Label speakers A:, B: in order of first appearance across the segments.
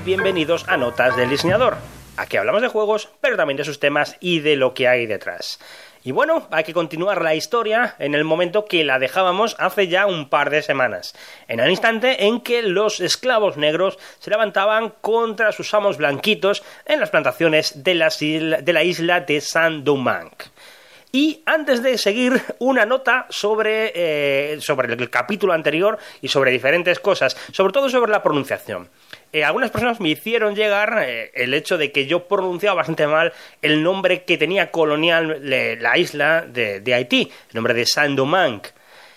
A: bienvenidos a Notas del Diseñador. Aquí hablamos de juegos, pero también de sus temas y de lo que hay detrás. Y bueno, hay que continuar la historia en el momento que la dejábamos hace ya un par de semanas, en el instante en que los esclavos negros se levantaban contra sus amos blanquitos en las plantaciones de la isla de Saint-Domingue. Y antes de seguir, una nota sobre el capítulo anterior y sobre diferentes cosas, sobre todo sobre la pronunciación. Algunas personas me hicieron llegar el hecho de que yo pronunciaba bastante mal el nombre que tenía colonial la isla de Haití, el nombre de Saint-Domingue.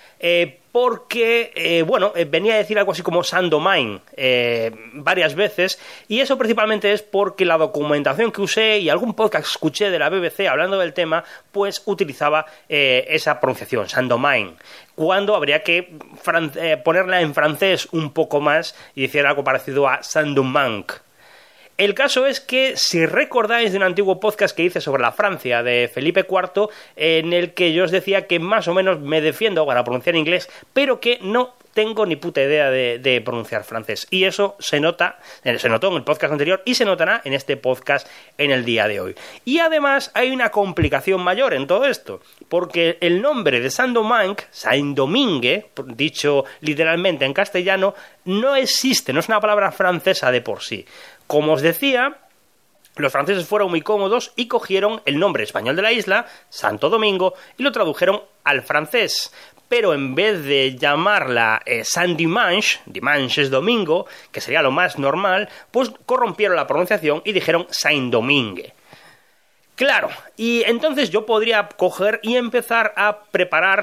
A: Porque venía a decir algo así como Saint-Domingue varias veces, y eso principalmente es porque la documentación que usé y algún podcast que escuché de la BBC hablando del tema, pues utilizaba esa pronunciación, Saint-Domingue, cuando habría que ponerla en francés un poco más y decir algo parecido a Saint-Domingue. El caso es que, si recordáis de un antiguo podcast que hice sobre la Francia de Felipe IV, en el que yo os decía que más o menos me defiendo para pronunciar inglés, pero que no tengo ni puta idea de pronunciar francés. Y eso se notó en el podcast anterior y se notará en este podcast en el día de hoy. Y además hay una complicación mayor en todo esto, porque el nombre de Saint-Domingue, dicho literalmente en castellano, no existe, no es una palabra francesa de por sí. Como os decía, los franceses fueron muy cómodos y cogieron el nombre español de la isla, Santo Domingo, y lo tradujeron al francés. Pero en vez de llamarla Saint-Dimanche, Dimanche es domingo, que sería lo más normal, pues corrompieron la pronunciación y dijeron Saint-Domingue. Claro, y entonces yo podría coger y empezar a preparar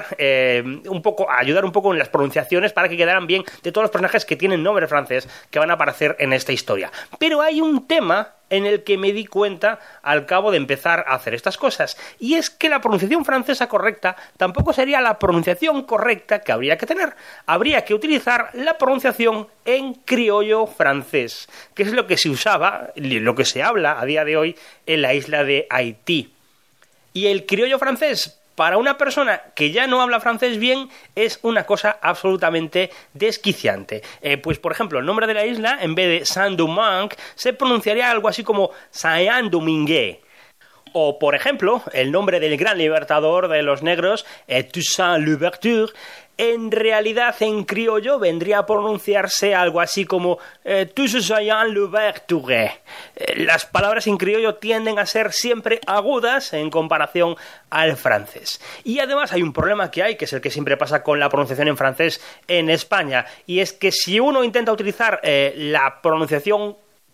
A: a ayudar un poco en las pronunciaciones para que quedaran bien de todos los personajes que tienen nombre francés que van a aparecer en esta historia. Pero hay un tema en el que me di cuenta al cabo de empezar a hacer estas cosas, y es que la pronunciación francesa correcta tampoco sería la pronunciación correcta que habría que tener. Habría que utilizar la pronunciación en criollo francés, que es lo que se usaba, lo que se habla a día de hoy en la isla de Haití. Y el criollo francés, para una persona que ya no habla francés bien, es una cosa absolutamente desquiciante. Pues, por ejemplo, el nombre de la isla, en vez de Saint-Domingue, se pronunciaría algo así como Saint-Domingue. O, por ejemplo, el nombre del gran libertador de los negros, Toussaint Louverture, en realidad en criollo vendría a pronunciarse algo así como Toussaint Louverture. Las palabras en criollo tienden a ser siempre agudas en comparación al francés. Y además hay un problema que es el que siempre pasa con la pronunciación en francés en España, y es que si uno intenta utilizar la pronunciación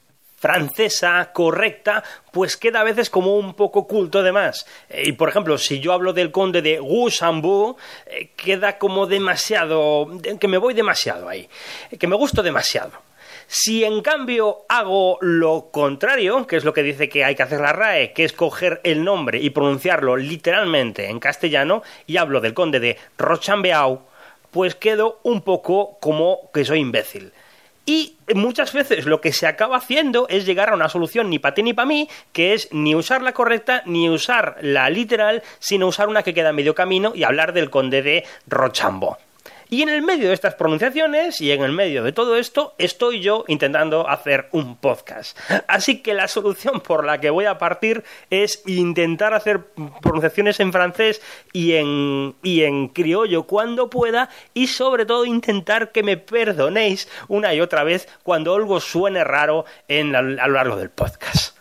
A: francesa correcta, pues queda a veces como un poco culto de más. Y por ejemplo, si yo hablo del conde de Rochambeau, queda como demasiado, que me voy demasiado ahí, que me gusto demasiado. Si en cambio hago lo contrario, que es lo que dice que hay que hacer la RAE, que es coger el nombre y pronunciarlo literalmente en castellano, y hablo del conde de Rochambeau, pues quedo un poco como que soy imbécil. Y muchas veces lo que se acaba haciendo es llegar a una solución ni para ti ni para mí, que es ni usar la correcta ni usar la literal, sino usar una que queda en medio camino y hablar del conde de Rochambeau. Y en el medio de estas pronunciaciones y en el medio de todo esto estoy yo intentando hacer un podcast. Así que la solución por la que voy a partir es intentar hacer pronunciaciones en francés y en criollo cuando pueda, y sobre todo intentar que me perdonéis una y otra vez cuando algo suene raro a lo largo del podcast.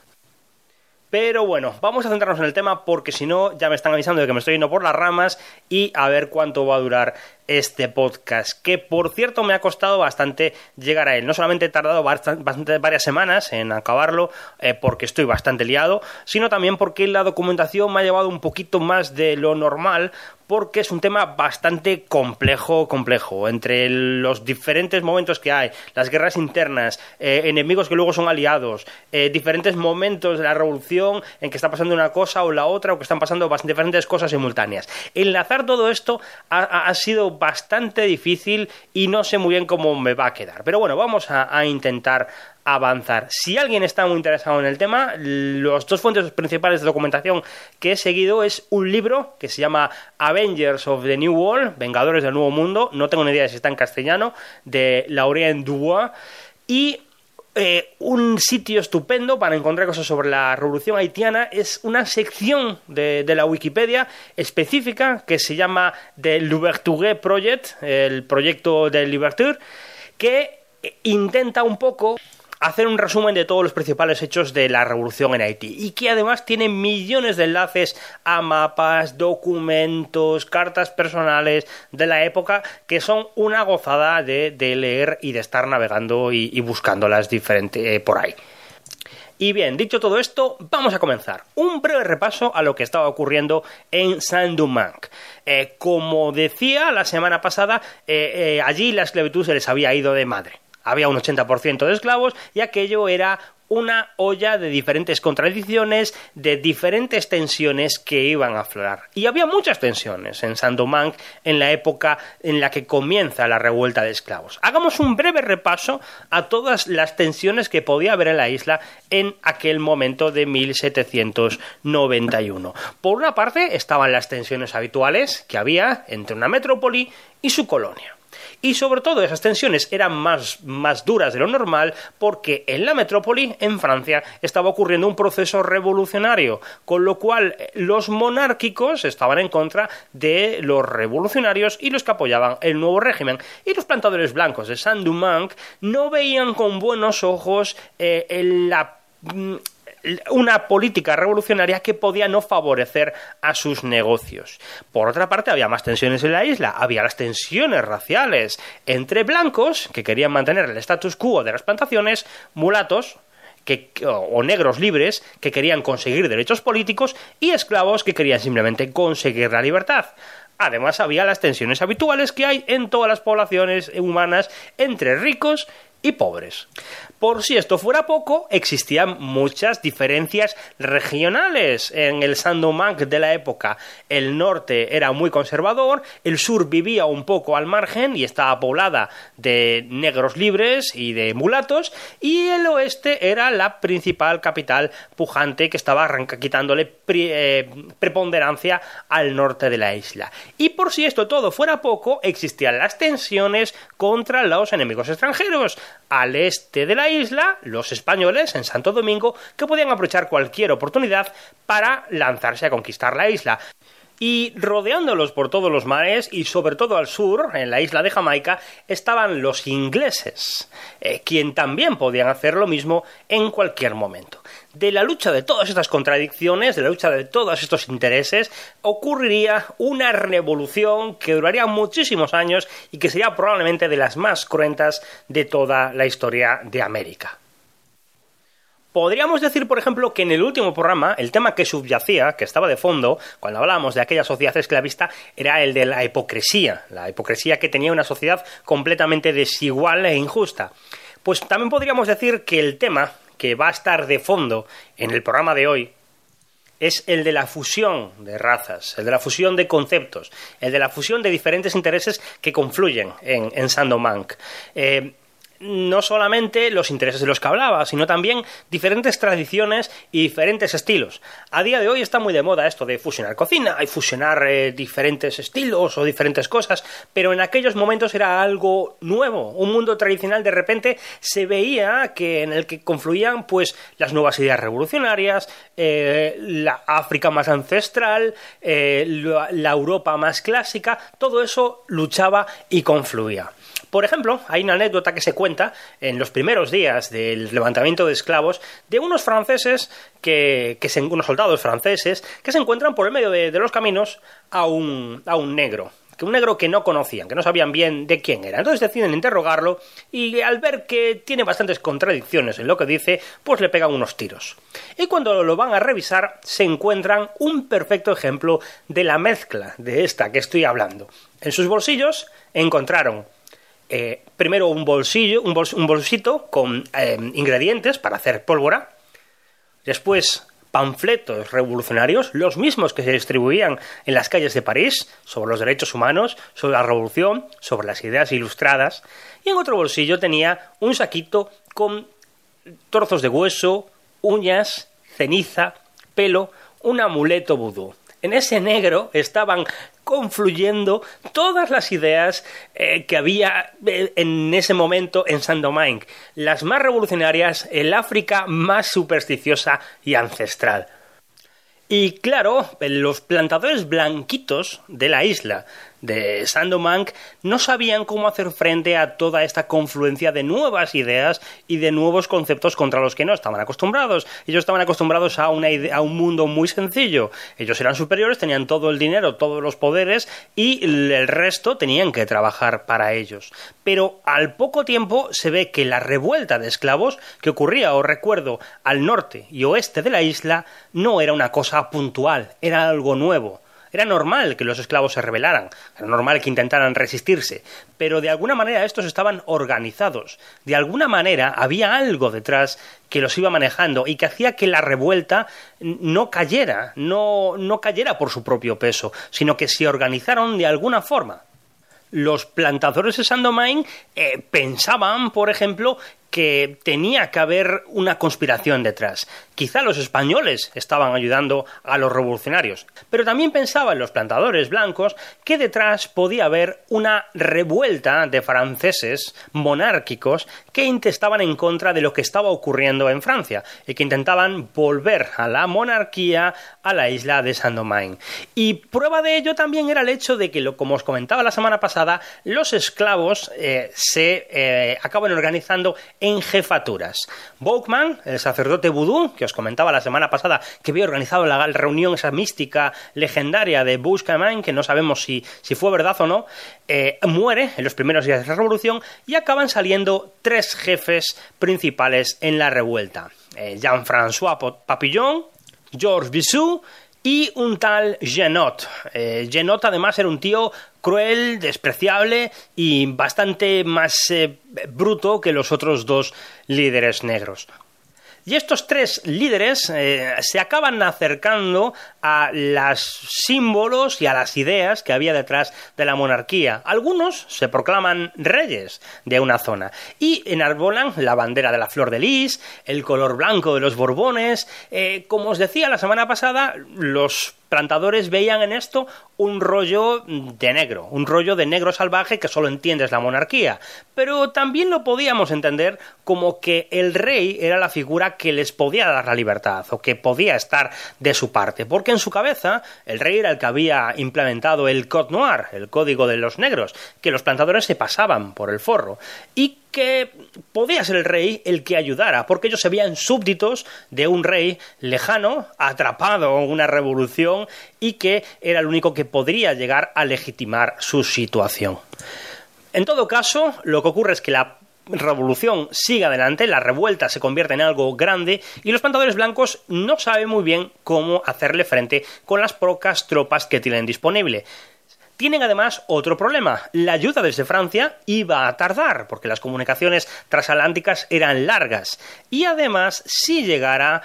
A: Pero bueno, vamos a centrarnos en el tema, porque si no ya me están avisando de que me estoy yendo por las ramas, y a ver cuánto va a durar este podcast, que por cierto me ha costado bastante llegar a él. No solamente he tardado varias semanas en acabarlo, porque estoy bastante liado, sino también porque la documentación me ha llevado un poquito más de lo normal, porque es un tema bastante complejo, entre los diferentes momentos que hay, las guerras internas, enemigos que luego son aliados, diferentes momentos de la revolución en que está pasando una cosa o la otra, o que están pasando diferentes cosas simultáneas. Enlazar todo esto ha sido bastante difícil y no sé muy bien cómo me va a quedar, pero bueno, vamos a intentar avanzar. Si alguien está muy interesado en el tema, las dos fuentes principales de documentación que he seguido es un libro que se llama Avengers of the New World, Vengadores del Nuevo Mundo, no tengo ni idea de si está en castellano, de Laurent Dubois, y Un sitio estupendo para encontrar cosas sobre la Revolución Haitiana es una sección de la Wikipedia específica que se llama The Louverture Project, el proyecto de Louverture, que intenta un poco hacer un resumen de todos los principales hechos de la revolución en Haití y que además tiene millones de enlaces a mapas, documentos, cartas personales de la época que son una gozada de leer y de estar navegando y buscándolas por ahí. Y bien, dicho todo esto, vamos a comenzar. Un breve repaso a lo que estaba ocurriendo en Saint-Domingue. Como decía la semana pasada, allí la esclavitud se les había ido de madre. Había un 80% de esclavos y aquello era una olla de diferentes contradicciones, de diferentes tensiones que iban a aflorar. Y había muchas tensiones en Saint-Domingue en la época en la que comienza la revuelta de esclavos. Hagamos un breve repaso a todas las tensiones que podía haber en la isla en aquel momento de 1791. Por una parte estaban las tensiones habituales que había entre una metrópoli y su colonia. Y sobre todo esas tensiones eran más duras de lo normal porque en la metrópoli, en Francia, estaba ocurriendo un proceso revolucionario, con lo cual los monárquicos estaban en contra de los revolucionarios y los que apoyaban el nuevo régimen. Y los plantadores blancos de Saint-Domingue no veían con buenos ojos una política revolucionaria que podía no favorecer a sus negocios. Por otra parte, había más tensiones en la isla. Había las tensiones raciales entre blancos, que querían mantener el status quo de las plantaciones, mulatos o negros libres, que querían conseguir derechos políticos, y esclavos, que querían simplemente conseguir la libertad. Además, había las tensiones habituales que hay en todas las poblaciones humanas entre ricos y pobres. Por si esto fuera poco, existían muchas diferencias regionales en el Saint-Domingue de la época. El norte era muy conservador, el sur vivía un poco al margen y estaba poblada de negros libres y de mulatos, y el oeste era la principal capital pujante que estaba quitándole preponderancia al norte de la isla. Y por si esto todo fuera poco, existían las tensiones contra los enemigos extranjeros. Al este de la isla, los españoles en Santo Domingo, que podían aprovechar cualquier oportunidad para lanzarse a conquistar la isla. Y rodeándolos por todos los mares y sobre todo al sur, en la isla de Jamaica, estaban los ingleses, quien también podían hacer lo mismo en cualquier momento. De la lucha de todas estas contradicciones, de la lucha de todos estos intereses, ocurriría una revolución que duraría muchísimos años y que sería probablemente de las más cruentas de toda la historia de América. Podríamos decir, por ejemplo, que en el último programa el tema que subyacía, que estaba de fondo, cuando hablábamos de aquella sociedad esclavista, era el de la hipocresía que tenía una sociedad completamente desigual e injusta. Pues también podríamos decir que el tema que va a estar de fondo en el programa de hoy es el de la fusión de razas, el de la fusión de conceptos, el de la fusión de diferentes intereses que confluyen en Saint-Domingue. No solamente los intereses de los que hablaba, sino también diferentes tradiciones y diferentes estilos. A día de hoy está muy de moda esto de fusionar cocina y fusionar diferentes estilos o diferentes cosas, pero en aquellos momentos era algo nuevo. Un mundo tradicional de repente se veía en el que confluían pues las nuevas ideas revolucionarias, la África más ancestral, la Europa más clásica, todo eso luchaba y confluía. Por ejemplo, hay una anécdota que se cuenta en los primeros días del levantamiento de esclavos de unos franceses, unos soldados franceses, que se encuentran por el medio de los caminos a un negro. Un negro que no conocían, que no sabían bien de quién era. Entonces deciden interrogarlo y al ver que tiene bastantes contradicciones en lo que dice, pues le pegan unos tiros. Y cuando lo van a revisar, se encuentran un perfecto ejemplo de la mezcla de esta que estoy hablando. En sus bolsillos encontraron primero un bolsito con ingredientes para hacer pólvora, después panfletos revolucionarios, los mismos que se distribuían en las calles de París, sobre los derechos humanos, sobre la revolución, sobre las ideas ilustradas, y en otro bolsillo tenía un saquito con trozos de hueso, uñas, ceniza, pelo, un amuleto vudú. En ese negro estaban confluyendo todas las ideas que había en ese momento en Saint-Domingue, las más revolucionarias, el África más supersticiosa y ancestral. Y claro, los plantadores blanquitos de la isla de Saint-Domingue no sabían cómo hacer frente a toda esta confluencia de nuevas ideas y de nuevos conceptos contra los que no estaban acostumbrados. Ellos estaban acostumbrados a un mundo muy sencillo. Ellos eran superiores, tenían todo el dinero, todos los poderes y el resto tenían que trabajar para ellos. Pero al poco tiempo se ve que la revuelta de esclavos que ocurría, os recuerdo, al norte y oeste de la isla no era una cosa puntual, era algo nuevo. Era normal que los esclavos se rebelaran, era normal que intentaran resistirse, pero de alguna manera estos estaban organizados. De alguna manera había algo detrás que los iba manejando y que hacía que la revuelta no cayera por su propio peso, sino que se organizaron de alguna forma. Los plantadores de Saint-Domingue pensaban, por ejemplo, que tenía que haber una conspiración detrás. Quizá los españoles estaban ayudando a los revolucionarios, pero también pensaban los plantadores blancos que detrás podía haber una revuelta de franceses monárquicos que estaban en contra de lo que estaba ocurriendo en Francia y que intentaban volver a la monarquía a la isla de Saint-Domingue. Y prueba de ello también era el hecho de que, como os comentaba la semana pasada, los esclavos se acaban organizando en jefaturas. Bouckman, el sacerdote vudú, que os comentaba la semana pasada, que había organizado la reunión esa mística legendaria de Bouchamin, que no sabemos si fue verdad o no, muere en los primeros días de la revolución y acaban saliendo 3 jefes principales en la revuelta. Jean-François Papillon, Georges Bixiou y un tal Jeannot. Jeannot además era un tío cruel, despreciable y bastante más bruto que los otros 2 líderes negros. Y estos 3 líderes se acaban acercando a los símbolos y a las ideas que había detrás de la monarquía. Algunos se proclaman reyes de una zona y enarbolan la bandera de la flor de lis, el color blanco de los Borbones. Como os decía la semana pasada, los plantadores veían en esto un rollo de negro salvaje que solo entiendes la monarquía, pero también lo podíamos entender como que el rey era la figura que les podía dar la libertad o que podía estar de su parte, porque en su cabeza el rey era el que había implementado el Code Noir, el código de los negros, que los plantadores se pasaban por el forro y que podía ser el rey el que ayudara, porque ellos se veían súbditos de un rey lejano, atrapado en una revolución y que era el único que podría llegar a legitimar su situación. En todo caso, lo que ocurre es que la revolución sigue adelante, la revuelta se convierte en algo grande y los plantadores blancos no saben muy bien cómo hacerle frente con las pocas tropas que tienen disponible. Tienen además otro problema. La ayuda desde Francia iba a tardar, porque las comunicaciones transatlánticas eran largas. Y además, si llegara,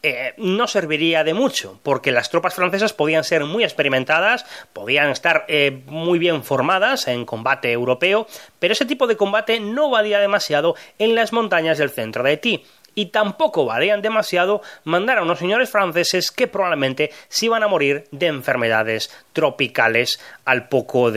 A: no serviría de mucho, porque las tropas francesas podían ser muy experimentadas, podían estar muy bien formadas en combate europeo, pero ese tipo de combate no valía demasiado en las montañas del centro de Haití. Y tampoco valían demasiado mandar a unos señores franceses que probablemente se iban a morir de enfermedades tropicales al poco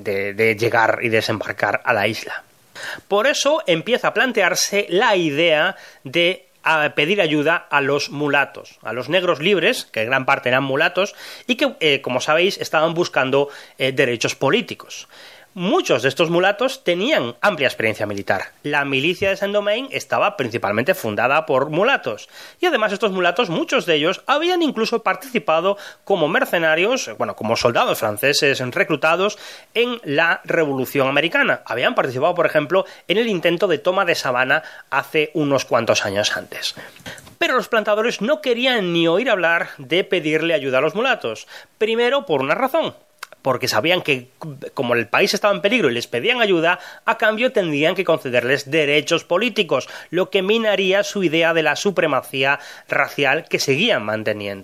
A: de llegar y desembarcar a la isla. Por eso empieza a plantearse la idea de pedir ayuda a los mulatos, a los negros libres, que en gran parte eran mulatos, y que, como sabéis, estaban buscando derechos políticos. Muchos de estos mulatos tenían amplia experiencia militar. La milicia de Saint-Domingue estaba principalmente fundada por mulatos. Y además estos mulatos, muchos de ellos, habían incluso participado como mercenarios, como soldados franceses reclutados en la Revolución Americana. Habían participado, por ejemplo, en el intento de toma de Savannah hace unos cuantos años antes. Pero los plantadores no querían ni oír hablar de pedirle ayuda a los mulatos. Primero, por una razón. Porque sabían que, como el país estaba en peligro y les pedían ayuda, a cambio tendrían que concederles derechos políticos, lo que minaría su idea de la supremacía racial que seguían manteniendo.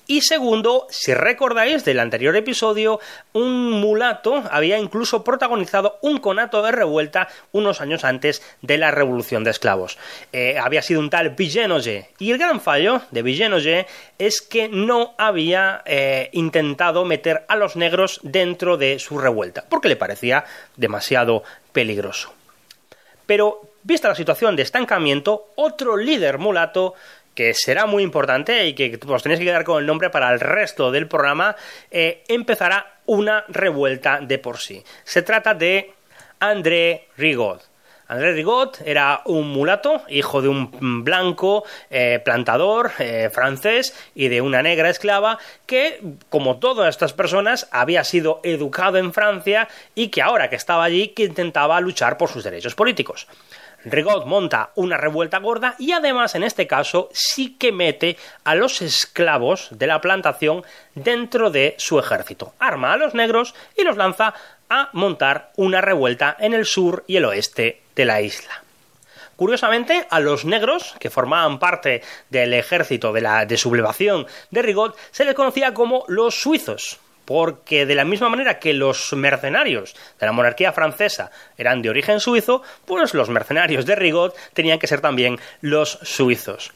A: Y segundo, si recordáis del anterior episodio, un mulato había incluso protagonizado un conato de revuelta unos años antes de la Revolución de Esclavos. Había sido un tal Villeneuve, y el gran fallo de Villeneuve es que no había intentado meter a los negros dentro de su revuelta, porque le parecía demasiado peligroso. Pero, vista la situación de estancamiento, otro líder mulato, que será muy importante y que os tenéis que quedar con el nombre para el resto del programa, empezará una revuelta de por sí. Se trata de André Rigaud. André Rigaud era un mulato, hijo de un blanco plantador francés y de una negra esclava que, como todas estas personas, había sido educado en Francia y que ahora que estaba allí, que intentaba luchar por sus derechos políticos. Rigaud monta una revuelta gorda y además en este caso sí que mete a los esclavos de la plantación dentro de su ejército. Arma a los negros y los lanza a montar una revuelta en el sur y el oeste de la isla. Curiosamente, a los negros, que formaban parte del ejército de sublevación de Rigaud, se les conocía como los suizos, porque de la misma manera que los mercenarios de la monarquía francesa eran de origen suizo, pues los mercenarios de Rigaud tenían que ser también los suizos.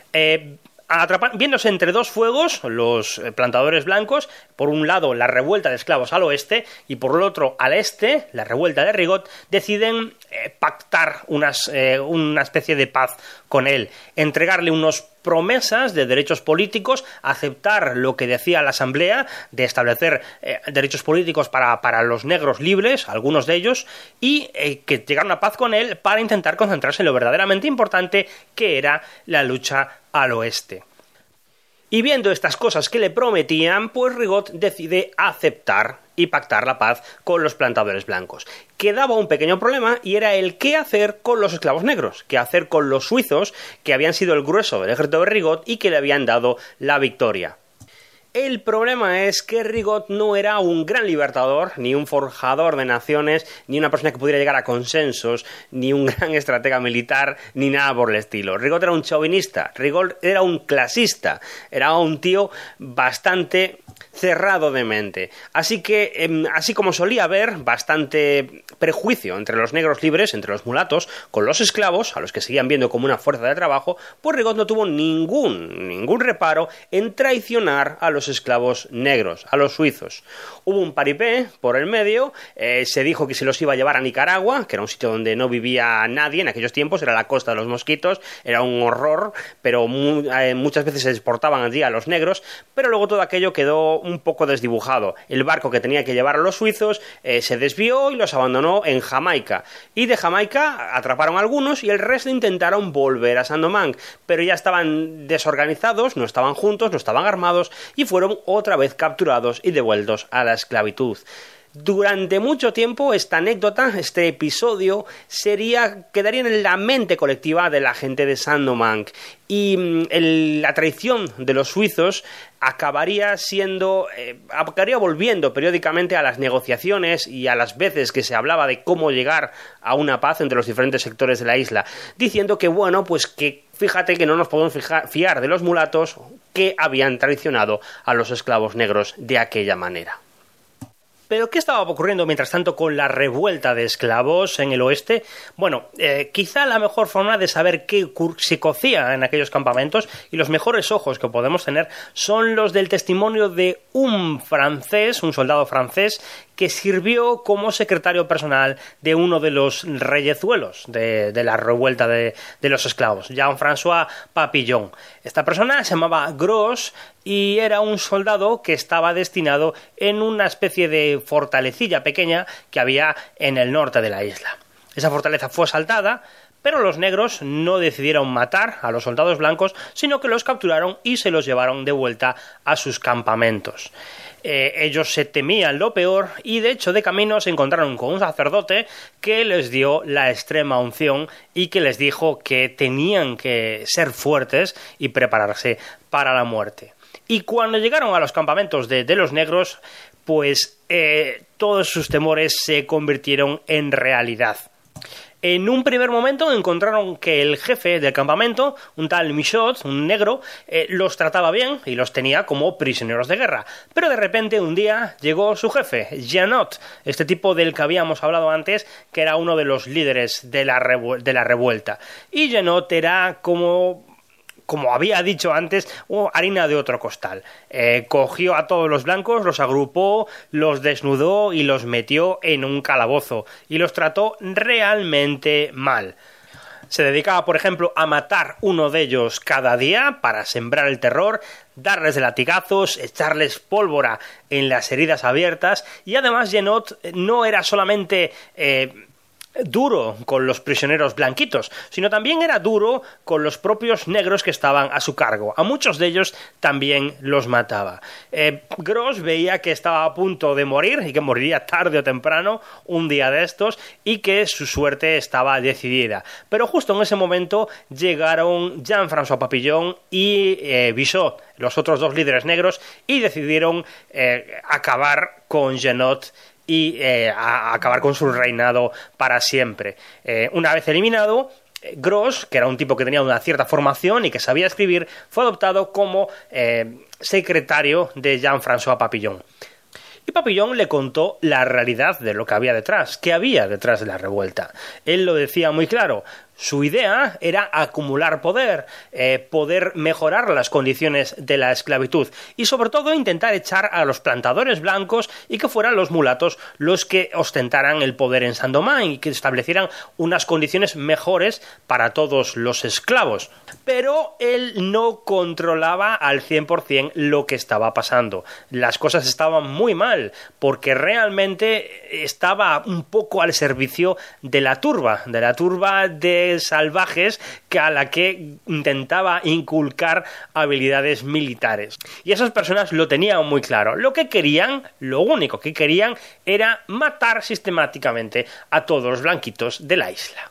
A: Viéndose entre dos fuegos, los plantadores blancos, por un lado la revuelta de esclavos al oeste y por el otro al este, la revuelta de Rigaud, deciden pactar una especie de paz con él, entregarle unos promesas de derechos políticos, aceptar lo que decía la asamblea de establecer derechos políticos para los negros libres, algunos de ellos, y que llegaron a paz con él para intentar concentrarse en lo verdaderamente importante, que era la lucha al oeste. Y viendo estas cosas que le prometían, pues Rigaud decide aceptar y pactar la paz con los plantadores blancos. Quedaba un pequeño problema y era el qué hacer con los esclavos negros, qué hacer con los suizos, que habían sido el grueso del ejército de Rigaud y que le habían dado la victoria. El problema es que Rigaud no era un gran libertador, ni un forjador de naciones, ni una persona que pudiera llegar a consensos, ni un gran estratega militar, ni nada por el estilo. Rigaud era un chauvinista, Rigaud era un clasista, era un tío bastante cerrado de mente. Así que, así como solía haber bastante prejuicio entre los negros libres, entre los mulatos, con los esclavos, a los que seguían viendo como una fuerza de trabajo, pues Rigaud no tuvo ningún reparo en traicionar a los esclavos negros, a los suizos. Hubo un paripé por el medio, se dijo que se los iba a llevar a Nicaragua, que era un sitio donde no vivía nadie en aquellos tiempos, era la costa de los mosquitos, era un horror, pero muchas veces se exportaban allí a los negros, pero luego todo aquello quedó un poco desdibujado. El barco que tenía que llevar a los suizos se desvió y los abandonó en Jamaica, y de Jamaica atraparon a algunos y el resto intentaron volver a Saint-Domingue, pero ya estaban desorganizados, no estaban juntos, no estaban armados y fueron otra vez capturados y devueltos a la esclavitud. Durante mucho tiempo esta anécdota, este episodio, quedaría en la mente colectiva de la gente de Saint-Domingue, y la traición de los suizos acabaría volviendo periódicamente a las negociaciones y a las veces que se hablaba de cómo llegar a una paz entre los diferentes sectores de la isla, diciendo que bueno, pues que fíjate que no nos podemos fiar de los mulatos que habían traicionado a los esclavos negros de aquella manera. ¿Pero qué estaba ocurriendo mientras tanto con la revuelta de esclavos en el oeste? Bueno, quizá la mejor forma de saber qué se cocía en aquellos campamentos y los mejores ojos que podemos tener son los del testimonio de un soldado francés, que sirvió como secretario personal de uno de los reyezuelos de la revuelta de los esclavos, Jean-François Papillon. Esta persona se llamaba Gros y era un soldado que estaba destinado en una especie de fortalecilla pequeña que había en el norte de la isla. Esa fortaleza fue asaltada, pero los negros no decidieron matar a los soldados blancos, sino que los capturaron y se los llevaron de vuelta a sus campamentos. Ellos se temían lo peor y de hecho de camino se encontraron con un sacerdote que les dio la extrema unción y que les dijo que tenían que ser fuertes y prepararse para la muerte. Y cuando llegaron a los campamentos de los negros, pues todos sus temores se convirtieron en realidad. En un primer momento encontraron que el jefe del campamento, un tal Michaud, un negro, los trataba bien y los tenía como prisioneros de guerra. Pero de repente un día llegó su jefe, Jeannot, este tipo del que habíamos hablado antes, que era uno de los líderes de la revuelta. Y Jeannot era como había dicho antes, harina de otro costal. Cogió a todos los blancos, los agrupó, los desnudó y los metió en un calabozo. Y los trató realmente mal. Se dedicaba, por ejemplo, a matar uno de ellos cada día para sembrar el terror, darles de latigazos, echarles pólvora en las heridas abiertas. Y además Jeannot no era solamente duro con los prisioneros blanquitos, sino también era duro con los propios negros que estaban a su cargo. A muchos de ellos también los mataba. Gros veía que estaba a punto de morir y que moriría tarde o temprano un día de estos y que su suerte estaba decidida. Pero justo en ese momento llegaron Jean-François Papillon y Bissot, los otros dos líderes negros, y decidieron acabar con Jeannot y a acabar con su reinado para siempre. Una vez eliminado, Gros, que era un tipo que tenía una cierta formación y que sabía escribir, fue adoptado como secretario de Jean-François Papillon. Y Papillon le contó la realidad de lo que había detrás, qué había detrás de la revuelta. Él lo decía muy claro. Su idea era acumular poder, poder mejorar las condiciones de la esclavitud y sobre todo intentar echar a los plantadores blancos y que fueran los mulatos los que ostentaran el poder en Saint-Domingue y que establecieran unas condiciones mejores para todos los esclavos. Pero él no controlaba al 100% lo que estaba pasando. Las cosas estaban muy mal porque realmente estaba un poco al servicio de la turba de salvajes a la que intentaba inculcar habilidades militares. Y esas personas lo tenían muy claro. Lo único que querían era matar sistemáticamente a todos los blanquitos de la isla.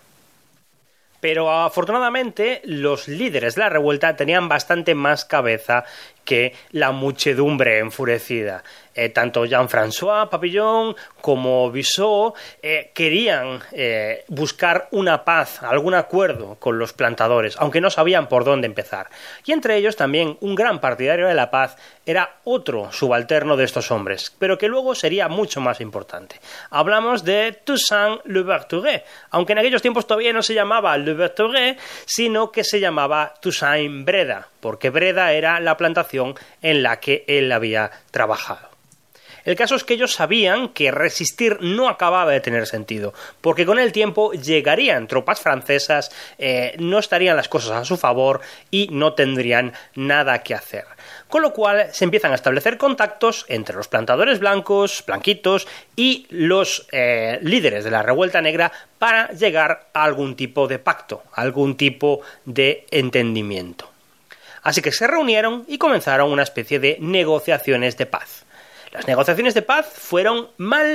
A: Pero afortunadamente los líderes de la revuelta tenían bastante más cabeza que la muchedumbre enfurecida. Tanto Jean-François Papillon como Bissot querían buscar una paz, algún acuerdo con los plantadores, aunque no sabían por dónde empezar. Y entre ellos también un gran partidario de la paz era otro subalterno de estos hombres, pero que luego sería mucho más importante. Hablamos de Toussaint Louverture, aunque en aquellos tiempos todavía no se llamaba Louverture, sino que se llamaba Toussaint Breda, porque Breda era la plantación en la que él había trabajado. El caso es que ellos sabían que resistir no acababa de tener sentido, porque con el tiempo llegarían tropas francesas, no estarían las cosas a su favor y no tendrían nada que hacer. Con lo cual se empiezan a establecer contactos entre los plantadores blancos, blanquitos y los líderes de la revuelta negra para llegar a algún tipo de pacto, algún tipo de entendimiento. Así que se reunieron y comenzaron una especie de negociaciones de paz. Las negociaciones de paz fueron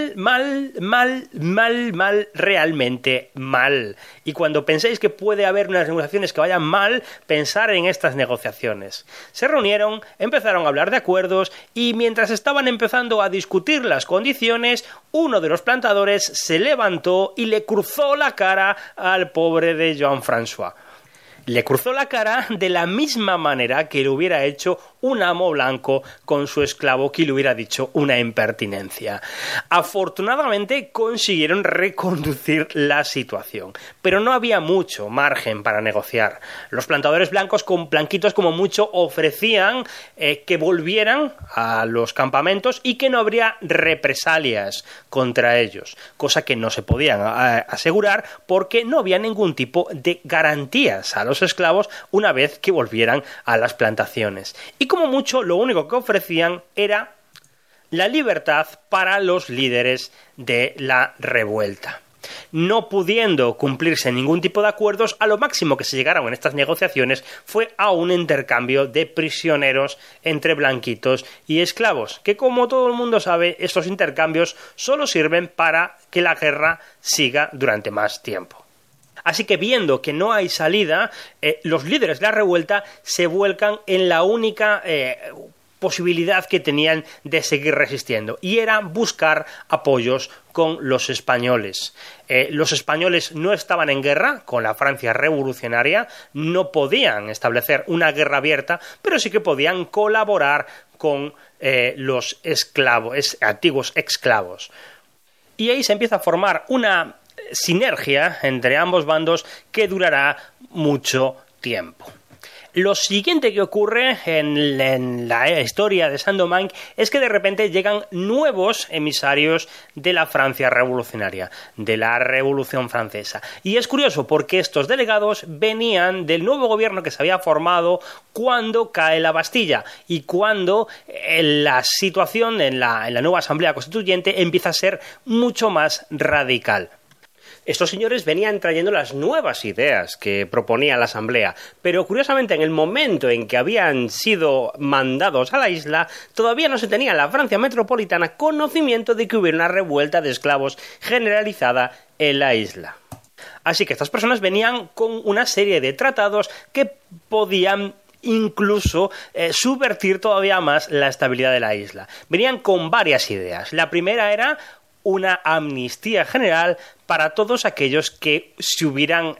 A: realmente mal. Y cuando penséis que puede haber unas negociaciones que vayan mal, pensar en estas negociaciones. Se reunieron, empezaron a hablar de acuerdos y mientras estaban empezando a discutir las condiciones, uno de los plantadores se levantó y le cruzó la cara al pobre de Jean-François. Le cruzó la cara de la misma manera que le hubiera hecho un amo blanco con su esclavo que le hubiera dicho una impertinencia. Afortunadamente consiguieron reconducir la situación, pero no había mucho margen para negociar. Los plantadores blanquitos como mucho ofrecían que volvieran a los campamentos y que no habría represalias contra ellos, cosa que no se podían asegurar porque no había ningún tipo de garantías a los esclavos una vez que volvieran a las plantaciones. Y como mucho, lo único que ofrecían era la libertad para los líderes de la revuelta. No pudiendo cumplirse ningún tipo de acuerdos, a lo máximo que se llegaron en estas negociaciones fue a un intercambio de prisioneros entre blanquitos y esclavos, que como todo el mundo sabe, estos intercambios solo sirven para que la guerra siga durante más tiempo. Así que viendo que no hay salida, los líderes de la revuelta se vuelcan en la única posibilidad que tenían de seguir resistiendo, y era buscar apoyos con los españoles. Los españoles no estaban en guerra con la Francia revolucionaria, no podían establecer una guerra abierta, pero sí que podían colaborar con los esclavos, antiguos esclavos. Y ahí se empieza a formar una sinergia entre ambos bandos que durará mucho tiempo. Lo siguiente que ocurre en la historia de Saint-Domingue es que de repente llegan nuevos emisarios de la Francia revolucionaria, de la Revolución Francesa. Y es curioso porque estos delegados venían del nuevo gobierno que se había formado cuando cae la Bastilla y cuando la situación en la nueva Asamblea Constituyente empieza a ser mucho más radical.
B: Estos señores venían trayendo las nuevas ideas que proponía la Asamblea, pero curiosamente en el momento en que habían sido mandados a la isla, todavía no se tenía en la Francia metropolitana conocimiento de que hubiera una revuelta de esclavos generalizada en la isla. Así que estas personas venían con una serie de tratados que podían incluso subvertir todavía más la estabilidad de la isla. Venían con varias ideas. La primera era una amnistía general para todos aquellos que se hubieran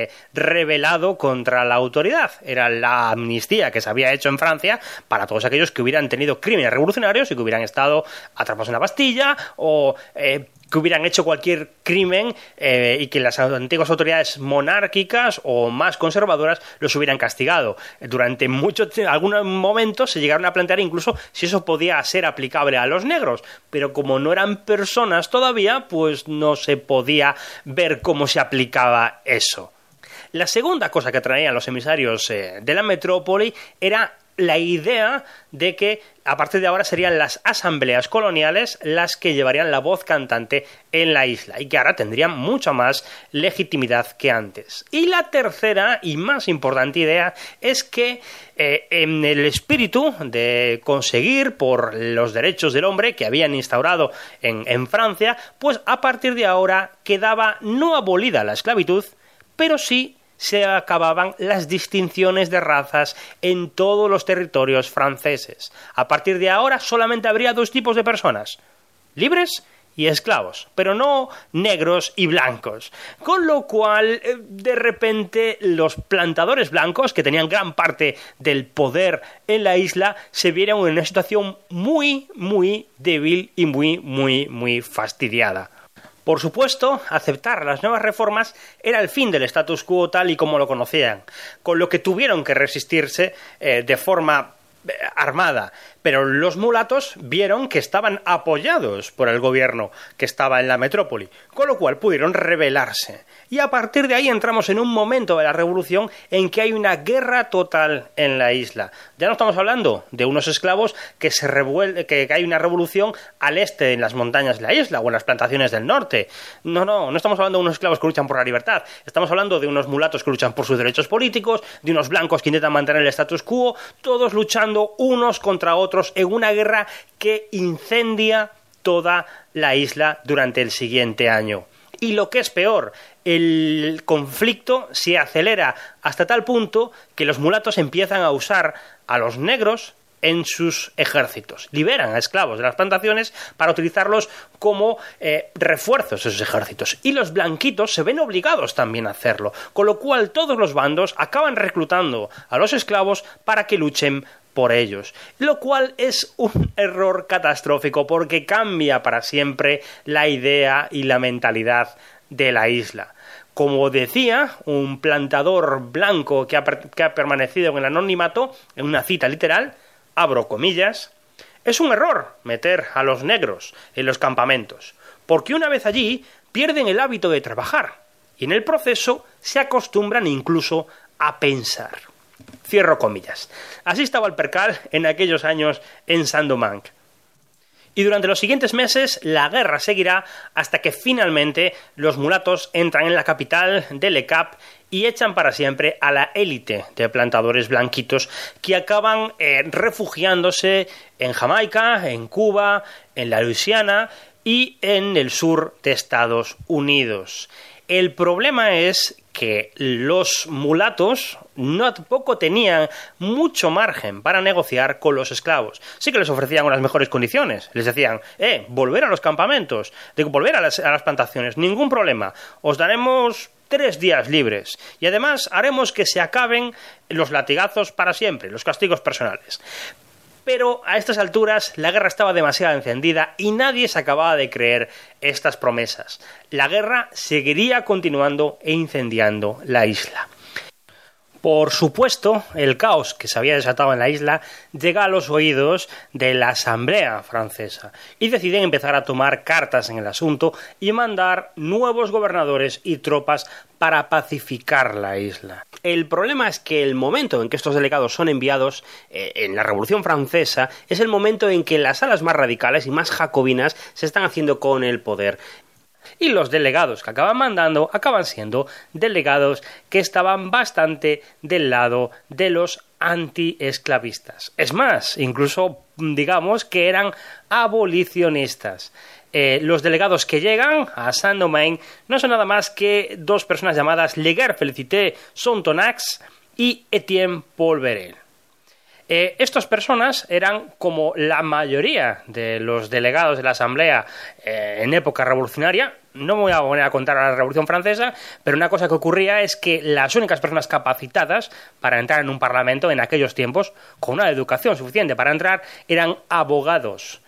B: rebelado contra la autoridad. Era la amnistía que se había hecho en Francia para todos aquellos que hubieran tenido crímenes revolucionarios y que hubieran estado atrapados en la Bastilla o que hubieran hecho cualquier crimen y que las antiguas autoridades monárquicas o más conservadoras los hubieran castigado. Durante algunos momentos se llegaron a plantear incluso si eso podía ser aplicable a los negros, pero como no eran personas todavía, pues no se podía ver cómo se aplicaba eso. La segunda cosa que traían los emisarios de la metrópoli era la idea de que a partir de ahora serían las asambleas coloniales las que llevarían la voz cantante en la isla y que ahora tendrían mucha más legitimidad que antes. Y la tercera y más importante idea es que en el espíritu de conseguir por los derechos del hombre que habían instaurado en Francia, pues a partir de ahora quedaba no abolida la esclavitud, pero sí se acababan las distinciones de razas en todos los territorios franceses. A partir de ahora solamente habría dos tipos de personas: libres y esclavos, pero no negros y blancos. Con lo cual, de repente, los plantadores blancos, que tenían gran parte del poder en la isla, se vieron en una situación muy, muy débil y muy fastidiada. Por supuesto, aceptar las nuevas reformas era el fin del status quo tal y como lo conocían, con lo que tuvieron que resistirse de forma armada. Pero los mulatos vieron que estaban apoyados por el gobierno que estaba en la metrópoli, con lo cual pudieron rebelarse. Y a partir de ahí entramos en un momento de la revolución en que hay una guerra total en la isla. Ya no estamos hablando de unos esclavos que hay una revolución al este en las montañas de la isla o en las plantaciones del norte. No estamos hablando de unos esclavos que luchan por la libertad. Estamos hablando de unos mulatos que luchan por sus derechos políticos, de unos blancos que intentan mantener el status quo, todos luchando unos contra otros en una guerra que incendia toda la isla durante el siguiente año. Y lo que es peor, el conflicto se acelera hasta tal punto que los mulatos empiezan a usar a los negros en sus ejércitos. Liberan a esclavos de las plantaciones para utilizarlos como refuerzos de sus ejércitos. Y los blanquitos se ven obligados también a hacerlo. Con lo cual todos los bandos acaban reclutando a los esclavos para que luchen por ellos, lo cual es un error catastrófico porque cambia para siempre la idea y la mentalidad de la isla. Como decía un plantador blanco que ha permanecido en el anonimato, en una cita literal, abro comillas, es un error meter a los negros en los campamentos, porque una vez allí pierden el hábito de trabajar y en el proceso se acostumbran incluso a pensar. Cierro comillas. Así estaba el percal en aquellos años en Saint-Domingue. Y durante los siguientes meses la guerra seguirá hasta que finalmente los mulatos entran en la capital de Le Cap y echan para siempre a la élite de plantadores blanquitos que acaban refugiándose en Jamaica, en Cuba, en la Luisiana y en el sur de Estados Unidos. El problema es
A: que los mulatos tampoco tenían mucho margen para negociar con los esclavos. Sí que les ofrecían unas mejores condiciones. Les decían, volver a los campamentos, volver a las plantaciones, ningún problema. Os daremos 3 días libres. Y además haremos que se acaben los latigazos para siempre, los castigos personales. Pero a estas alturas la guerra estaba demasiado encendida y nadie se acababa de creer estas promesas. La guerra seguiría continuando e incendiando la isla. Por supuesto, el caos que se había desatado en la isla llega a los oídos de la Asamblea francesa y deciden empezar a tomar cartas en el asunto y mandar nuevos gobernadores y tropas para pacificar la isla. El problema es que el momento en que estos delegados son enviados en la Revolución Francesa es el momento en que las alas más radicales y más jacobinas se están haciendo con el poder. Y los delegados que acaban mandando acaban siendo delegados que estaban bastante del lado de los antiesclavistas. Es más, incluso digamos que eran abolicionistas. Los delegados que llegan a Saint-Domingue no son nada más que 2 personas llamadas Laguerre-Félicité Sonthonax y Etienne Paul Borel. Estas personas eran como la mayoría de los delegados de la Asamblea en época revolucionaria. No me voy a poner a contar a la Revolución Francesa, pero una cosa que ocurría es que las únicas personas capacitadas para entrar en un parlamento en aquellos tiempos, con una educación suficiente para entrar, eran abogados.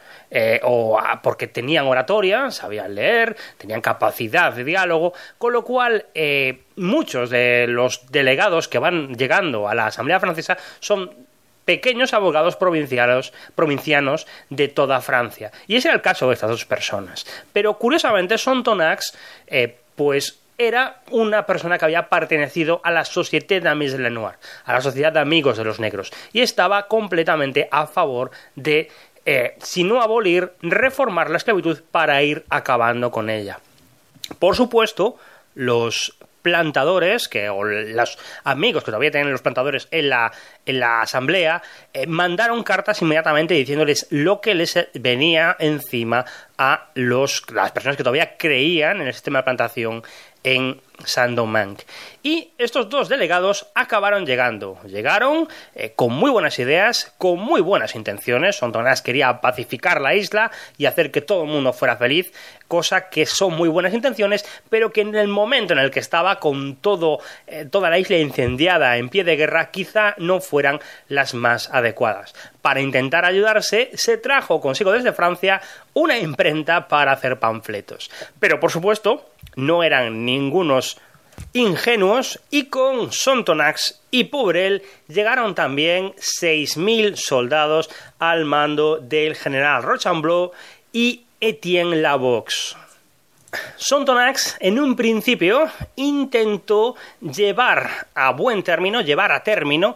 A: Porque tenían oratoria, sabían leer, tenían capacidad de diálogo, con lo cual muchos de los delegados que van llegando a la Asamblea Francesa son pequeños abogados provincianos de toda Francia. Y ese era el caso de estas 2 personas. Pero curiosamente Sonthonax pues era una persona que había pertenecido a la Société d'Amis de Lenoir, a la Sociedad de Amigos de los Negros, y estaba completamente a favor de, si no abolir, reformar la esclavitud para ir acabando con ella. Por supuesto, los plantadores, o los amigos que todavía tenían los plantadores en la asamblea, mandaron cartas inmediatamente diciéndoles lo que les venía encima a las personas que todavía creían en el sistema de plantación en Saint-Domingue. Y estos 2 delegados acabaron llegando. Llegaron con muy buenas ideas, con muy buenas intenciones. Sonthonax quería pacificar la isla y hacer que todo el mundo fuera feliz, cosa que son muy buenas intenciones, pero que en el momento en el que estaba con toda la isla incendiada en pie de guerra, quizá no fueran las más adecuadas. Para intentar ayudarse, se trajo consigo desde Francia una imprenta para hacer panfletos. Pero, por supuesto, no eran ningunos ingenuos, y con Sonthonax y Borel llegaron también 6.000 soldados al mando del general Rochambeau y Etienne Lavox. Sonthonax en un principio intentó llevar a término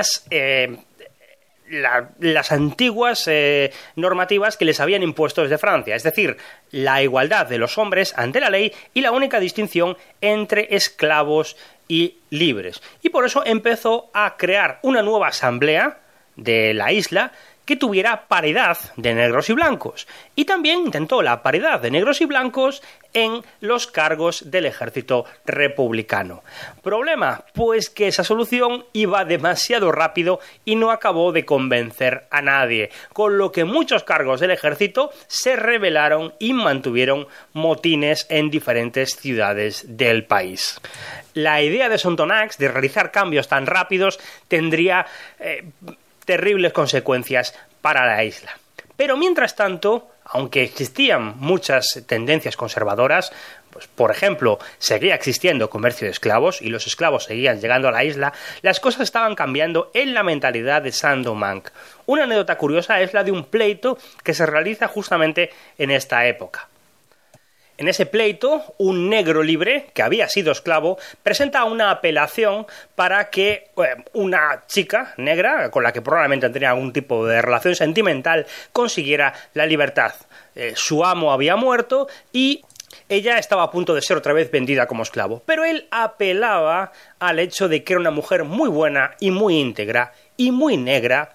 A: las antiguas normativas que les habían impuesto desde Francia, es decir, la igualdad de los hombres ante la ley y la única distinción entre esclavos y libres. Y por eso empezó a crear una nueva asamblea de la isla que tuviera paridad de negros y blancos. Y también intentó la paridad de negros y blancos en los cargos del ejército republicano. ¿Problema? Pues que esa solución iba demasiado rápido y no acabó de convencer a nadie, con lo que muchos cargos del ejército se rebelaron y mantuvieron motines en diferentes ciudades del país. La idea de Sonthonax de realizar cambios tan rápidos tendría terribles consecuencias para la isla. Pero mientras tanto, aunque existían muchas tendencias conservadoras, pues por ejemplo, seguía existiendo comercio de esclavos y los esclavos seguían llegando a la isla, las cosas estaban cambiando en la mentalidad de Saint-Domingue. Una anécdota curiosa es la de un pleito que se realiza justamente en esta época. En ese pleito, un negro libre, que había sido esclavo, presenta una apelación para que una chica negra, con la que probablemente tenía algún tipo de relación sentimental, consiguiera la libertad. Su amo había muerto y ella estaba a punto de ser otra vez vendida como esclavo. Pero él apelaba al hecho de que era una mujer muy buena y muy íntegra y muy negra,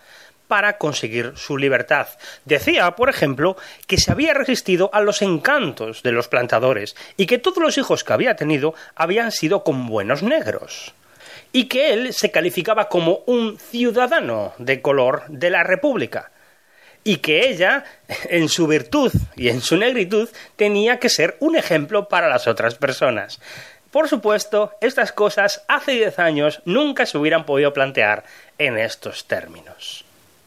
A: para conseguir su libertad. Decía, por ejemplo, que se había resistido a los encantos de los plantadores y que todos los hijos que había tenido habían sido con buenos negros, y que él se calificaba como un ciudadano de color de la República, y que ella, en su virtud y en su negritud, tenía que ser un ejemplo para las otras personas. Por supuesto, estas cosas hace 10 años nunca se hubieran podido plantear en estos términos.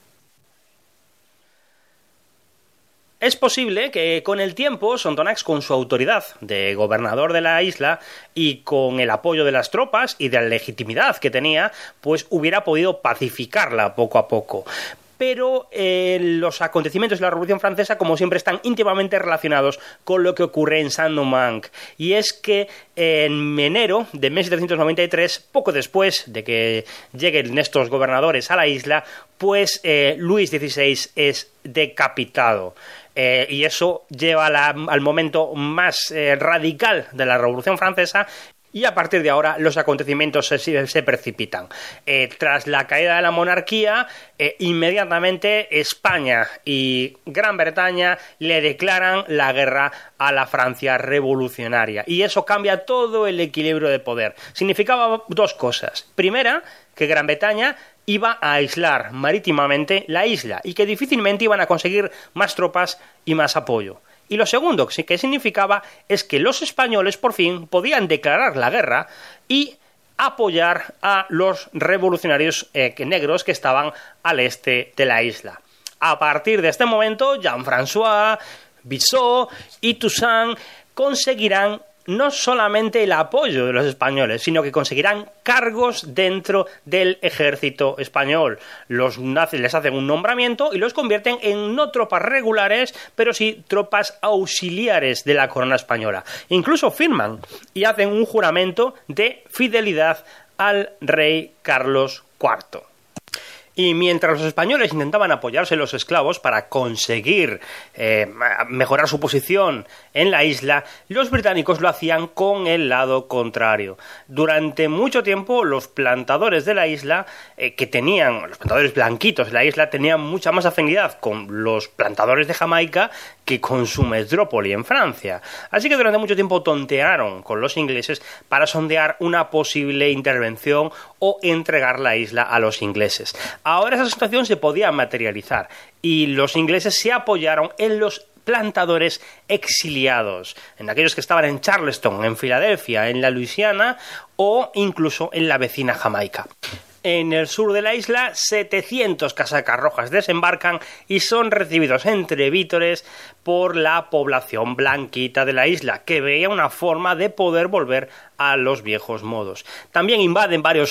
A: Es posible que con el tiempo Sonthonax, con su autoridad de gobernador de la isla y con el apoyo de las tropas y de la legitimidad que tenía, pues hubiera podido pacificarla poco a poco. Pero los acontecimientos de la Revolución Francesa, como siempre, están íntimamente relacionados con lo que ocurre en Saint-Domingue. Y es que en enero de 1793, poco después de que lleguen estos gobernadores a la isla, pues Luis XVI es decapitado. Y eso lleva al momento más radical de la Revolución Francesa. Y a partir de ahora los acontecimientos se precipitan. Tras la caída de la monarquía, inmediatamente España y Gran Bretaña le declaran la guerra a la Francia revolucionaria. Y eso cambia todo el equilibrio de poder. Significaba dos cosas. Primera, que Gran Bretaña iba a aislar marítimamente la isla y que difícilmente iban a conseguir más tropas y más apoyo. Y lo segundo que significaba es que los españoles por fin podían declarar la guerra y apoyar a los revolucionarios negros que estaban al este de la isla. A partir de este momento, Jean-François, Bissot y Toussaint conseguirán no solamente el apoyo de los españoles, sino que conseguirán cargos dentro del ejército español. Los nazis les hacen un nombramiento y los convierten en no tropas regulares, pero sí tropas auxiliares de la corona española. Incluso firman y hacen un juramento de fidelidad al rey Carlos IV. Y mientras los españoles intentaban apoyarse en los esclavos para conseguir mejorar su posición en la isla, los británicos lo hacían con el lado contrario. Durante mucho tiempo los plantadores de la isla, los plantadores blanquitos de la isla, tenían mucha más afinidad con los plantadores de Jamaica que con su metrópoli en Francia. Así que durante mucho tiempo tontearon con los ingleses para sondear una posible intervención o entregar la isla a los ingleses. Ahora esa situación se podía materializar y los ingleses se apoyaron en los plantadores exiliados, en aquellos que estaban en Charleston, en Filadelfia, en la Luisiana o incluso en la vecina Jamaica. En el sur de la isla, 700 casacas rojas desembarcan y son recibidos entre vítores por la población blanquita de la isla, que veía una forma de poder volver a los viejos modos. También invaden varios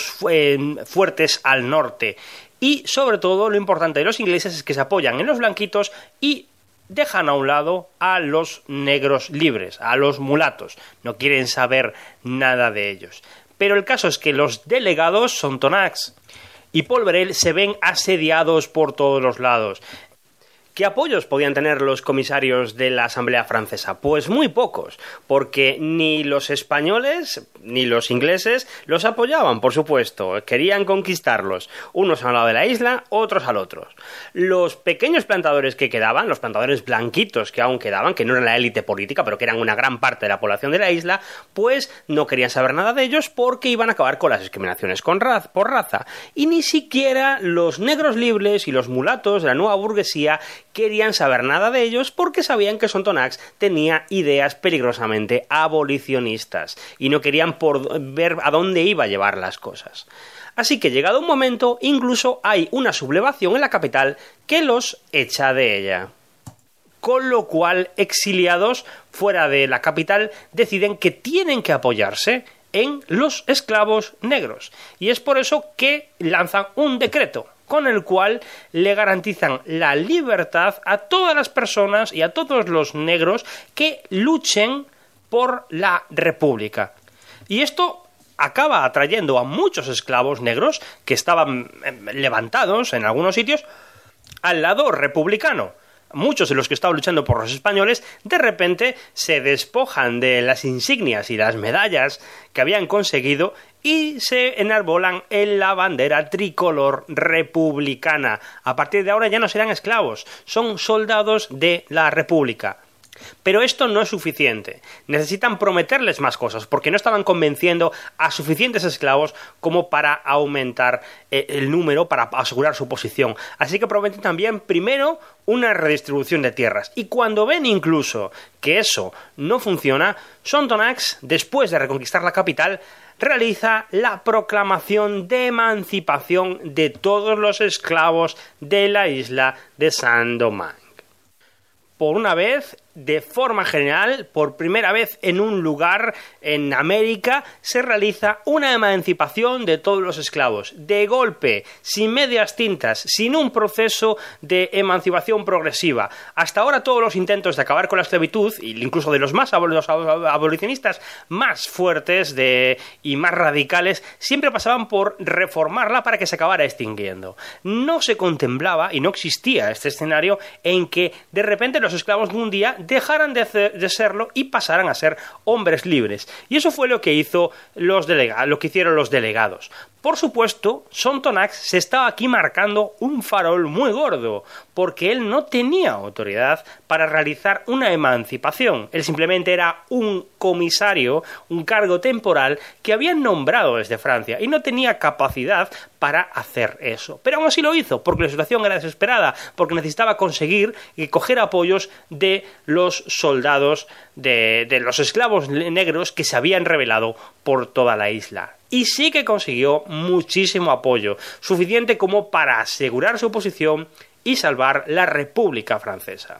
A: fuertes al norte y, sobre todo, lo importante de los ingleses es que se apoyan en los blanquitos y dejan a un lado a los negros libres, a los mulatos. No quieren saber nada de ellos. Pero el caso es que los delegados, Sonthonax y Polverel, se ven asediados por todos los lados. ¿Qué apoyos podían tener los comisarios de la Asamblea Francesa? Pues muy pocos, porque ni los españoles ni los ingleses los apoyaban, por supuesto. Querían conquistarlos, unos al lado de la isla, otros al otro. Los pequeños plantadores que quedaban, los plantadores blanquitos que aún quedaban, que no eran la élite política, pero que eran una gran parte de la población de la isla, pues no querían saber nada de ellos porque iban a acabar con las discriminaciones por raza. Y ni siquiera los negros libres y los mulatos de la nueva burguesía querían saber nada de ellos porque sabían que Sonthonax tenía ideas peligrosamente abolicionistas y no querían ver a dónde iba a llevar las cosas. Así que llegado un momento, incluso hay una sublevación en la capital que los echa de ella. Con lo cual, exiliados fuera de la capital deciden que tienen que apoyarse en los esclavos negros. Y es por eso que lanzan un decreto con el cual le garantizan la libertad a todas las personas y a todos los negros que luchen por la República. Y esto acaba atrayendo a muchos esclavos negros que estaban levantados en algunos sitios al lado republicano. muchos de los que estaban luchando por los españoles, de repente se despojan de las insignias y las medallas que habían conseguido y se enarbolan en la bandera tricolor republicana. A partir de ahora ya no serán esclavos, son soldados de la República. Pero esto no es suficiente. Necesitan prometerles más cosas, porque no estaban convenciendo a suficientes esclavos como para aumentar el número, para asegurar su posición. Así que prometen también, primero, una redistribución de tierras. Y cuando ven incluso que eso no funciona, Sonthonax, después de reconquistar la capital, realiza la proclamación de emancipación de todos los esclavos de la isla de Saint-Domingue. Por una vez, de forma general, por primera vez en un lugar en América, se realiza una emancipación de todos los esclavos. De golpe, sin medias tintas, sin un proceso de emancipación progresiva. Hasta ahora todos los intentos de acabar con la esclavitud, incluso de los abolicionistas más fuertes y más radicales, siempre pasaban por reformarla para que se acabara extinguiendo. No se contemplaba y no existía este escenario en que de repente los esclavos de un día dejaran de serlo y pasaran a ser hombres libres. Y eso fue lo que hicieron los delegados. Por supuesto, Sonthonax se estaba aquí marcando un farol muy gordo, porque él no tenía autoridad para realizar una emancipación. Él simplemente era un comisario, un cargo temporal que habían nombrado desde Francia y no tenía capacidad para hacer eso. Pero aún así lo hizo, porque la situación era desesperada, porque necesitaba conseguir y coger apoyos de los soldados, de los esclavos negros que se habían rebelado por toda la isla. Y sí que consiguió muchísimo apoyo, suficiente como para asegurar su posición y salvar la República Francesa.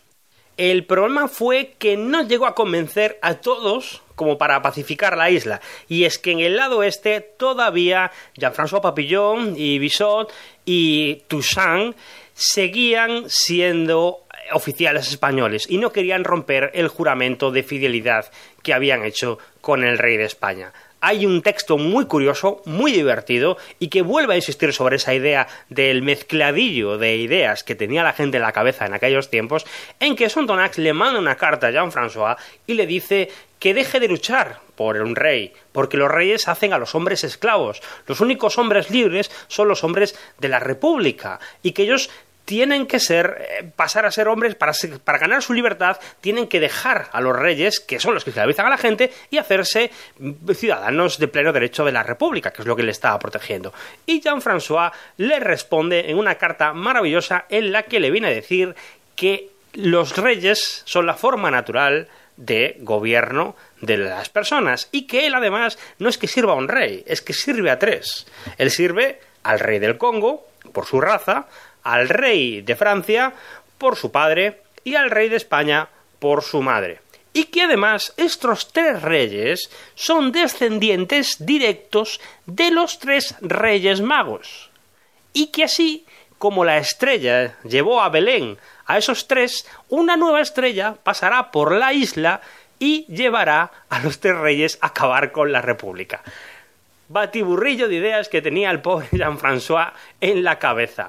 A: El problema fue que no llegó a convencer a todos como para pacificar la isla, y es que en el lado este todavía Jean-François Papillon y Bissot y Toussaint seguían siendo oficiales españoles y no querían romper el juramento de fidelidad que habían hecho con el rey de España. Hay un texto muy curioso, muy divertido, y que vuelve a insistir sobre esa idea del mezcladillo de ideas que tenía la gente en la cabeza en aquellos tiempos, en que Sonthonax le manda una carta a Jean-François y le dice que deje de luchar por un rey, porque los reyes hacen a los hombres esclavos. Los únicos hombres libres son los hombres de la República, y que ellos tienen que pasar a ser hombres, para ganar su libertad, tienen que dejar a los reyes, que son los que esclavizan a la gente, y hacerse ciudadanos de pleno derecho de la República, que es lo que le estaba protegiendo. Y Jean-François le responde en una carta maravillosa en la que le viene a decir que los reyes son la forma natural de gobierno de las personas, y que él además no es que sirva a un rey, es que sirve a tres. Él sirve al rey del Congo, por su raza, al rey de Francia por su padre y al rey de España por su madre. Y que además estos tres reyes son descendientes directos de los tres reyes magos. Y que así como la estrella llevó a Belén a esos tres, una nueva estrella pasará por la isla y llevará a los tres reyes a acabar con la República. Batiburrillo de ideas que tenía el pobre Jean-François en la cabeza.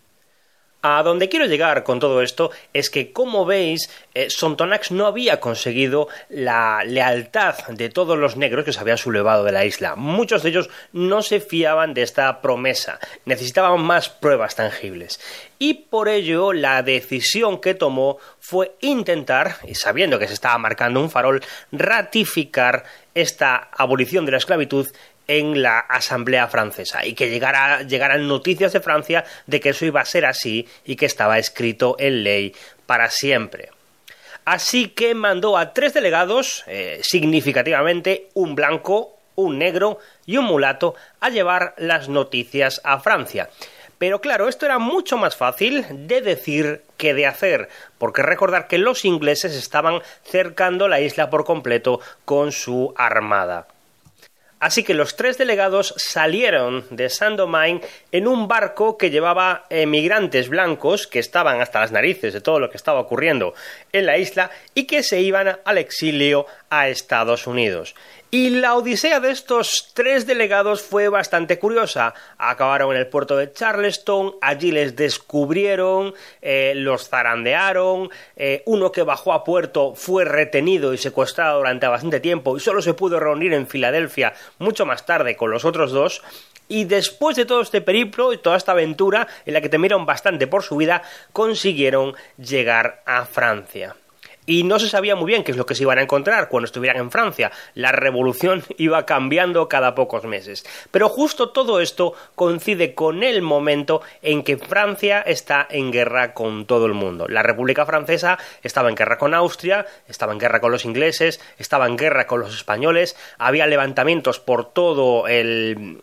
A: A donde quiero llegar con todo esto es que, como veis, Sonthonax no había conseguido la lealtad de todos los negros que se habían sublevado de la isla. Muchos de ellos no se fiaban de esta promesa, necesitaban más pruebas tangibles. Y por ello la decisión que tomó fue intentar, y sabiendo que se estaba marcando un farol, ratificar esta abolición de la esclavitud en la Asamblea Francesa, y que llegaran noticias de Francia de que eso iba a ser así y que estaba escrito en ley para siempre. Así que mandó a tres delegados, significativamente un blanco, un negro y un mulato, a llevar las noticias a Francia. Pero claro, esto era mucho más fácil de decir que de hacer, porque recordar que los ingleses estaban cercando la isla por completo con su armada. Así que los 3 delegados salieron de Saint-Domingue en un barco que llevaba emigrantes blancos que estaban hasta las narices de todo lo que estaba ocurriendo en la isla y que se iban al exilio a Estados Unidos. Y la odisea de estos 3 delegados fue bastante curiosa. Acabaron en el puerto de Charleston, allí les descubrieron, los zarandearon, uno que bajó a puerto fue retenido y secuestrado durante bastante tiempo y solo se pudo reunir en Filadelfia mucho más tarde con los otros 2. Y después de todo este periplo y toda esta aventura en la que temieron bastante por su vida, consiguieron llegar a Francia. Y no se sabía muy bien qué es lo que se iban a encontrar cuando estuvieran en Francia. La revolución iba cambiando cada pocos meses. Pero justo todo esto coincide con el momento en que Francia está en guerra con todo el mundo. La República Francesa estaba en guerra con Austria, estaba en guerra con los ingleses, estaba en guerra con los españoles, había levantamientos por todo el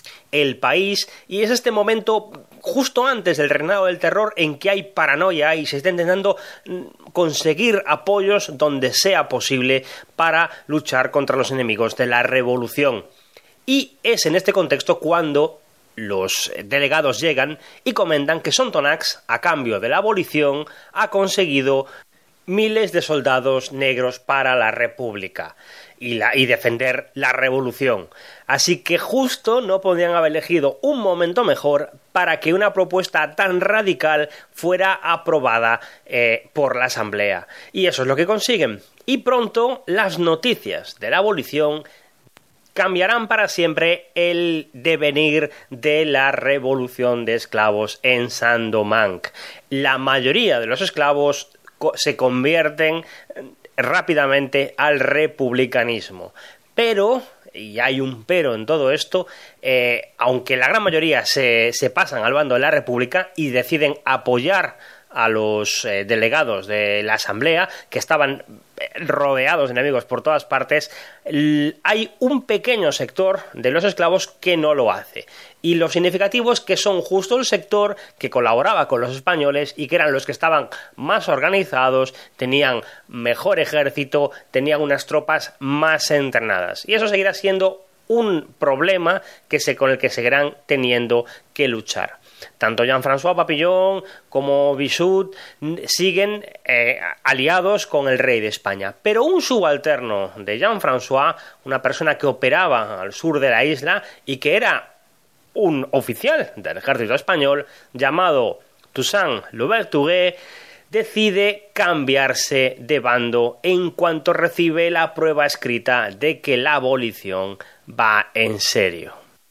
A: país, y es este momento justo antes del reinado del terror en que hay paranoia y se está intentando conseguir apoyos donde sea posible para luchar contra los enemigos de la revolución. Y es en este contexto cuando los delegados llegan y comentan que Sontonax, a cambio de la abolición, ha conseguido miles de soldados negros para la República y defender la revolución. Así que justo no podían haber elegido un momento mejor para que una propuesta tan radical fuera aprobada por la Asamblea. Y eso es lo que consiguen. Y pronto las noticias de la abolición cambiarán para siempre el devenir de la revolución de esclavos en Saint-Domingue. La mayoría de los esclavos se convierten rápidamente al republicanismo. Pero, y hay un pero en todo esto, aunque la gran mayoría se pasan al bando de la República y deciden apoyar a los delegados de la Asamblea, que estaban rodeados de enemigos por todas partes, hay un pequeño sector de los esclavos que no lo hace. Y lo significativo es que son justo el sector que colaboraba con los españoles y que eran los que estaban más organizados, tenían mejor ejército, tenían unas tropas más entrenadas. Y eso seguirá siendo un problema con el que seguirán teniendo que luchar. Tanto Jean-François Papillon como Bichot siguen aliados con el rey de España. Pero un subalterno de Jean-François, una persona que operaba al sur de la isla y que era un oficial del ejército español, llamado Toussaint Louverture, decide cambiarse de bando en cuanto recibe la prueba escrita de que la abolición va en serio.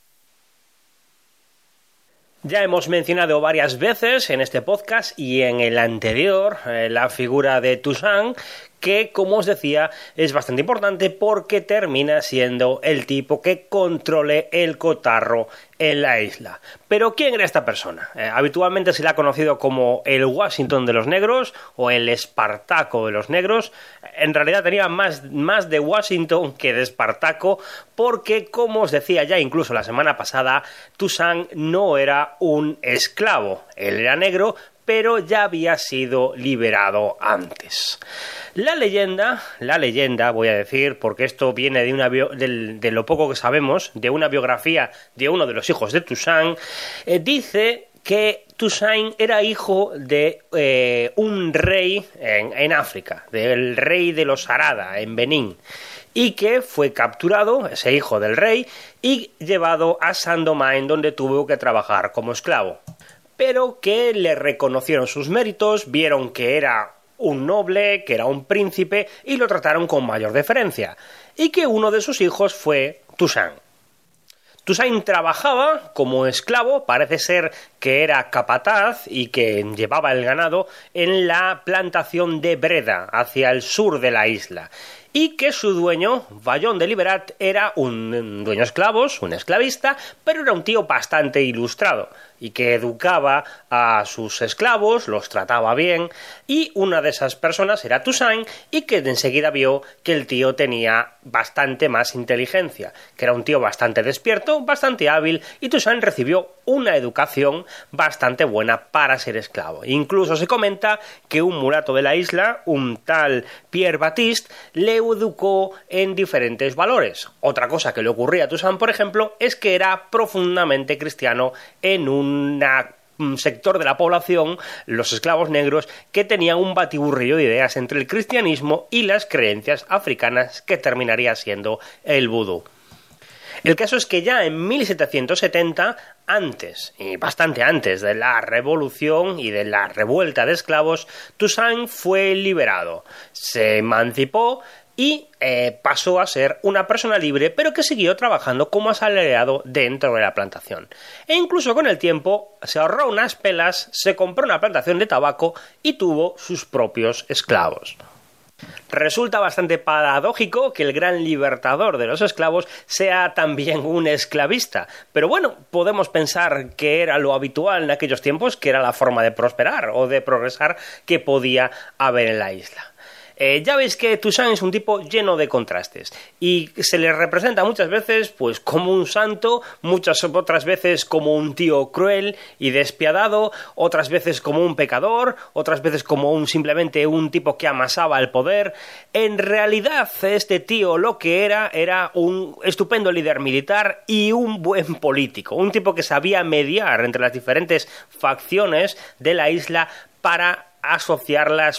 A: Ya hemos mencionado varias veces en este podcast y en el anterior la figura de Toussaint, que, como os decía, es bastante importante porque termina siendo el tipo que controle el cotarro en la isla. Pero ¿quién era esta persona? Habitualmente se le ha conocido como el Washington de los negros o el Espartaco de los negros. En realidad tenía más de Washington que de Espartaco porque, como os decía ya incluso la semana pasada, Toussaint no era un esclavo. Él era negro, pero ya había sido liberado antes. La leyenda, voy a decir, porque esto viene de lo poco que sabemos, de una biografía de uno de los hijos de Toussaint, dice que Toussaint era hijo de un rey en África, del rey de los Harada, en Benín, y que fue capturado, ese hijo del rey, y llevado a Saint-Domingue, donde tuvo que trabajar como esclavo. Pero que le reconocieron sus méritos, vieron que era un noble, que era un príncipe, y lo trataron con mayor deferencia, y que uno de sus hijos fue Toussaint. Toussaint trabajaba como esclavo, parece ser que era capataz y que llevaba el ganado en la plantación de Breda, hacia el sur de la isla, y que su dueño, Vallon de Liberat, era un dueño de esclavos, un esclavista, pero era un tío bastante ilustrado y que educaba a sus esclavos, los trataba bien, y una de esas personas era Toussaint, y que enseguida vio que el tío tenía bastante más inteligencia, que era un tío bastante despierto, bastante hábil, y Toussaint recibió una educación bastante buena para ser esclavo. Incluso se comenta que un mulato de la isla, un tal Pierre Baptiste, le educó en diferentes valores. Otra cosa que le ocurría a Toussaint, por ejemplo, es que era profundamente cristiano en un sector de la población, los esclavos negros, que tenían un batiburrillo de ideas entre el cristianismo y las creencias africanas que terminaría siendo el vudú. El caso es que ya en 1770, antes, y bastante antes de la revolución y de la revuelta de esclavos, Toussaint fue liberado, se emancipó y pasó a ser una persona libre, pero que siguió trabajando como asalariado dentro de la plantación. E incluso con el tiempo se ahorró unas pelas, se compró una plantación de tabaco y tuvo sus propios esclavos. Resulta bastante paradójico que el gran libertador de los esclavos sea también un esclavista, pero bueno, podemos pensar que era lo habitual en aquellos tiempos, que era la forma de prosperar o de progresar que podía haber en la isla. Ya veis que Toussaint es un tipo lleno de contrastes y se le representa muchas veces pues como un santo, muchas otras veces como un tío cruel y despiadado, otras veces como un pecador, otras veces como simplemente un tipo que amasaba el poder. En realidad este tío lo que era un estupendo líder militar y un buen político, un tipo que sabía mediar entre las diferentes facciones de la isla para asociarlas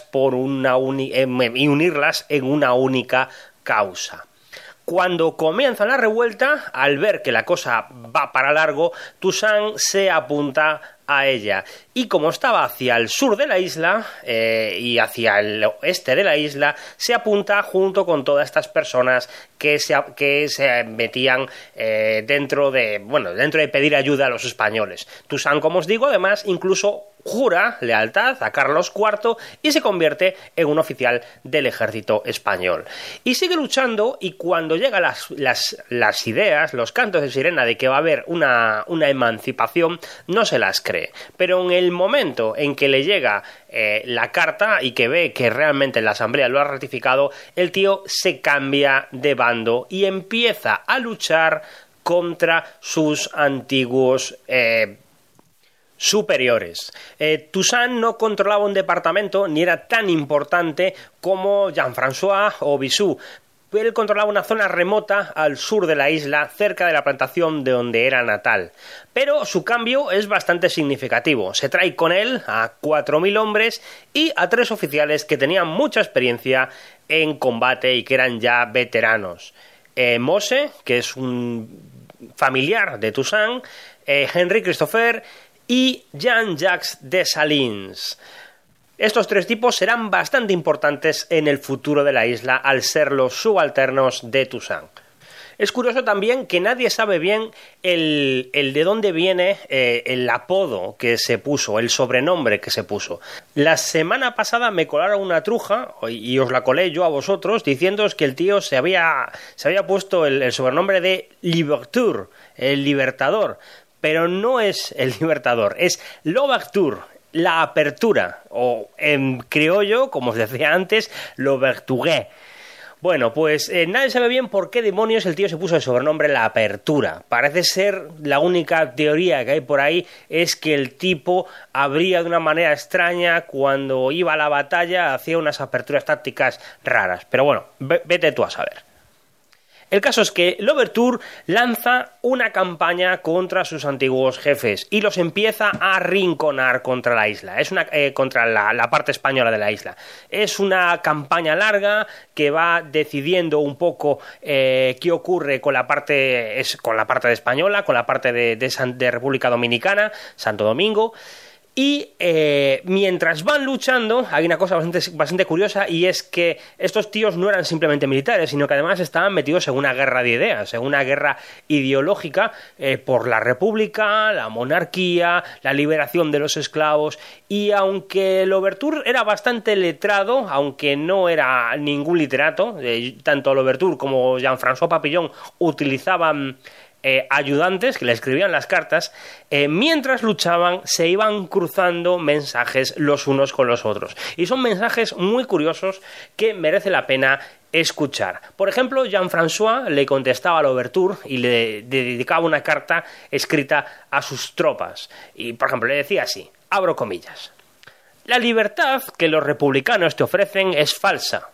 A: y unirlas en una única causa. Cuando comienza la revuelta, al ver que la cosa va para largo, Toussaint se apunta a ella. Y como estaba hacia el sur de la isla y hacia el oeste de la isla, se apunta junto con todas estas personas que se metían dentro de pedir ayuda a los españoles. Toussaint, como os digo, además, incluso jura lealtad a Carlos IV y se convierte en un oficial del ejército español. Y sigue luchando, y cuando llegan las ideas, los cantos de sirena de que va a haber una emancipación, no se las cree. Pero en el momento en que le llega la carta y que ve que realmente la asamblea lo ha ratificado, el tío se cambia de bando y empieza a luchar contra sus antiguos superiores. Toussaint no controlaba un departamento ni era tan importante como Jean-François o Bissou. Él controlaba una zona remota al sur de la isla, cerca de la plantación de donde era natal. Pero su cambio es bastante significativo. Se trae con él a 4.000 hombres y a 3 oficiales que tenían mucha experiencia en combate y que eran ya veteranos. Mose, que es un familiar de Toussaint, Henri Christopher y Jean-Jacques Dessalines. Estos 3 tipos serán bastante importantes en el futuro de la isla al ser los subalternos de Toussaint. Es curioso también que nadie sabe bien el de dónde viene el apodo que se puso, el sobrenombre que se puso. La semana pasada me colaron una truja, y os la colé yo a vosotros, diciéndoos que el tío se había puesto el sobrenombre de Louverture, el libertador. Pero no es el libertador, es l'ouverture, la apertura, o en criollo, como os decía antes, l'ouverture. Bueno, pues nadie sabe bien por qué demonios el tío se puso el sobrenombre La Apertura. Parece ser, la única teoría que hay por ahí es que el tipo abría de una manera extraña cuando iba a la batalla, hacía unas aperturas tácticas raras. Pero bueno, vete tú a saber. El caso es que Louverture lanza una campaña contra sus antiguos jefes y los empieza a arrinconar contra la isla, contra la parte española de la isla. Es una campaña larga que va decidiendo un poco qué ocurre con la parte de española, con la parte de República Dominicana, Santo Domingo. Y mientras van luchando, hay una cosa bastante curiosa, y es que estos tíos no eran simplemente militares, sino que además estaban metidos en una guerra de ideas, en una guerra ideológica por la república, la monarquía, la liberación de los esclavos. Y aunque Louverture era bastante letrado, aunque no era ningún literato, tanto Louverture como Jean-François Papillon utilizaban ayudantes que le escribían las cartas, mientras luchaban se iban cruzando mensajes los unos con los otros. Y son mensajes muy curiosos que merece la pena escuchar. Por ejemplo, Jean-François le contestaba a Louverture y le dedicaba una carta escrita a sus tropas. Y, por ejemplo, le decía así, abro comillas: la libertad que los republicanos te ofrecen es falsa.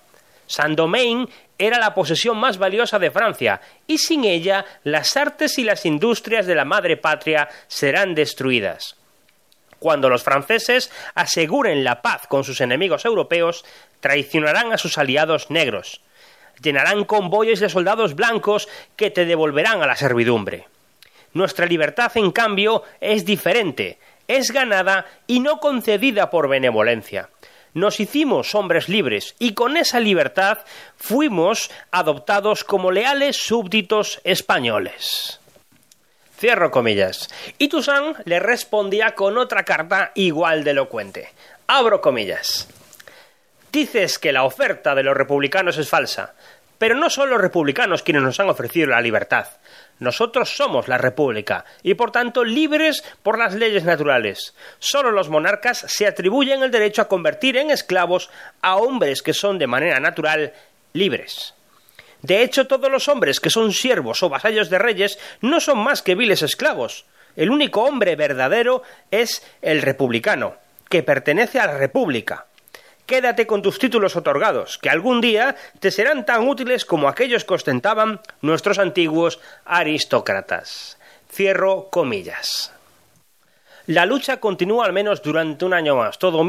A: Saint-Domingue era la posesión más valiosa de Francia, y sin ella las artes y las industrias de la madre patria serán destruidas. Cuando los franceses aseguren la paz con sus enemigos europeos, traicionarán a sus aliados negros. Llenarán convoyes de soldados blancos que te devolverán a la servidumbre. Nuestra libertad, en cambio, es diferente, es ganada y no concedida por benevolencia. Nos hicimos hombres libres y con esa libertad fuimos adoptados como leales súbditos españoles. Cierro comillas. Y Toussaint le respondía con otra carta igual de elocuente. Abro comillas. Dices que la oferta de los republicanos es falsa, pero no son los republicanos quienes nos han ofrecido la libertad. Nosotros somos la república y por tanto libres por las leyes naturales. Solo los monarcas se atribuyen el derecho a convertir en esclavos a hombres que son de manera natural libres. De hecho, todos los hombres que son siervos o vasallos de reyes no son más que viles esclavos. El único hombre verdadero es el republicano, que pertenece a la república. Quédate con tus títulos otorgados, que algún día te serán tan útiles como aquellos que ostentaban nuestros antiguos aristócratas. Cierro comillas. La lucha continúa al menos durante un año más, todo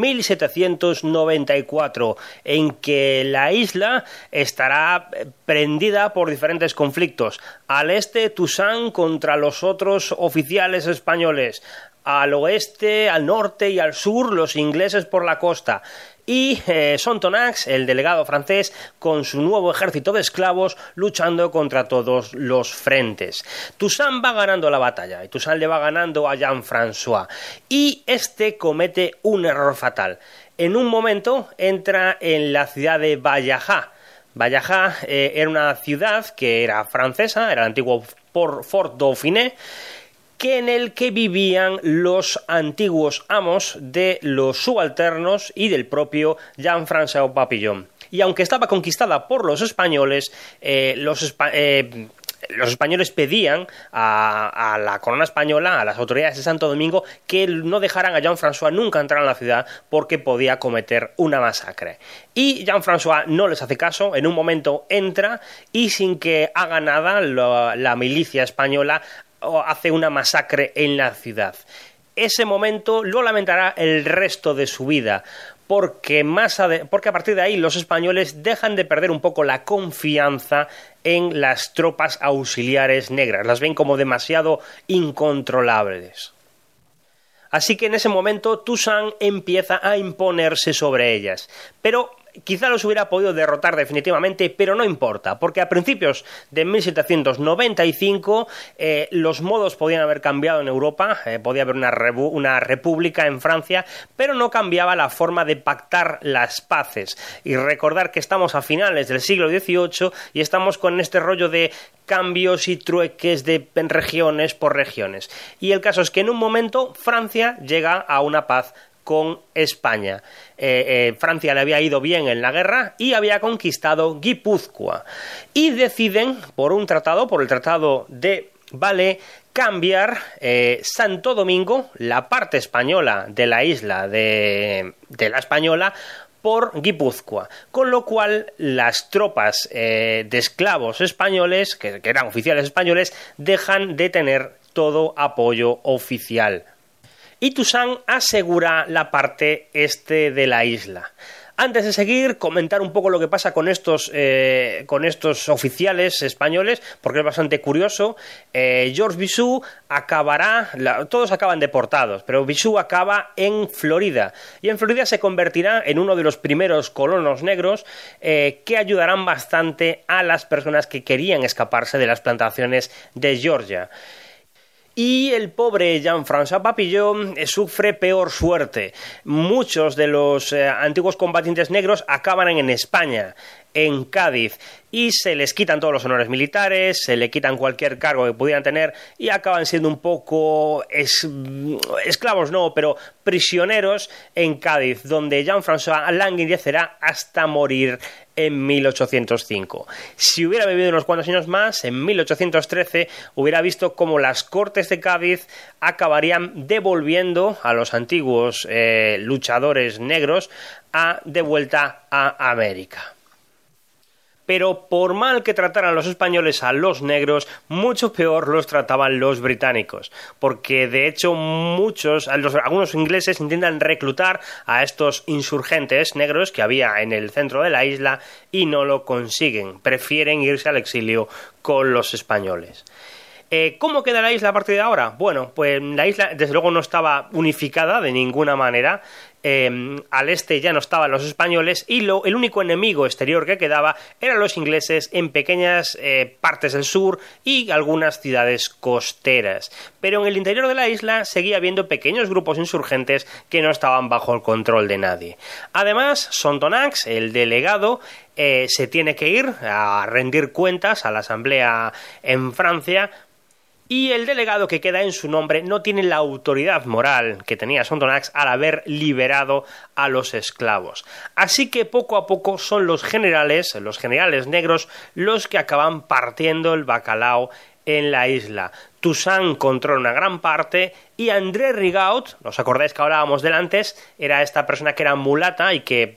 A: 1794, en que la isla estará prendida por diferentes conflictos. Al este, Toussaint contra los otros oficiales españoles. Al oeste, al norte y al sur, los ingleses por la costa. Y Sontonax, el delegado francés, con su nuevo ejército de esclavos, luchando contra todos los frentes. Toussaint va ganando la batalla, y Toussaint le va ganando a Jean-François. Y este comete un error fatal. En un momento entra en la ciudad de Bajajá. Bajajá era una ciudad que era francesa, era el antiguo Fort Dauphiné, en el que vivían los antiguos amos de los subalternos y del propio Jean-François Papillon. Y aunque estaba conquistada por los españoles, los españoles pedían a la corona española, a las autoridades de Santo Domingo, que no dejaran a Jean-François nunca entrar en la ciudad porque podía cometer una masacre. Y Jean-François no les hace caso, en un momento entra y sin que haga nada la milicia española hace una masacre en la ciudad. Ese momento lo lamentará el resto de su vida, porque a partir de ahí los españoles dejan de perder un poco la confianza en las tropas auxiliares negras, las ven como demasiado incontrolables. Así que en ese momento Toussaint empieza a imponerse sobre ellas, pero quizá los hubiera podido derrotar definitivamente, pero no importa, porque a principios de 1795 los modos podían haber cambiado en Europa, podía haber una república en Francia, pero no cambiaba la forma de pactar las paces. Y recordar que estamos a finales del siglo XVIII y estamos con este rollo de cambios y trueques de regiones por regiones. Y el caso es que en un momento Francia llega a una paz con España. Francia le había ido bien en la guerra y había conquistado Guipúzcoa. Y deciden, por el Tratado de Valais, cambiar Santo Domingo, la parte española de la isla de la Española, por Guipúzcoa, con lo cual las tropas de esclavos españoles, que eran oficiales españoles, dejan de tener todo apoyo oficial. Y Toussaint asegura la parte este de la isla. Antes de seguir, comentar un poco lo que pasa con estos oficiales españoles, porque es bastante curioso. Georges Bixiou todos acaban deportados, pero Bixiou acaba en Florida, y en Florida se convertirá en uno de los primeros colonos negros que ayudarán bastante a las personas que querían escaparse de las plantaciones de Georgia. Y el pobre Jean-François Papillon sufre peor suerte. Muchos de los antiguos combatientes negros acaban en España, en Cádiz, y se les quitan todos los honores militares, se le quitan cualquier cargo que pudieran tener y acaban siendo un poco esclavos, no, pero prisioneros en Cádiz, donde Jean-François languidecerá hasta morir en 1805. Si hubiera vivido unos cuantos años más, en 1813 hubiera visto cómo las Cortes de Cádiz acabarían devolviendo a los antiguos luchadores negros de vuelta a América. pero por mal que trataran los españoles a los negros, mucho peor los trataban los británicos, porque de hecho algunos ingleses intentan reclutar a estos insurgentes negros que había en el centro de la isla y no lo consiguen, prefieren irse al exilio con los españoles. ¿Cómo queda la isla a partir de ahora? Bueno, pues la isla desde luego no estaba unificada de ninguna manera. Al este ya no estaban los españoles y el único enemigo exterior que quedaba eran los ingleses en pequeñas partes del sur y algunas ciudades costeras. Pero en el interior de la isla seguía habiendo pequeños grupos insurgentes que no estaban bajo el control de nadie. Además, Sonthonax, el delegado, se tiene que ir a rendir cuentas a la asamblea en Francia. Y el delegado que queda en su nombre no tiene la autoridad moral que tenía Sonthonax al haber liberado a los esclavos. Así que poco a poco son los generales negros, los que acaban partiendo el bacalao en la isla. Toussaint controla una gran parte y André Rigaud, ¿os acordáis que hablábamos de él antes? Era esta persona que era mulata y que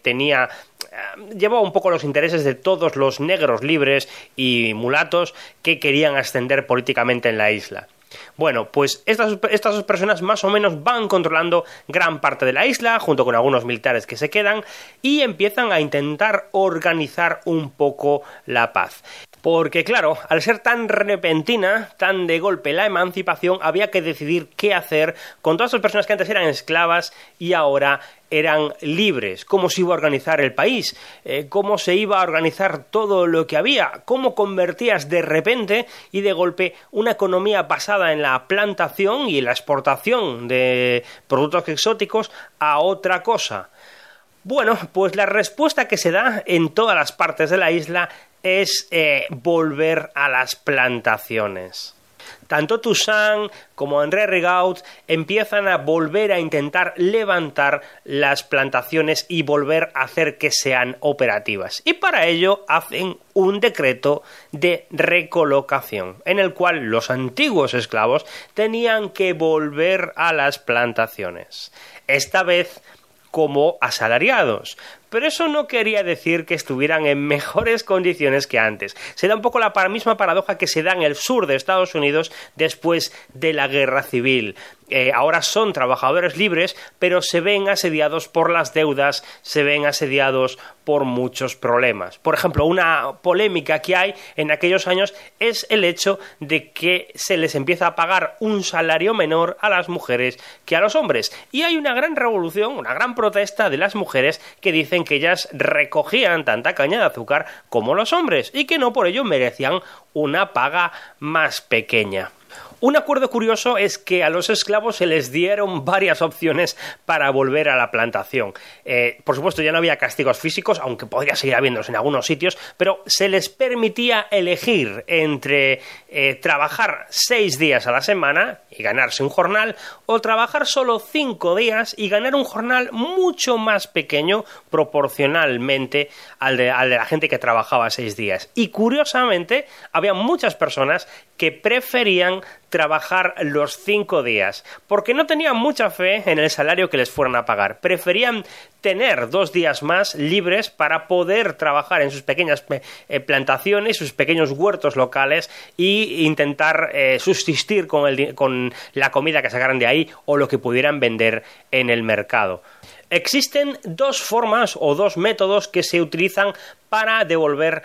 A: llevaba un poco los intereses de todos los negros libres y mulatos que querían ascender políticamente en la isla. Bueno, pues estas dos personas más o menos van controlando gran parte de la isla, junto con algunos militares que se quedan, y empiezan a intentar organizar un poco la paz. Porque claro, al ser tan repentina, tan de golpe la emancipación, había que decidir qué hacer con todas las personas que antes eran esclavas y ahora eran libres. ¿Cómo se iba a organizar el país? ¿Cómo se iba a organizar todo lo que había? ¿Cómo convertías de repente y de golpe una economía basada en la plantación y en la exportación de productos exóticos a otra cosa? Bueno, pues la respuesta que se da en todas las partes de la isla es volver a las plantaciones. Tanto Toussaint como André Rigaud empiezan a volver a intentar levantar las plantaciones y volver a hacer que sean operativas. Y para ello hacen un decreto de recolocación, en el cual los antiguos esclavos tenían que volver a las plantaciones. Esta vez como asalariados. Pero eso no quería decir que estuvieran en mejores condiciones que antes. Se da un poco la misma paradoja que se da en el sur de Estados Unidos después de la Guerra Civil. Ahora son trabajadores libres, pero se ven asediados por las deudas, se ven asediados por muchos problemas. Por ejemplo, una polémica que hay en aquellos años es el hecho de que se les empieza a pagar un salario menor a las mujeres que a los hombres. Y hay una gran revolución, una gran protesta de las mujeres que dicen que ellas recogían tanta caña de azúcar como los hombres y que no por ello merecían una paga más pequeña. Un acuerdo curioso es que a los esclavos se les dieron varias opciones para volver a la plantación. Por supuesto, ya no había castigos físicos, aunque podría seguir habiéndolos en algunos sitios, pero se les permitía elegir entre trabajar 6 días a la semana y ganarse un jornal, o trabajar solo 5 días y ganar un jornal mucho más pequeño proporcionalmente al de la gente que trabajaba 6 días. Y curiosamente, había muchas personas que preferían trabajar los 5 días, porque no tenían mucha fe en el salario que les fueran a pagar. Preferían tener 2 días más libres para poder trabajar en sus pequeñas plantaciones, sus pequeños huertos locales e intentar subsistir con la comida que sacaran de ahí o lo que pudieran vender en el mercado. Existen 2 formas o 2 métodos que se utilizan para volver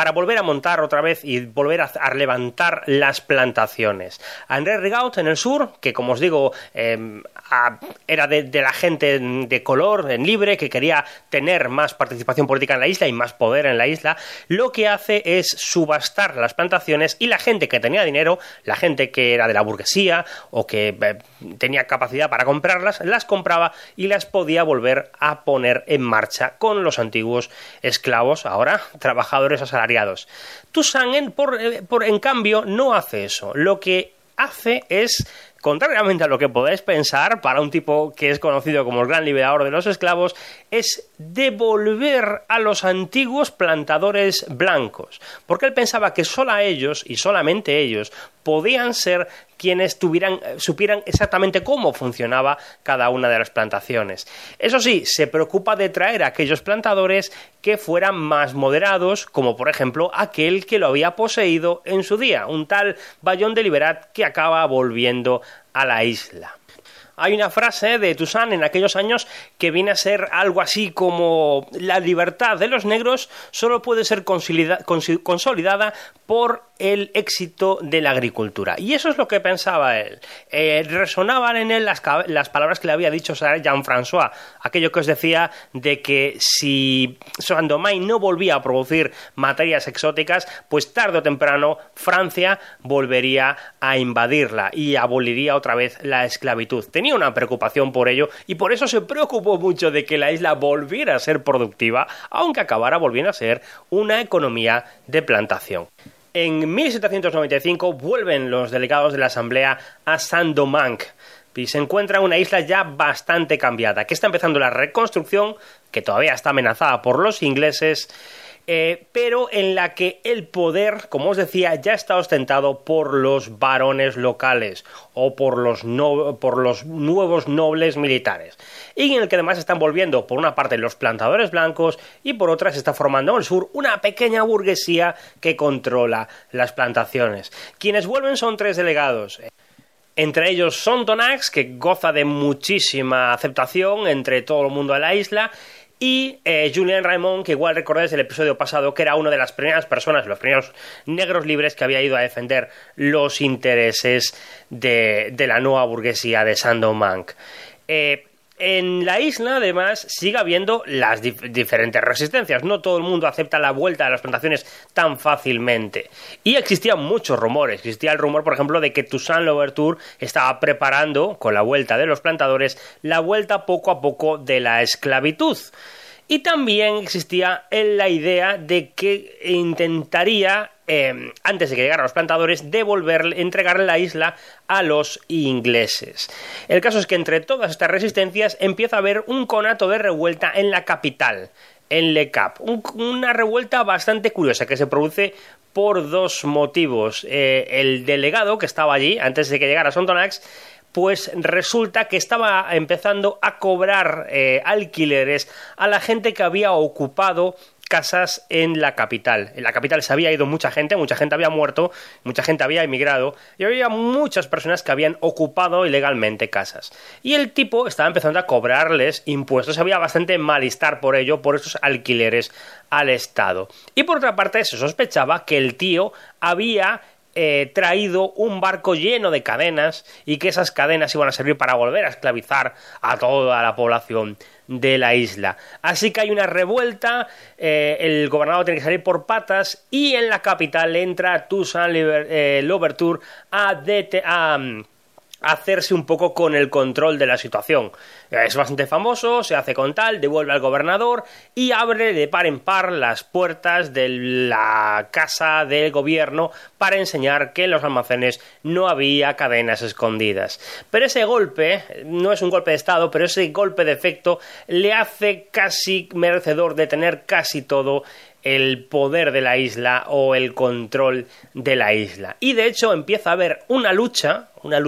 A: a montar otra vez y volver a levantar las plantaciones. André Rigaud en el sur, que como os digo era de la gente de color, en libre, que quería tener más participación política en la isla y más poder en la isla, lo que hace es subastar las plantaciones y la gente que tenía dinero, la gente que era de la burguesía o que tenía capacidad para comprarlas, las compraba y las podía volver a poner en marcha con los antiguos esclavos, ahora trabajadores asalariados. Toussaint, en cambio, no hace eso. Lo que hace es, contrariamente a lo que podáis pensar, para un tipo que es conocido como el gran liberador de los esclavos, es devolver a los antiguos plantadores blancos, porque él pensaba que solo ellos y solamente ellos podían ser quienes supieran exactamente cómo funcionaba cada una de las plantaciones. Eso sí, se preocupa de traer a aquellos plantadores que fueran más moderados, como por ejemplo aquel que lo había poseído en su día, un tal Bayón de Liberat, que acaba volviendo a la isla. Hay una frase de Toussaint en aquellos años que viene a ser algo así como: la libertad de los negros solo puede ser consolidada por el éxito de la agricultura. Y eso es lo que pensaba él. Resonaban en él las palabras que le había dicho Jean-François, aquello que os decía de que si Saint-Domingue no volvía a producir materias exóticas, pues tarde o temprano Francia volvería a invadirla y aboliría otra vez la esclavitud. Tenía una preocupación por ello y por eso se preocupó mucho de que la isla volviera a ser productiva, aunque acabara volviendo a ser una economía de plantación. En 1795 vuelven los delegados de la Asamblea a Saint-Domingue y se encuentra una isla ya bastante cambiada, que está empezando la reconstrucción, que todavía está amenazada por los ingleses, pero en la que el poder, como os decía, ya está ostentado por los varones locales o por los nuevos nobles militares, y en el que además están volviendo por una parte los plantadores blancos y por otra se está formando en el sur una pequeña burguesía que controla las plantaciones. Quienes vuelven son 3 delegados. Entre ellos Sonthonax, que goza de muchísima aceptación entre todo el mundo de la isla, y Julien Raymond, que igual recordáis del episodio pasado, que era una de las primeras personas, los primeros negros libres que había ido a defender los intereses de la nueva burguesía de Saint-Domingue. En la isla, además, sigue habiendo las diferentes resistencias. No todo el mundo acepta la vuelta de las plantaciones tan fácilmente. Y existían muchos rumores. Existía el rumor, por ejemplo, de que Toussaint Louverture estaba preparando, con la vuelta de los plantadores, la vuelta poco a poco de la esclavitud. Y también existía la idea de que intentaría, antes de que llegaran los plantadores, entregarle la isla a los ingleses. El caso es que entre todas estas resistencias empieza a haber un conato de revuelta en la capital, en Le Cap. Una revuelta bastante curiosa que se produce por 2 motivos. El delegado que estaba allí, antes de que llegara Sonthonax, pues resulta que estaba empezando a cobrar alquileres a la gente que había ocupado casas en la capital. En la capital se había ido mucha gente había muerto, mucha gente había emigrado y había muchas personas que habían ocupado ilegalmente casas. Y el tipo estaba empezando a cobrarles impuestos, había bastante malestar por ello, por esos alquileres al Estado. Y por otra parte se sospechaba que el tío había traído un barco lleno de cadenas y que esas cadenas iban a servir para volver a esclavizar a toda la población de la isla. Así que hay una revuelta, el gobernador tiene que salir por patas y en la capital entra Toussaint Louverture a hacerse un poco con el control de la situación. Es bastante famoso, se hace con tal, devuelve al gobernador y abre de par en par las puertas de la casa del gobierno para enseñar que en los almacenes no había cadenas escondidas. Pero ese golpe, no es un golpe de estado, pero ese golpe de efecto le hace casi merecedor de tener casi todo el poder de la isla o el control de la isla. Y de hecho empieza a haber una lucha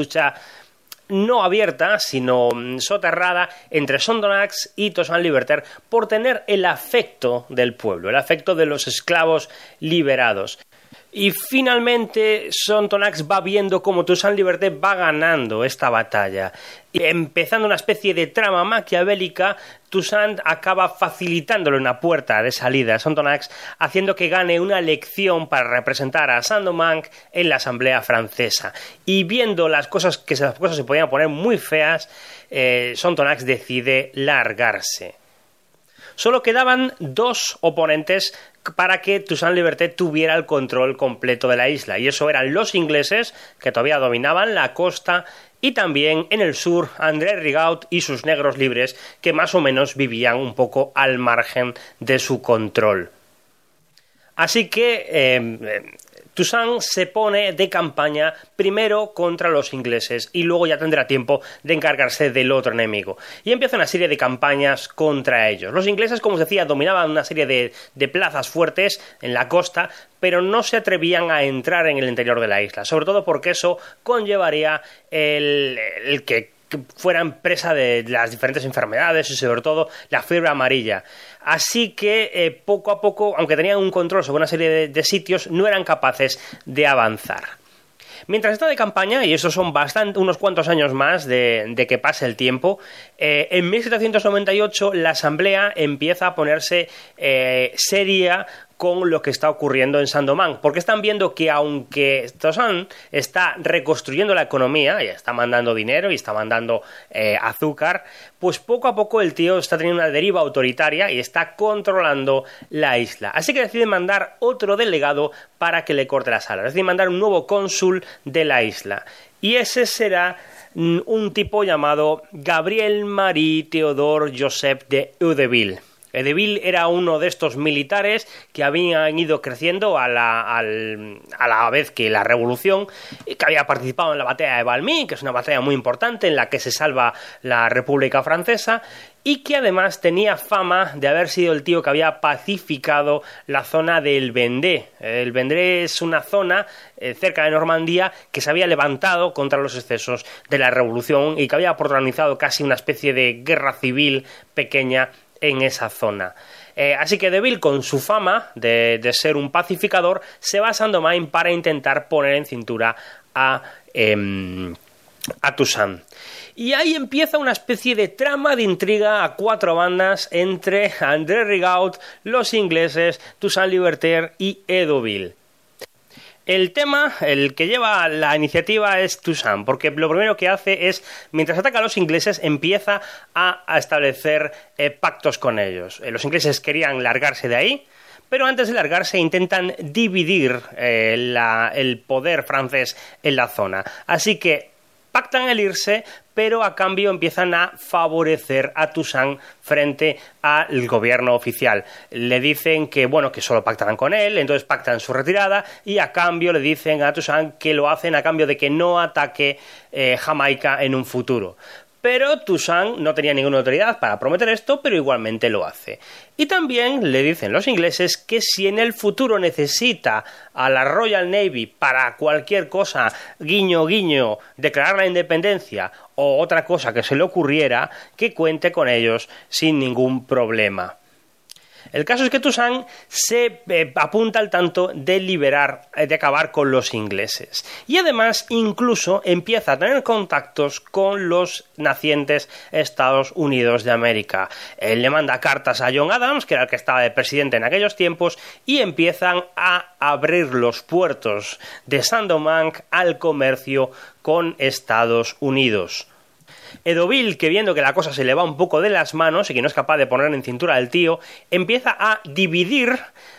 A: no abierta, sino soterrada entre Sonthonax y Toussaint Louverture por tener el afecto del pueblo, el afecto de los esclavos liberados. Y finalmente Sonthonax va viendo cómo Toussaint Louverture va ganando esta batalla. Y empezando una especie de trama maquiavélica, Toussaint acaba facilitándole una puerta de salida a Sonthonax, haciendo que gane una elección para representar a Saint-Domingue en la Asamblea Francesa. Y viendo las cosas se podían poner muy feas, Sonthonax decide largarse. Solo quedaban 2 oponentes para que Toussaint Louverture tuviera el control completo de la isla, y eso eran los ingleses, que todavía dominaban la costa, y también en el sur André Rigaud y sus negros libres, que más o menos vivían un poco al margen de su control. Así que Toussaint se pone de campaña primero contra los ingleses y luego ya tendrá tiempo de encargarse del otro enemigo. Y empieza una serie de campañas contra ellos. Los ingleses, como os decía, dominaban una serie de plazas fuertes en la costa, pero no se atrevían a entrar en el interior de la isla, sobre todo porque eso conllevaría el que fueran presa de las diferentes enfermedades y sobre todo la fiebre amarilla. Así que poco a poco, aunque tenían un control sobre una serie de sitios, no eran capaces de avanzar. Mientras está de campaña, y estos son unos cuantos años más de que pase el tiempo, en 1798 la Asamblea empieza a ponerse seria con lo que está ocurriendo en Saint-Domingue, porque están viendo que aunque Toussaint está reconstruyendo la economía y está mandando dinero y está mandando azúcar, pues poco a poco el tío está teniendo una deriva autoritaria y está controlando la isla. Así que decide mandar otro delegado para que le corte las alas, decide mandar un nuevo cónsul de la isla. Y ese será un tipo llamado Gabriel Marie Théodore Joseph de Eudeville. Eudeville era uno de estos militares que habían ido creciendo a la vez que la revolución, y que había participado en la batalla de Valmy, que es una batalla muy importante en la que se salva la República Francesa, y que además tenía fama de haber sido el tío que había pacificado la zona del Vendée. El Vendée es una zona cerca de Normandía que se había levantado contra los excesos de la revolución y que había protagonizado casi una especie de guerra civil pequeña en esa zona. Así que Deville, con su fama de ser un pacificador, se va a Saint-Domingue para intentar poner en cintura a Toussaint. Y ahí empieza una especie de trama de intriga a cuatro bandas entre André Rigaud, los ingleses, Toussaint Louverture y Eudeville. El tema, el que lleva la iniciativa es Toussaint, porque lo primero que hace es, mientras ataca a los ingleses, empieza a establecer pactos con ellos. Los ingleses querían largarse de ahí, pero antes de largarse intentan dividir el poder francés en la zona. Así que pactan el irse, pero a cambio empiezan a favorecer a Toussaint frente al gobierno oficial. Le dicen que, bueno, que solo pactarán con él, entonces pactan su retirada y a cambio le dicen a Toussaint que lo hacen a cambio de que no ataque Jamaica en un futuro. Pero Toussaint no tenía ninguna autoridad para prometer esto, pero igualmente lo hace. Y también le dicen los ingleses que si en el futuro necesita a la Royal Navy para cualquier cosa, guiño, guiño, declarar la independencia o otra cosa que se le ocurriera, que cuente con ellos sin ningún problema. El caso es que Toussaint se apunta al tanto de acabar con los ingleses. Y además incluso empieza a tener contactos con los nacientes Estados Unidos de América. Él le manda cartas a John Adams, que era el que estaba de presidente en aquellos tiempos, y empiezan a abrir los puertos de Saint-Domingue al comercio con Estados Unidos. Eudeville, que viendo que la cosa se le va un poco de las manos y que no es capaz de poner en cintura al tío, empieza a dividir,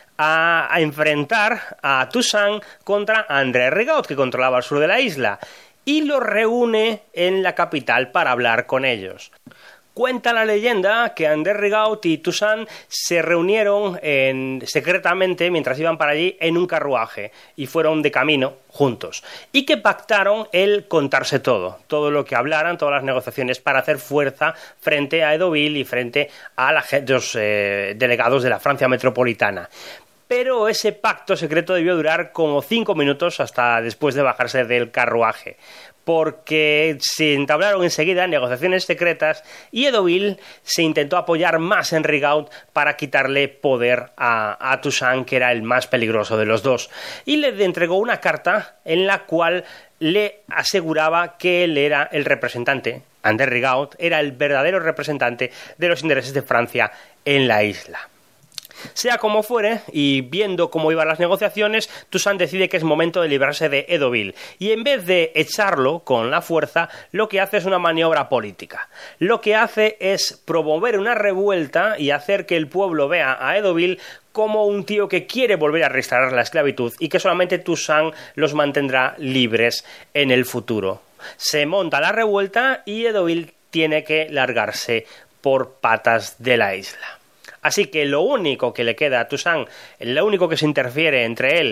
A: a enfrentar a Toussaint contra André Rigaud, que controlaba el sur de la isla, y los reúne en la capital para hablar con ellos. Cuenta la leyenda que André Rigaud y Toussaint se reunieron secretamente mientras iban para allí en un carruaje y fueron de camino juntos y que pactaron el contarse todo lo que hablaran, todas las negociaciones para hacer fuerza frente a Eudeville y frente a los delegados de la Francia metropolitana. Pero ese pacto secreto debió durar como 5 minutos hasta después de bajarse del carruaje, porque se entablaron enseguida negociaciones secretas y Eudeville se intentó apoyar más en Rigaud para quitarle poder a Toussaint, que era el más peligroso de los dos, y le entregó una carta en la cual le aseguraba que él era el representante, André Rigaud era el verdadero representante de los intereses de Francia en la isla. Sea como fuere, y viendo cómo iban las negociaciones, Toussaint decide que es momento de librarse de Eudeville, y en vez de echarlo con la fuerza, lo que hace es una maniobra política. Lo que hace es promover una revuelta y hacer que el pueblo vea a Eudeville como un tío que quiere volver a restaurar la esclavitud y que solamente Toussaint los mantendrá libres en el futuro. Se monta la revuelta y Eudeville tiene que largarse por patas de la isla. Así que lo único que le queda a Toussaint, lo único que se interfiere entre él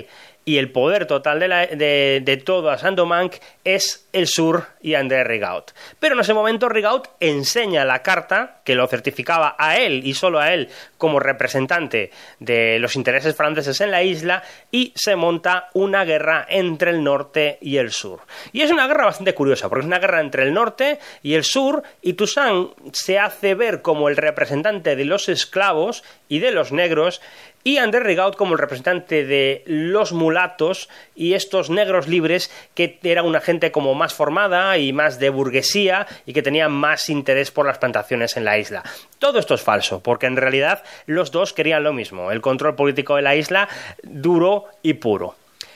A: y el poder total de todo a Saint-Domingue es el sur y André Rigaud. Pero en ese momento Rigaud enseña la carta que lo certificaba a él y solo a él como representante de los intereses franceses en la isla, y se monta una guerra entre el norte y el sur. Y es una guerra bastante curiosa, porque es una guerra entre el norte y el sur, y Toussaint se hace ver como el representante de los esclavos y de los negros, y André Rigaud como el representante de los mulatos y estos negros libres, que era una gente como más formada y más de burguesía y que tenía más interés por las plantaciones en la isla. Todo esto es falso, porque en realidad los dos querían lo mismo, el control político de la isla duro y puro.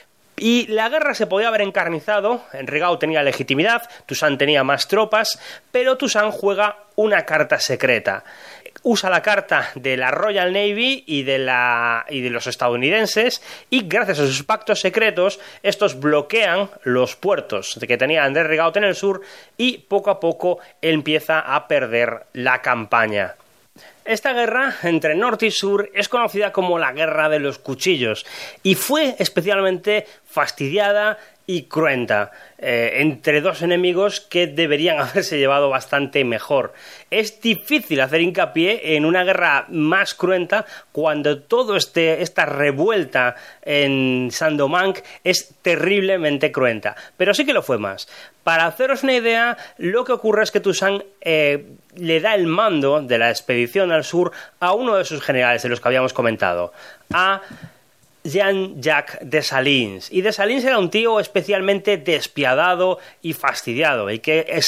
A: Y la guerra se podía haber encarnizado, Rigaud tenía legitimidad, Toussaint tenía más tropas, pero Toussaint juega una carta secreta. Usa la carta de la Royal Navy y de los estadounidenses, y gracias a sus pactos secretos estos bloquean los puertos que tenía André Rigaud en el sur, y poco a poco empieza a perder la campaña. Esta guerra entre norte y sur es conocida como la Guerra de los Cuchillos, y fue especialmente fastidiada y cruenta entre dos enemigos que deberían haberse llevado bastante mejor. Es difícil hacer hincapié en una guerra más cruenta cuando toda esta revuelta en Saint-Domingue es terriblemente cruenta, pero sí que lo fue más. Para haceros una idea, lo que ocurre es que Toussaint le da el mando de la expedición al sur a uno de sus generales, de los que habíamos comentado, a Jean-Jacques Dessalines. Y Dessalines era un tío especialmente despiadado y fastidiado, y que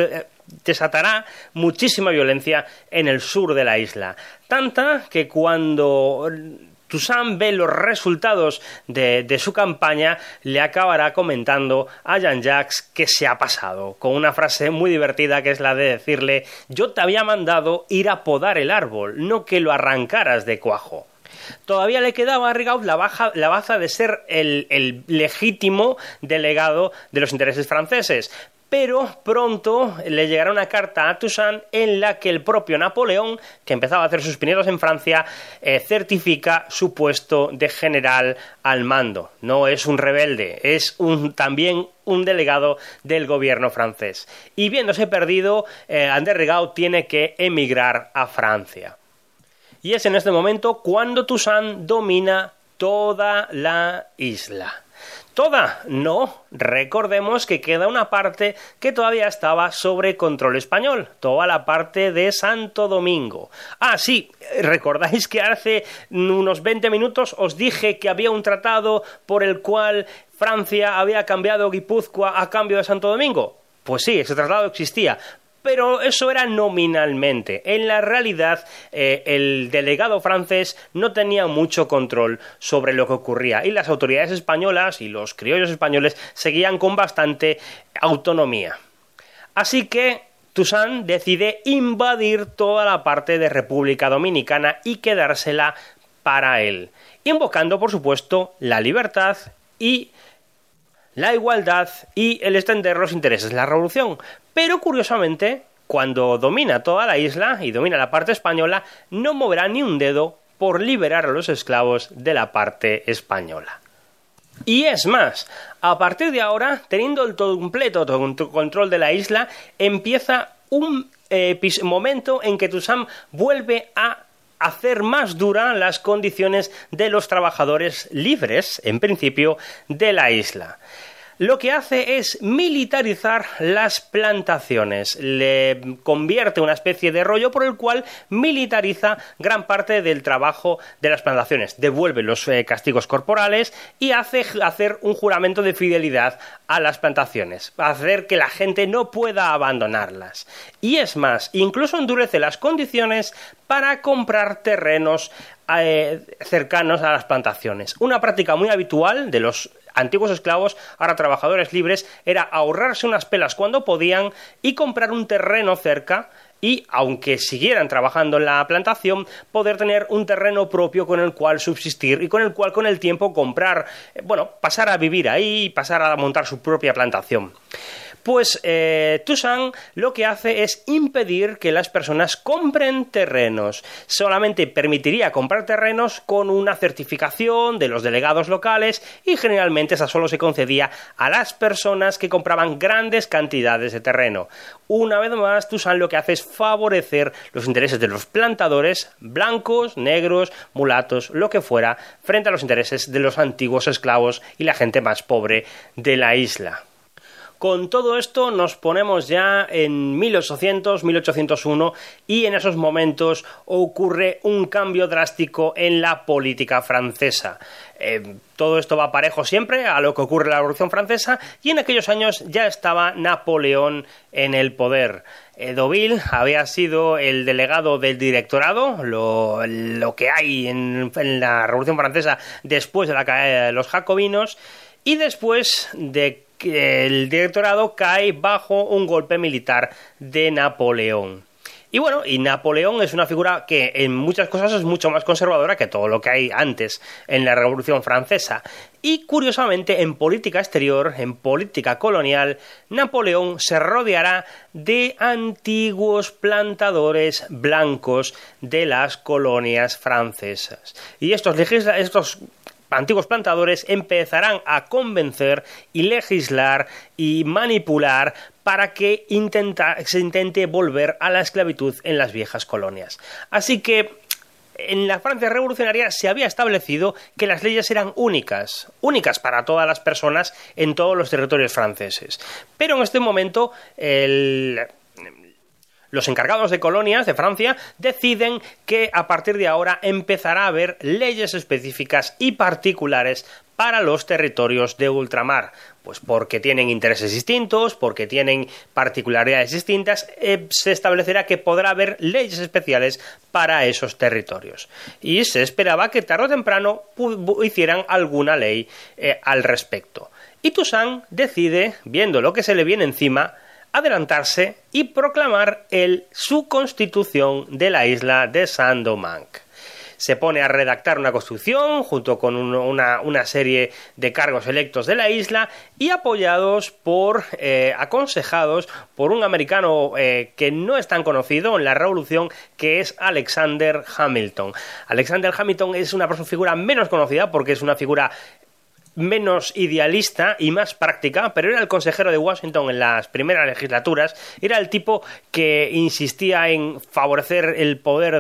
A: desatará muchísima violencia en el sur de la isla. Tanta que cuando Toussaint ve los resultados de su campaña, le acabará comentando a Jean-Jacques que se ha pasado, con una frase muy divertida, que es la de decirle: yo te había mandado ir a podar el árbol, no que lo arrancaras de cuajo. Todavía le quedaba a Rigaud la baza de ser el legítimo delegado de los intereses franceses, pero pronto le llegará una carta a Toussaint en la que el propio Napoleón, que empezaba a hacer sus pinitos en Francia, certifica su puesto de general al mando. No es un rebelde, es también un delegado del gobierno francés. Y viéndose perdido, André Rigaud tiene que emigrar a Francia. Y es en este momento cuando Toussaint domina toda la isla. Toda, no, recordemos que queda una parte que todavía estaba sobre control español, toda la parte de Santo Domingo. Ah, sí, ¿recordáis que hace unos 20 minutos os dije que había un tratado por el cual Francia había cambiado Guipúzcoa a cambio de Santo Domingo? Pues sí, ese tratado existía, pero eso era nominalmente. En la realidad, el delegado francés no tenía mucho control sobre lo que ocurría, y las autoridades españolas y los criollos españoles seguían con bastante autonomía. Así que Toussaint decide invadir toda la parte de República Dominicana y quedársela para él, invocando, por supuesto, la libertad y la igualdad y el extender los intereses de la revolución. Pero curiosamente, cuando domina toda la isla y domina la parte española, no moverá ni un dedo por liberar a los esclavos de la parte española. Y es más, a partir de ahora, teniendo el completo control de la isla, empieza un momento en que Toussaint vuelve a hacer más duras las condiciones de los trabajadores libres, en principio, de la isla. Lo que hace es militarizar las plantaciones, le convierte en una especie de rollo por el cual militariza gran parte del trabajo de las plantaciones, devuelve los castigos corporales y hace hacer un juramento de fidelidad a las plantaciones, hacer que la gente no pueda abandonarlas. Y es más, incluso endurece las condiciones para comprar terrenos cercanos a las plantaciones. Una práctica muy habitual de los antiguos esclavos, ahora trabajadores libres, era ahorrarse unas pelas cuando podían y comprar un terreno cerca, y aunque siguieran trabajando en la plantación, poder tener un terreno propio con el cual subsistir y con el cual con el tiempo comprar, pasar a vivir ahí y pasar a montar su propia plantación. Pues Toussaint lo que hace es impedir que las personas compren terrenos. Solamente permitiría comprar terrenos con una certificación de los delegados locales y generalmente esa solo se concedía a las personas que compraban grandes cantidades de terreno. Una vez más, Toussaint lo que hace es favorecer los intereses de los plantadores blancos, negros, mulatos, lo que fuera, frente a los intereses de los antiguos esclavos y la gente más pobre de la isla. Con todo esto nos ponemos ya en 1800, 1801 y en esos momentos ocurre un cambio drástico en la política francesa. Todo esto va parejo siempre a lo que ocurre en la Revolución Francesa y en aquellos años ya estaba Napoleón en el poder. Deauville había sido el delegado del directorado, lo que hay en la Revolución Francesa después de la caída de los jacobinos y después de que el directorado cae bajo un golpe militar de Napoleón. Y bueno, y Napoleón es una figura que en muchas cosas es mucho más conservadora que todo lo que hay antes en la Revolución Francesa. Y curiosamente, en política exterior, en política colonial, Napoleón se rodeará de antiguos plantadores blancos de las colonias francesas. Y estos antiguos plantadores empezarán a convencer y legislar y manipular para que se intente volver a la esclavitud en las viejas colonias. Así que en la Francia revolucionaria se había establecido que las leyes eran únicas para todas las personas en todos los territorios franceses. Pero en este momento los encargados de colonias de Francia deciden que a partir de ahora empezará a haber leyes específicas y particulares para los territorios de ultramar, pues porque tienen intereses distintos, porque tienen particularidades distintas, se establecerá que podrá haber leyes especiales para esos territorios. Y se esperaba que tarde o temprano hicieran alguna ley al respecto. Y Toussaint decide, viendo lo que se le viene encima, adelantarse y proclamar su constitución de la isla de Saint-Domingue. Se pone a redactar una constitución junto con una serie de cargos electos de la isla y apoyados aconsejados por un americano que no es tan conocido en la revolución, que es Alexander Hamilton. Alexander Hamilton es una figura menos conocida porque es una figura menos idealista y más práctica, pero era el consejero de Washington en las primeras legislaturas. Era el tipo que insistía en favorecer el poder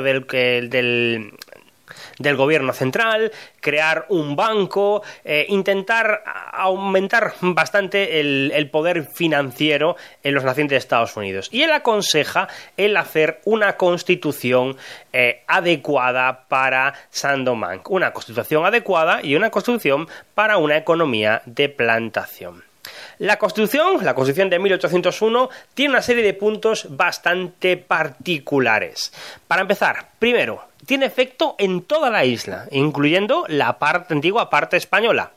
A: del gobierno central, crear un banco, intentar aumentar bastante el poder financiero en los nacientes de Estados Unidos. Y él aconseja hacer una constitución adecuada para Saint-Domingue, una constitución adecuada y una constitución para una economía de plantación. La Constitución de 1801 tiene una serie de puntos bastante particulares. Para empezar, primero, tiene efecto en toda la isla, incluyendo la antigua parte española.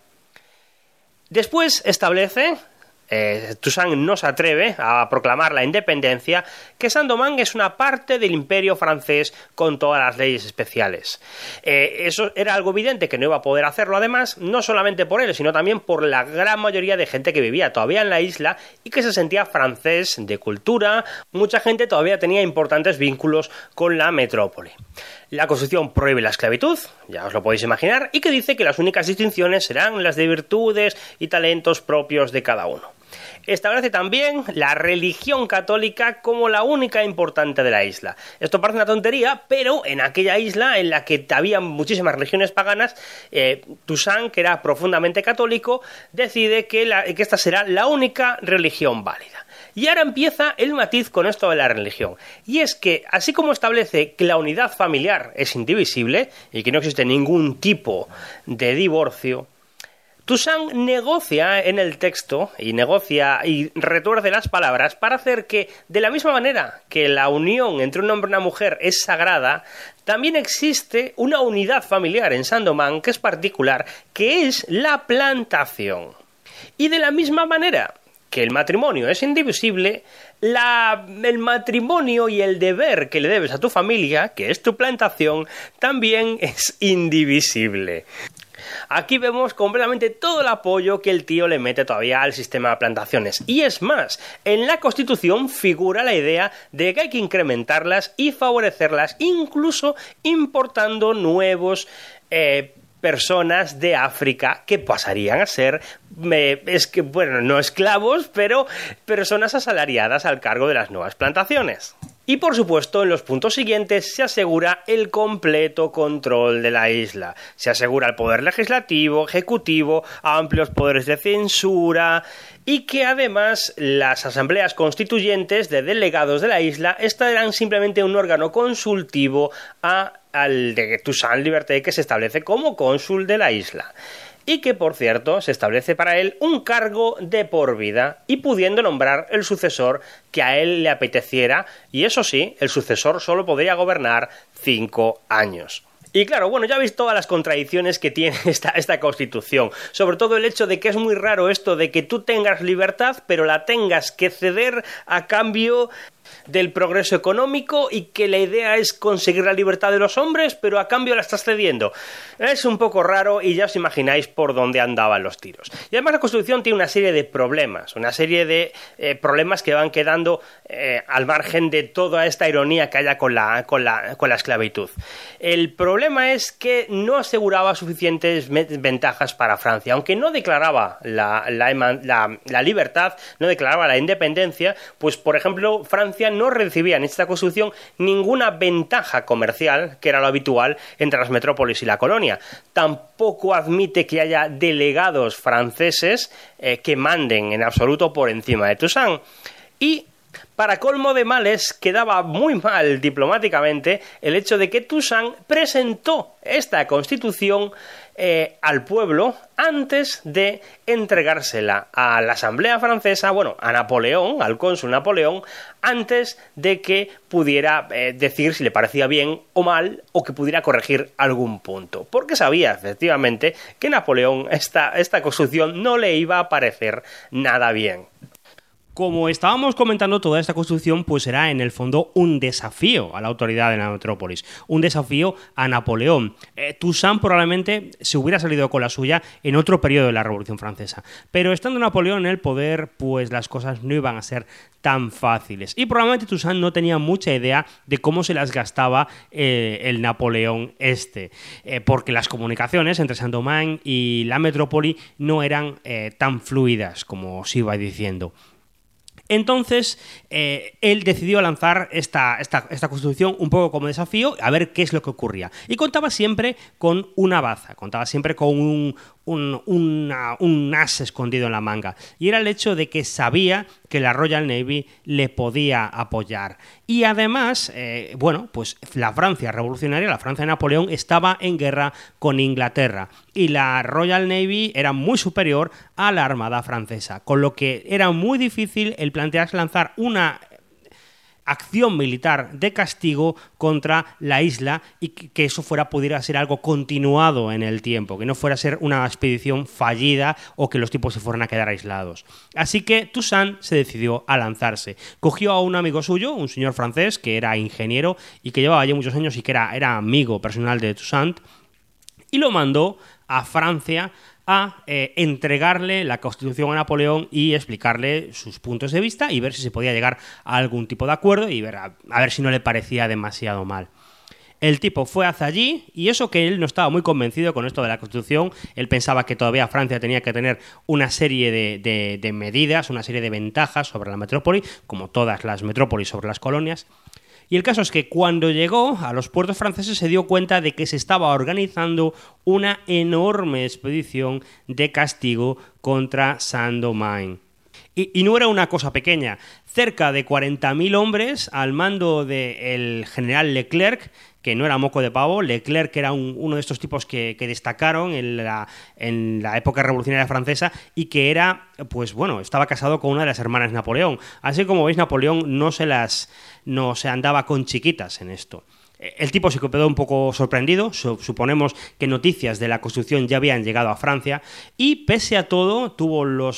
A: Después establece, Toussaint no se atreve a proclamar la independencia, que Saint-Domingue es una parte del imperio francés con todas las leyes especiales. Eso era algo evidente que no iba a poder hacerlo, además, no solamente por él, sino también por la gran mayoría de gente que vivía todavía en la isla y que se sentía francés de cultura. Mucha gente todavía tenía importantes vínculos con la metrópoli. La Constitución prohíbe la esclavitud, ya os lo podéis imaginar, y que dice que las únicas distinciones serán las de virtudes y talentos propios de cada uno. Establece también la religión católica como la única importante de la isla. Esto parece una tontería, pero en aquella isla en la que había muchísimas religiones paganas, Toussaint, que era profundamente católico, decide que esta será la única religión válida. Y ahora empieza el matiz con esto de la religión. Y es que, así como establece que la unidad familiar es indivisible y que no existe ningún tipo de divorcio, Toussaint negocia en el texto y retuerce las palabras para hacer que, de la misma manera que la unión entre un hombre y una mujer es sagrada, también existe una unidad familiar en Saint-Domingue que es particular, que es la plantación. Y de la misma manera que el matrimonio es indivisible, el matrimonio y el deber que le debes a tu familia, que es tu plantación, también es indivisible. Aquí vemos completamente todo el apoyo que el tío le mete todavía al sistema de plantaciones. Y es más, en la Constitución figura la idea de que hay que incrementarlas y favorecerlas, incluso importando nuevos personas de África que pasarían a ser, no esclavos, pero personas asalariadas al cargo de las nuevas plantaciones. Y por supuesto, en los puntos siguientes se asegura el completo control de la isla. Se asegura el poder legislativo, ejecutivo, amplios poderes de censura y que además las asambleas constituyentes de delegados de la isla estarán simplemente un órgano consultivo al de Toussaint Louverture, que se establece como cónsul de la isla. Y que, por cierto, se establece para él un cargo de por vida y pudiendo nombrar el sucesor que a él le apeteciera, y eso sí, el sucesor solo podría gobernar 5 años. Y claro, bueno, ya veis todas las contradicciones que tiene esta Constitución, sobre todo el hecho de que es muy raro esto de que tú tengas libertad, pero la tengas que ceder a cambio del progreso económico, y que la idea es conseguir la libertad de los hombres, pero a cambio la estás cediendo. Es un poco raro y ya os imagináis por dónde andaban los tiros. Y además la Constitución tiene una serie de problemas, problemas que van quedando al margen de toda esta ironía que haya con la esclavitud. El problema es que no aseguraba suficientes ventajas para Francia, aunque no declaraba la libertad, no declaraba la independencia, pues por ejemplo Francia no recibía en esta Constitución ninguna ventaja comercial, que era lo habitual entre las metrópolis y la colonia. Tampoco admite que haya delegados franceses que manden en absoluto por encima de Toussaint. Y para colmo de males, quedaba muy mal diplomáticamente el hecho de que Toussaint presentó esta Constitución al pueblo antes de entregársela a la Asamblea Francesa, a Napoleón, al cónsul Napoleón, antes de que pudiera decir si le parecía bien o mal, o que pudiera corregir algún punto. Porque sabía, efectivamente, que Napoleón esta Constitución no le iba a parecer nada bien.
B: Como estábamos comentando, toda esta Constitución pues será en el fondo un desafío a la autoridad de la metrópolis, un desafío a Napoleón. Toussaint probablemente se hubiera salido con la suya en otro periodo de la Revolución Francesa, pero estando Napoleón en el poder, pues las cosas no iban a ser tan fáciles. Y probablemente Toussaint no tenía mucha idea de cómo se las gastaba el Napoleón porque las comunicaciones entre Saint-Domingue y la metrópoli no eran tan fluidas como se iba diciendo. Entonces, él decidió lanzar esta Constitución un poco como desafío, a ver qué es lo que ocurría. Y contaba siempre con una baza, contaba siempre con un as escondido en la manga. Y era el hecho de que sabía que la Royal Navy le podía apoyar. Y además, pues la Francia revolucionaria, la Francia de Napoleón, estaba en guerra con Inglaterra. Y la Royal Navy era muy superior a la Armada francesa. Con lo que era muy difícil el plantearse lanzar una acción militar de castigo contra la isla y que eso pudiera ser algo continuado en el tiempo, que no fuera a ser una expedición fallida o que los tipos se fueran a quedar aislados. Así que Toussaint se decidió a lanzarse. Cogió a un amigo suyo, un señor francés que era ingeniero y que llevaba allí muchos años y que era amigo personal de Toussaint, y lo mandó a Francia a entregarle la Constitución a Napoleón y explicarle sus puntos de vista y ver si se podía llegar a algún tipo de acuerdo y ver a ver si no le parecía demasiado mal. El tipo fue hacia allí y eso que él no estaba muy convencido con esto de la Constitución, él pensaba que todavía Francia tenía que tener una serie de medidas, una serie de ventajas sobre la metrópoli, como todas las metrópolis sobre las colonias. Y el caso es que cuando llegó a los puertos franceses se dio cuenta de que se estaba organizando una enorme expedición de castigo contra Saint-Domingue. Y no era una cosa pequeña. Cerca de 40.000 hombres al mando del general Leclerc, que no era moco de pavo. Leclerc era uno de estos tipos que destacaron en la época revolucionaria francesa y que estaba casado con una de las hermanas de Napoleón. Así como veis, Napoleón no se andaba con chiquitas en esto. El tipo se quedó un poco sorprendido, suponemos que noticias de la Constitución ya habían llegado a Francia y pese a todo tuvo los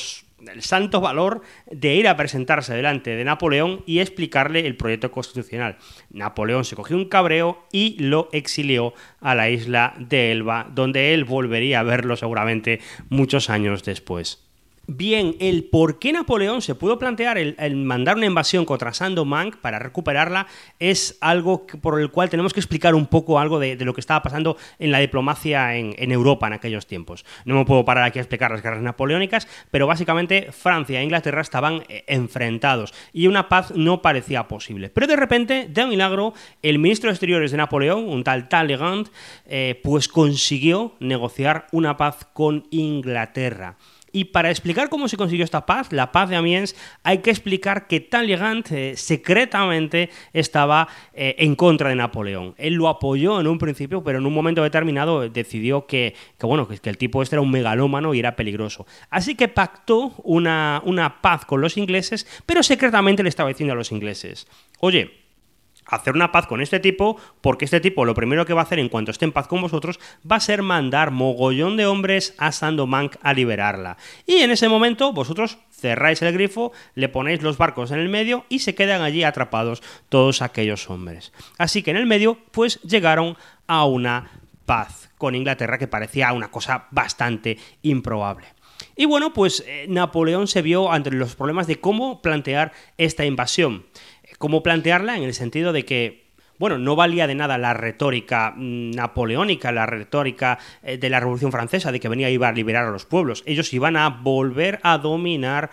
B: el santo valor de ir a presentarse delante de Napoleón y explicarle el proyecto constitucional. Napoleón se cogió un cabreo y lo exilió a la isla de Elba, donde él volvería a verlo seguramente muchos años después. Bien, el por qué Napoleón se pudo plantear el mandar una invasión contra Saint-Domingue para recuperarla es algo por el cual tenemos que explicar un poco algo de lo que estaba pasando en la diplomacia en Europa en aquellos tiempos. No me puedo parar aquí a explicar las guerras napoleónicas, pero básicamente Francia e Inglaterra estaban enfrentados y una paz no parecía posible. Pero de repente, de milagro, el ministro de Exteriores de Napoleón, un tal Talleyrand, pues consiguió negociar una paz con Inglaterra. Y para explicar cómo se consiguió esta paz, la paz de Amiens, hay que explicar que Talleyrand secretamente estaba en contra de Napoleón. Él lo apoyó en un principio, pero en un momento determinado decidió que el tipo este era un megalómano y era peligroso. Así que pactó una paz con los ingleses, pero secretamente le estaba diciendo a los ingleses: oye, hacer una paz con este tipo, porque este tipo lo primero que va a hacer en cuanto esté en paz con vosotros va a ser mandar mogollón de hombres a Saint-Domingue a liberarla. Y en ese momento vosotros cerráis el grifo, le ponéis los barcos en el medio y se quedan allí atrapados todos aquellos hombres. Así que en el medio pues llegaron a una paz con Inglaterra que parecía una cosa bastante improbable. Y bueno, pues Napoleón se vio ante los problemas de cómo plantear esta invasión. Cómo plantearla en el sentido de que, bueno, no valía de nada la retórica napoleónica, la retórica de la Revolución Francesa, de que iba a liberar a los pueblos. Ellos iban a volver a dominar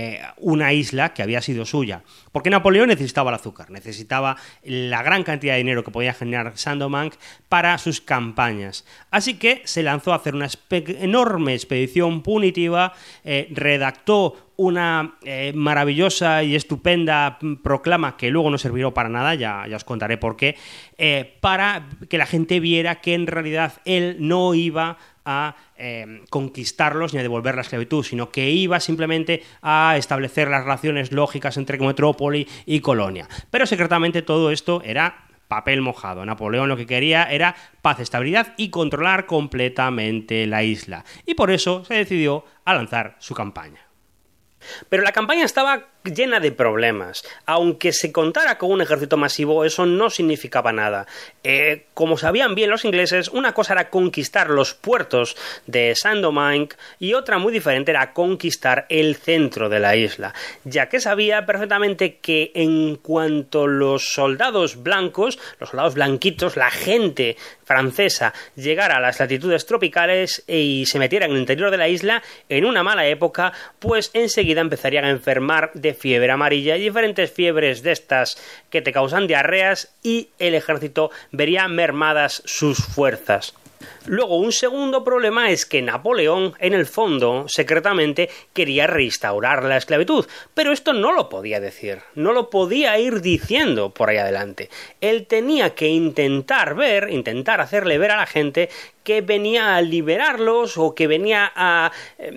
B: una isla que había sido suya. Porque Napoleón necesitaba el azúcar, necesitaba la gran cantidad de dinero que podía generar Saint-Domingue para sus campañas. Así que se lanzó a hacer una enorme expedición punitiva, redactó una maravillosa y estupenda proclama que luego no sirvió para nada, ya os contaré por qué, para que la gente viera que en realidad él no iba a conquistarlos ni a devolver la esclavitud, sino que iba simplemente a establecer las relaciones lógicas entre metrópoli y colonia. Pero secretamente todo esto era papel mojado. Napoleón lo que quería era paz, estabilidad y controlar completamente la isla. Y por eso se decidió a lanzar su campaña.
A: Pero la campaña estaba llena de problemas. Aunque se contara con un ejército masivo, eso no significaba nada. Como sabían bien los ingleses, una cosa era conquistar los puertos de Saint-Domingue y otra muy diferente era conquistar el centro de la isla, ya que sabía perfectamente que en cuanto los soldados blancos, los soldados blanquitos, la gente francesa llegara a las latitudes tropicales y se metiera en el interior de la isla en una mala época, pues enseguida empezarían a enfermar de fiebre amarilla y diferentes fiebres de estas que te causan diarreas, y el ejército vería mermadas sus fuerzas. Luego, un segundo problema es que Napoleón, en el fondo, secretamente, quería restaurar la esclavitud, pero esto no lo podía decir, no lo podía ir diciendo por ahí adelante. Él tenía que intentar hacerle ver a la gente que venía a liberarlos o que venía a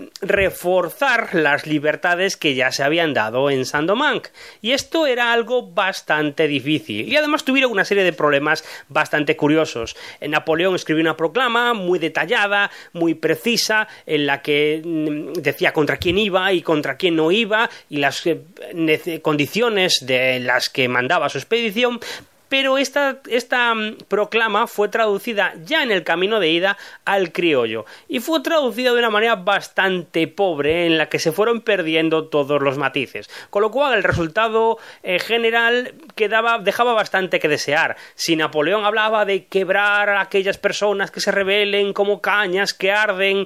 A: reforzar las libertades que ya se habían dado en Saint-Domingue. Y esto era algo bastante difícil. Y además tuvieron una serie de problemas bastante curiosos. Napoleón escribió una proclama muy detallada, muy precisa, en la que decía contra quién iba y contra quién no iba y las condiciones de las que mandaba su expedición. Pero esta proclama fue traducida ya en el camino de ida al criollo, y fue traducida de una manera bastante pobre, en la que se fueron perdiendo todos los matices, con lo cual el resultado general dejaba bastante que desear. Si Napoleón hablaba de quebrar a aquellas personas que se rebelen como cañas que arden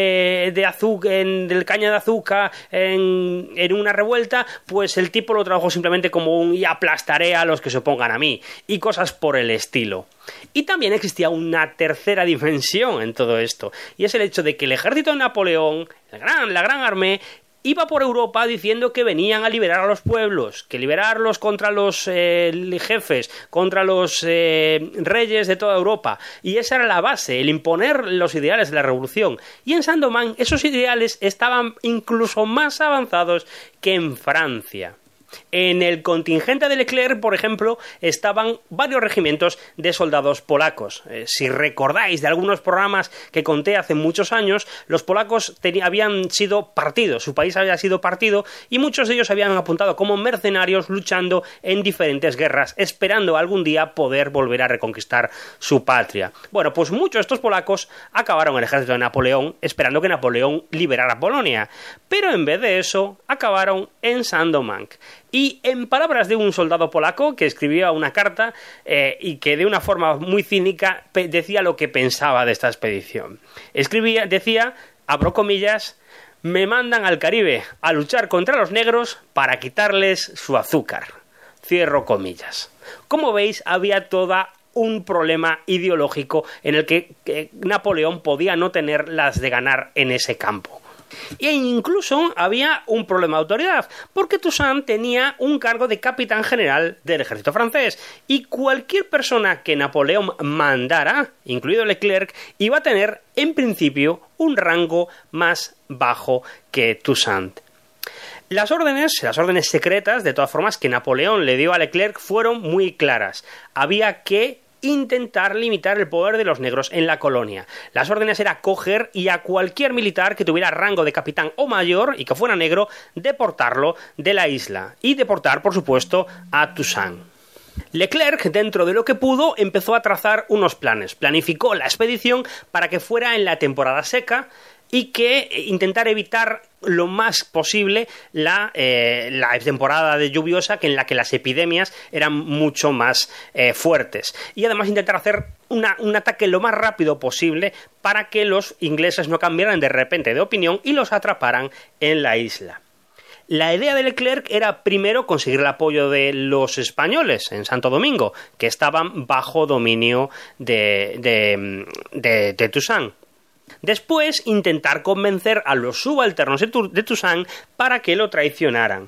A: del caña de azúcar en una revuelta, pues el tipo lo tradujo simplemente como y aplastaré a los que se opongan a mí, y cosas por el estilo. Y también existía una tercera dimensión en todo esto, y es el hecho de que el ejército de Napoleón, la gran armée, iba por Europa diciendo que venían a liberar a los pueblos, que liberarlos contra los jefes, contra los reyes de toda Europa, y esa era la base, el imponer los ideales de la revolución. Y en Saint-Domingue esos ideales estaban incluso más avanzados que en Francia.
B: En el contingente de Leclerc, por ejemplo, estaban varios regimientos de soldados polacos. Si recordáis de algunos programas que conté hace muchos años, los polacos habían sido partidos, su país había sido partido y muchos de ellos habían apuntado como mercenarios luchando en diferentes guerras, esperando algún día poder volver a reconquistar su patria. Bueno, pues muchos de estos polacos acabaron en el ejército de Napoleón, esperando que Napoleón liberara Polonia, pero en vez de eso acabaron en Sandomank. Y en palabras de un soldado polaco que escribía una carta y que de una forma muy cínica decía lo que pensaba de esta expedición. Decía, abro comillas, me mandan al Caribe a luchar contra los negros para quitarles su azúcar. Cierro comillas. Como veis, había toda un problema ideológico en el que Napoleón podía no tener las de ganar en ese campo. E incluso había un problema de autoridad, porque Toussaint tenía un cargo de capitán general del ejército francés, y cualquier persona que Napoleón mandara, incluido Leclerc, iba a tener, en principio, un rango más bajo que Toussaint. Las órdenes secretas, de todas formas, que Napoleón le dio a Leclerc fueron muy claras. Había que intentar limitar el poder de los negros en la colonia. Las órdenes era coger y a cualquier militar que tuviera rango de capitán o mayor y que fuera negro, deportarlo de la isla. Y deportar, por supuesto, a Toussaint. Leclerc, dentro de lo que pudo, empezó a trazar unos planes. Planificó la expedición para que fuera en la temporada seca y que intentar evitar lo más posible la temporada de lluviosa, en la que las epidemias eran mucho más fuertes. Y además intentar hacer un ataque lo más rápido posible para que los ingleses no cambiaran de repente de opinión y los atraparan en la isla. La idea de Leclerc era primero conseguir el apoyo de los españoles en Santo Domingo, que estaban bajo dominio de Toussaint. Después, intentar convencer a los subalternos de Toussaint para que lo traicionaran.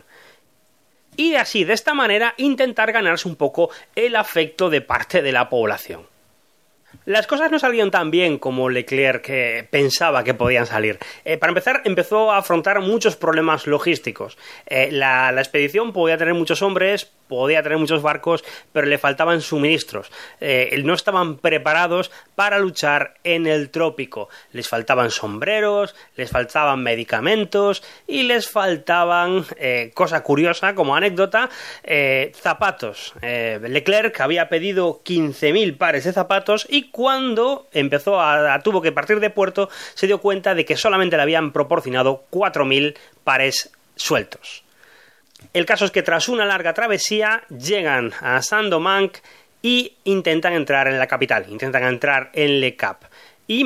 B: Y así, de esta manera, intentar ganarse un poco el afecto de parte de la población. Las cosas no salieron tan bien como Leclerc pensaba que podían salir. Para empezar, empezó a afrontar muchos problemas logísticos. La expedición podía tener muchos hombres, podía tener muchos barcos, pero le faltaban suministros. No estaban preparados para luchar en el trópico. Les faltaban sombreros, les faltaban medicamentos y les faltaban, cosa curiosa como anécdota, zapatos. Leclerc había pedido 15.000 pares de zapatos y cuando tuvo que partir de puerto, se dio cuenta de que solamente le habían proporcionado 4.000 pares sueltos. El caso es que tras una larga travesía llegan a Saint-Domingue y intentan entrar en la capital, intentan entrar en Le Cap. Y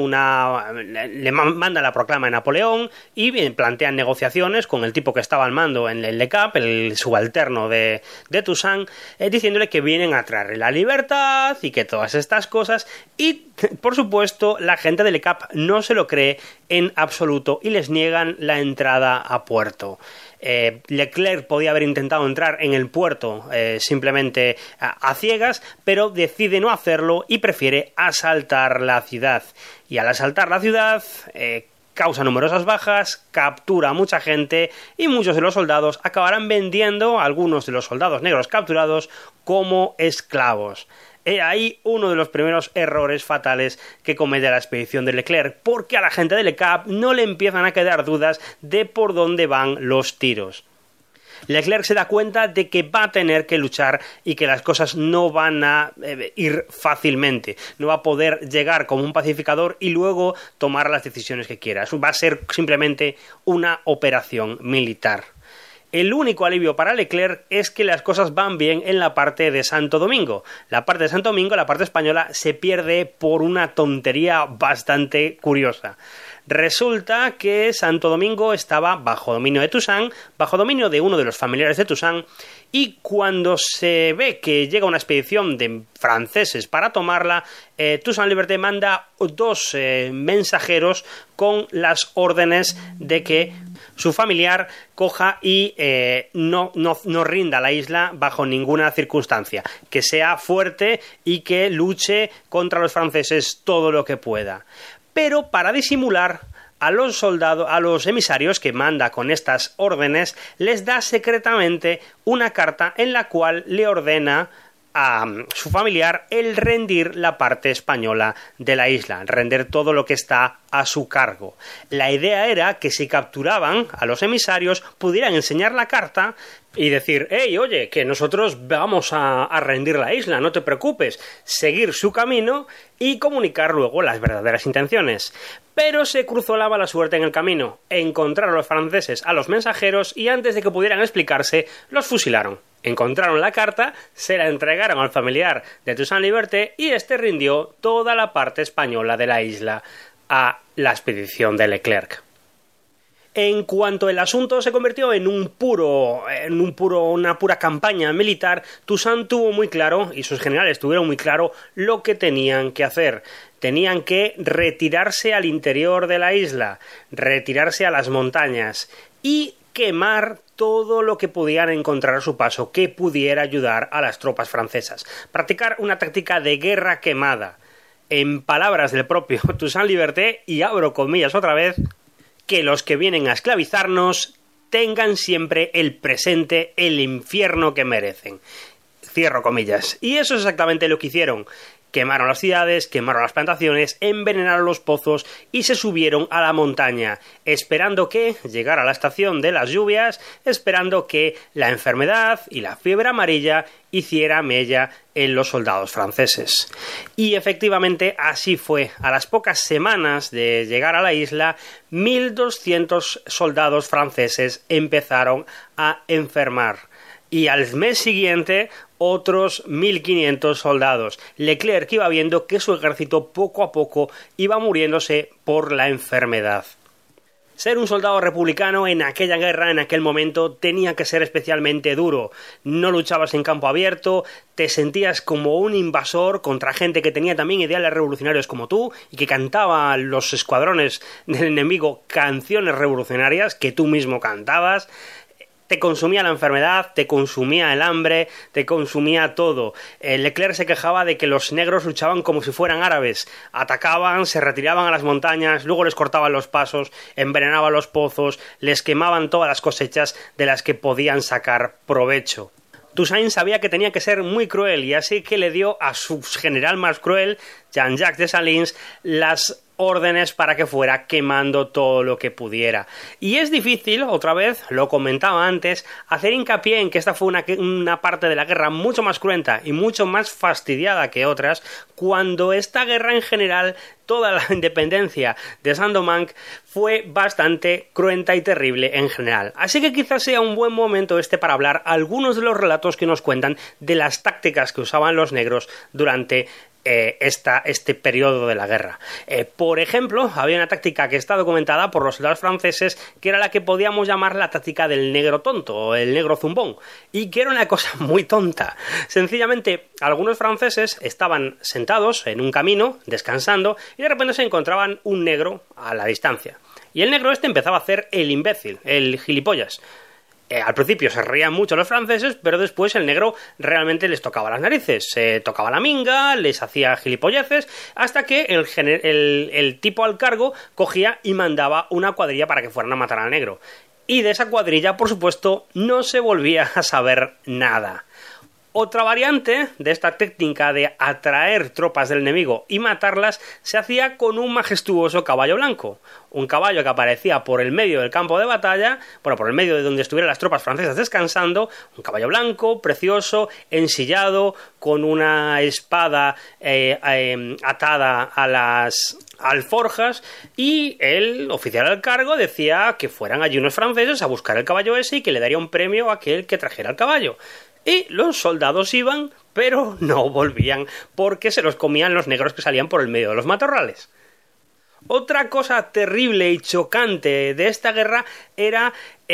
B: le mandan la proclama a Napoleón y plantean negociaciones con el tipo que estaba al mando en el Le Cap, el subalterno de Toussaint, diciéndole que vienen a traerle la libertad y que todas estas cosas. Y, por supuesto, la gente de Le Cap no se lo cree en absoluto y les niegan la entrada a puerto. Leclerc podía haber intentado entrar en el puerto simplemente a ciegas, pero decide no hacerlo y prefiere asaltar la ciudad. Y al asaltar la ciudad causa numerosas bajas, captura a mucha gente y muchos de los soldados acabarán vendiendo a algunos de los soldados negros capturados como esclavos. He ahí uno de los primeros errores fatales que comete la expedición de Leclerc, porque a la gente de Le Cap no le empiezan a quedar dudas de por dónde van los tiros. Leclerc se da cuenta de que va a tener que luchar y que las cosas no van a ir fácilmente. No va a poder llegar como un pacificador y luego tomar las decisiones que quiera. Va a ser simplemente una operación militar. El único alivio para Leclerc es que las cosas van bien en la parte de Santo Domingo. La parte de Santo Domingo, la parte española, se pierde por una tontería bastante curiosa. Resulta que Santo Domingo estaba bajo dominio de Toussaint, bajo dominio de uno de los familiares de Toussaint, y cuando se ve que llega una expedición de franceses para tomarla, Toussaint Louverture manda 2 mensajeros con las órdenes de que su familiar coja y no rinda la isla bajo ninguna circunstancia, que sea fuerte y que luche contra los franceses todo lo que pueda. Pero para disimular, a los emisarios que manda con estas órdenes, les da secretamente una carta en la cual le ordena a su familiar el rendir la parte española de la isla, rendir todo lo que está a su cargo. La idea era que si capturaban a los emisarios pudieran enseñar la carta y decir: hey, oye, que nosotros vamos a rendir la isla, no te preocupes, seguir su camino y comunicar luego las verdaderas intenciones. Pero se cruzó la mala suerte en el camino. Encontraron los franceses a los mensajeros y antes de que pudieran explicarse, los fusilaron. Encontraron la carta, se la entregaron al familiar de Toussaint Louverture y este rindió toda la parte española de la isla a la expedición de Leclerc. En cuanto el asunto se convirtió en una pura campaña militar, Toussaint tuvo muy claro, y sus generales tuvieron muy claro, lo que tenían que hacer. Tenían que retirarse al interior de la isla, retirarse a las montañas y quemar todo lo que pudieran encontrar a su paso que pudiera ayudar a las tropas francesas. Practicar una táctica de guerra quemada. En palabras del propio Toussaint Louverture, y abro comillas otra vez, que los que vienen a esclavizarnos tengan siempre el presente, el infierno que merecen. Cierro comillas. Y eso es exactamente lo que hicieron. Quemaron las ciudades, quemaron las plantaciones, envenenaron los pozos y se subieron a la montaña, esperando que llegara la estación de las lluvias, esperando que la enfermedad y la fiebre amarilla hiciera mella en los soldados franceses. Y efectivamente así fue. A las pocas semanas de llegar a la isla, 1.200 soldados franceses empezaron a enfermar. Y al mes siguiente otros 1.500 soldados. Leclerc iba viendo que su ejército poco a poco iba muriéndose por la enfermedad. Ser un soldado republicano en aquella guerra, en aquel momento, tenía que ser especialmente duro. No luchabas en campo abierto, te sentías como un invasor contra gente que tenía también ideales revolucionarios como tú y que cantaba a los escuadrones del enemigo canciones revolucionarias que tú mismo cantabas. Te consumía la enfermedad, te consumía el hambre, te consumía todo. Leclerc se quejaba de que los negros luchaban como si fueran árabes. Atacaban, se retiraban a las montañas, luego les cortaban los pasos, envenenaban los pozos, les quemaban todas las cosechas de las que podían sacar provecho. Toussaint sabía que tenía que ser muy cruel y así que le dio a su general más cruel, Jean-Jacques Dessalines, las órdenes para que fuera quemando todo lo que pudiera. Y es difícil, otra vez, lo comentaba antes, hacer hincapié en que esta fue una parte de la guerra mucho más cruenta y mucho más fastidiada que otras, cuando esta guerra en general, toda la independencia de Saint-Domingue, fue bastante cruenta y terrible en general. Así que quizás sea un buen momento para hablar algunos de los relatos que nos cuentan de las tácticas que usaban los negros durante este periodo de la guerra. Por ejemplo, había una táctica que está documentada por los soldados franceses que era la que podíamos llamar la táctica del negro tonto o el negro zumbón, y que era una cosa muy tonta. Sencillamente, algunos franceses estaban sentados en un camino, descansando, y de repente se encontraban un negro a la distancia. Y el negro empezaba a hacer el imbécil, el gilipollas. Al principio se reían mucho los franceses, pero después el negro realmente les tocaba las narices, se tocaba la minga, les hacía gilipolleces, hasta que el tipo al cargo cogía y mandaba una cuadrilla para que fueran a matar al negro. Y de esa cuadrilla, por supuesto, no se volvía a saber nada. Otra variante de esta técnica de atraer tropas del enemigo y matarlas se hacía con un majestuoso caballo blanco. Un caballo que aparecía por el medio del campo de batalla, por el medio de donde estuvieran las tropas francesas descansando, un caballo blanco, precioso, ensillado, con una espada atada a las alforjas, y el oficial al cargo decía que fueran allí unos franceses a buscar el caballo ese y que le daría un premio a aquel que trajera el caballo. Y los soldados iban, pero no volvían, porque se los comían los negros que salían por el medio de los matorrales. Otra cosa terrible y chocante de esta guerra era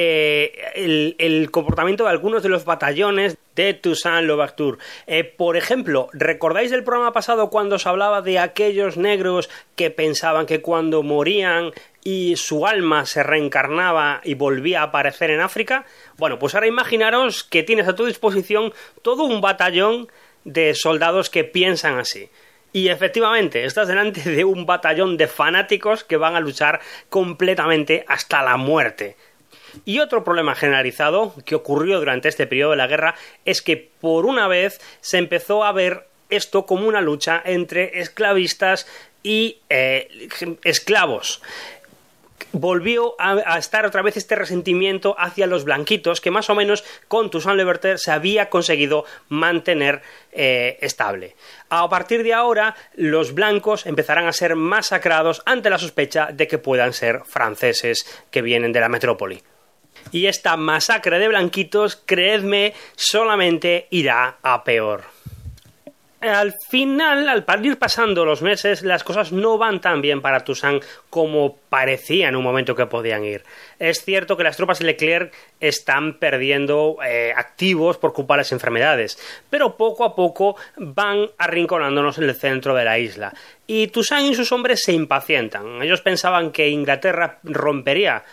B: el comportamiento de algunos de los batallones de Toussaint Louverture. Por ejemplo, ¿recordáis del programa pasado cuando os hablaba de aquellos negros que pensaban que cuando morían y su alma se reencarnaba y volvía a aparecer en África? Bueno, pues ahora imaginaros que tienes a tu disposición todo un batallón de soldados que piensan así. Y efectivamente, estás delante de un batallón de fanáticos que van a luchar completamente hasta la muerte. Y otro problema generalizado que ocurrió durante este periodo de la guerra es que por una vez se empezó a ver esto como una lucha entre esclavistas y esclavos. Volvió a estar otra vez este resentimiento hacia los blanquitos que más o menos con Toussaint-Louverture se había conseguido mantener estable. A partir de ahora, los blancos empezarán a ser masacrados ante la sospecha de que puedan ser franceses que vienen de la metrópoli. Y esta masacre de blanquitos, creedme, solamente irá a peor. Al final, al ir pasando los meses, las cosas no van tan bien para Toussaint como parecía en un momento que podían ir. Es cierto que las tropas de Leclerc están perdiendo activos por culpa de las enfermedades, pero poco a poco van arrinconándonos en el centro de la isla. Y Toussaint y sus hombres se impacientan. Ellos pensaban que Inglaterra rompería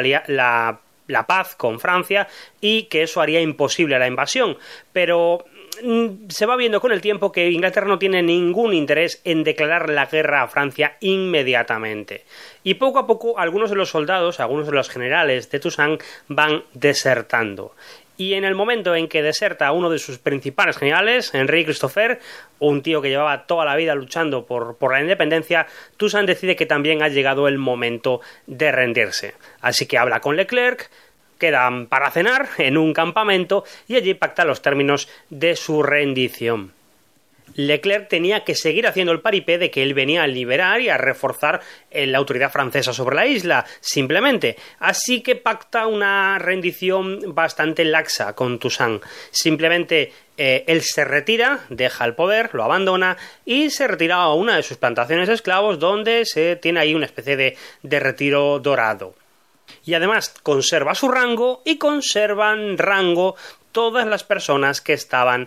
B: la paz con Francia y que eso haría imposible la invasión, pero se va viendo con el tiempo que Inglaterra no tiene ningún interés en declarar la guerra a Francia inmediatamente. Y poco a poco algunos de los soldados, algunos de los generales de Toussaint van desertando. Y en el momento en que deserta uno de sus principales generales, Henri Christopher, un tío que llevaba toda la vida luchando por la independencia, Toussaint decide que también ha llegado el momento de rendirse. Así que habla con Leclerc, quedan para cenar en un campamento y allí pacta los términos de su rendición. Leclerc tenía que seguir haciendo el paripé de que él venía a liberar y a reforzar la autoridad francesa sobre la isla, simplemente. Así que pacta una rendición bastante laxa con Toussaint. Simplemente él se retira, deja el poder, lo abandona y se retira a una de sus plantaciones de esclavos donde se tiene ahí una especie de retiro dorado. Y además conserva su rango y conservan rango todas las personas que estaban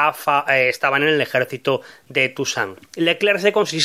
B: en el ejército de Toussaint. Leclerc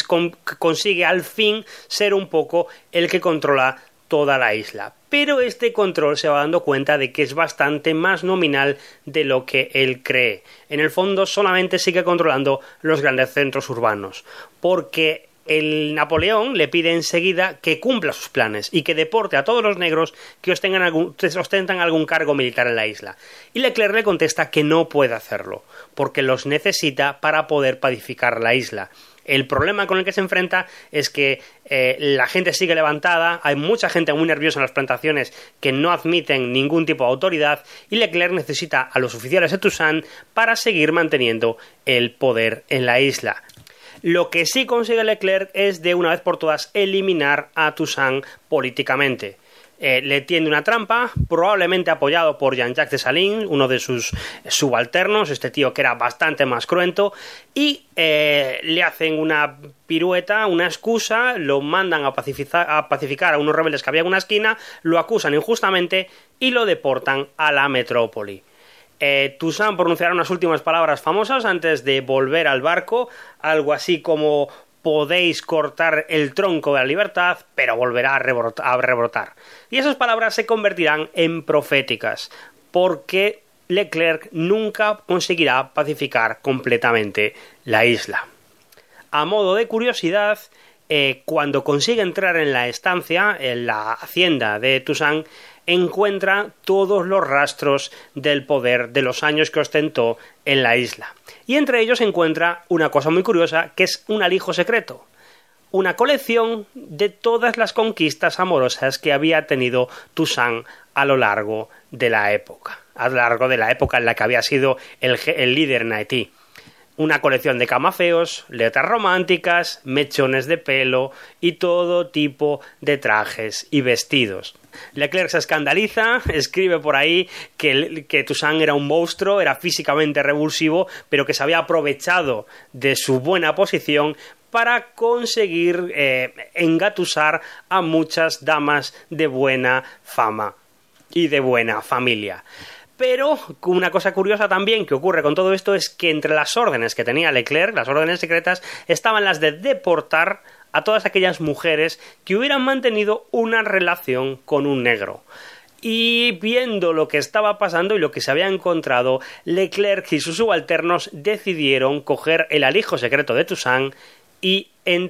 B: consigue al fin ser un poco el que controla toda la isla, pero este control se va dando cuenta de que es bastante más nominal de lo que él cree. En el fondo solamente sigue controlando los grandes centros urbanos, porque el Napoleón le pide enseguida que cumpla sus planes y que deporte a todos los negros que ostentan algún cargo militar en la isla. Y Leclerc le contesta que no puede hacerlo, porque los necesita para poder pacificar la isla. El problema con el que se enfrenta es que la gente sigue levantada, hay mucha gente muy nerviosa en las plantaciones que no admiten ningún tipo de autoridad y Leclerc necesita a los oficiales de Toussaint para seguir manteniendo el poder en la isla. Lo que sí consigue Leclerc es de una vez por todas eliminar a Toussaint políticamente. Le tiende una trampa, probablemente apoyado por Jean-Jacques Dessalines, uno de sus subalternos, este tío que era bastante más cruento, y le hacen una pirueta, una excusa, lo mandan a pacificar a unos rebeldes que había en una esquina, lo acusan injustamente y lo deportan a la metrópoli. Toussaint pronunciará unas últimas palabras famosas antes de volver al barco, algo así como: podéis cortar el tronco de la libertad, pero volverá a rebrotar. Y esas palabras se convertirán en proféticas, porque Leclerc nunca conseguirá pacificar completamente la isla. A modo de curiosidad, cuando consigue entrar en la estancia, en la hacienda de Toussaint, encuentra todos los rastros del poder de los años que ostentó en la isla. Y entre ellos encuentra una cosa muy curiosa, que es un alijo secreto. Una colección de todas las conquistas amorosas que había tenido Toussaint a lo largo de la época. A lo largo de la época en la que había sido el líder en Haití. Una colección de camafeos, letras románticas, mechones de pelo y todo tipo de trajes y vestidos. Leclerc se escandaliza, escribe por ahí que Toussaint era un monstruo, era físicamente revulsivo, pero que se había aprovechado de su buena posición para conseguir engatusar a muchas damas de buena fama y de buena familia. Pero una cosa curiosa también que ocurre con todo esto es que entre las órdenes que tenía Leclerc, las órdenes secretas, estaban las de deportar a todas aquellas mujeres que hubieran mantenido una relación con un negro. Y viendo lo que estaba pasando y lo que se había encontrado, Leclerc y sus subalternos decidieron coger el alijo secreto de Toussaint y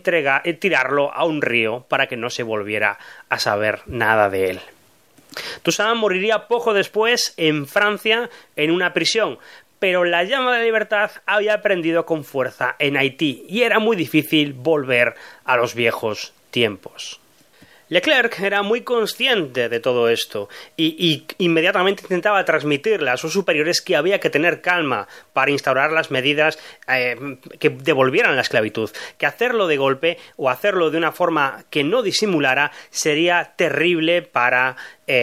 B: tirarlo a un río para que no se volviera a saber nada de él. Toussaint moriría poco después en Francia en una prisión, pero la llama de la libertad había prendido con fuerza en Haití y era muy difícil volver a los viejos tiempos. Leclerc era muy consciente de todo esto y inmediatamente intentaba transmitirle a sus superiores que había que tener calma para instaurar las medidas que devolvieran la esclavitud, que hacerlo de golpe o hacerlo de una forma que no disimulara sería terrible para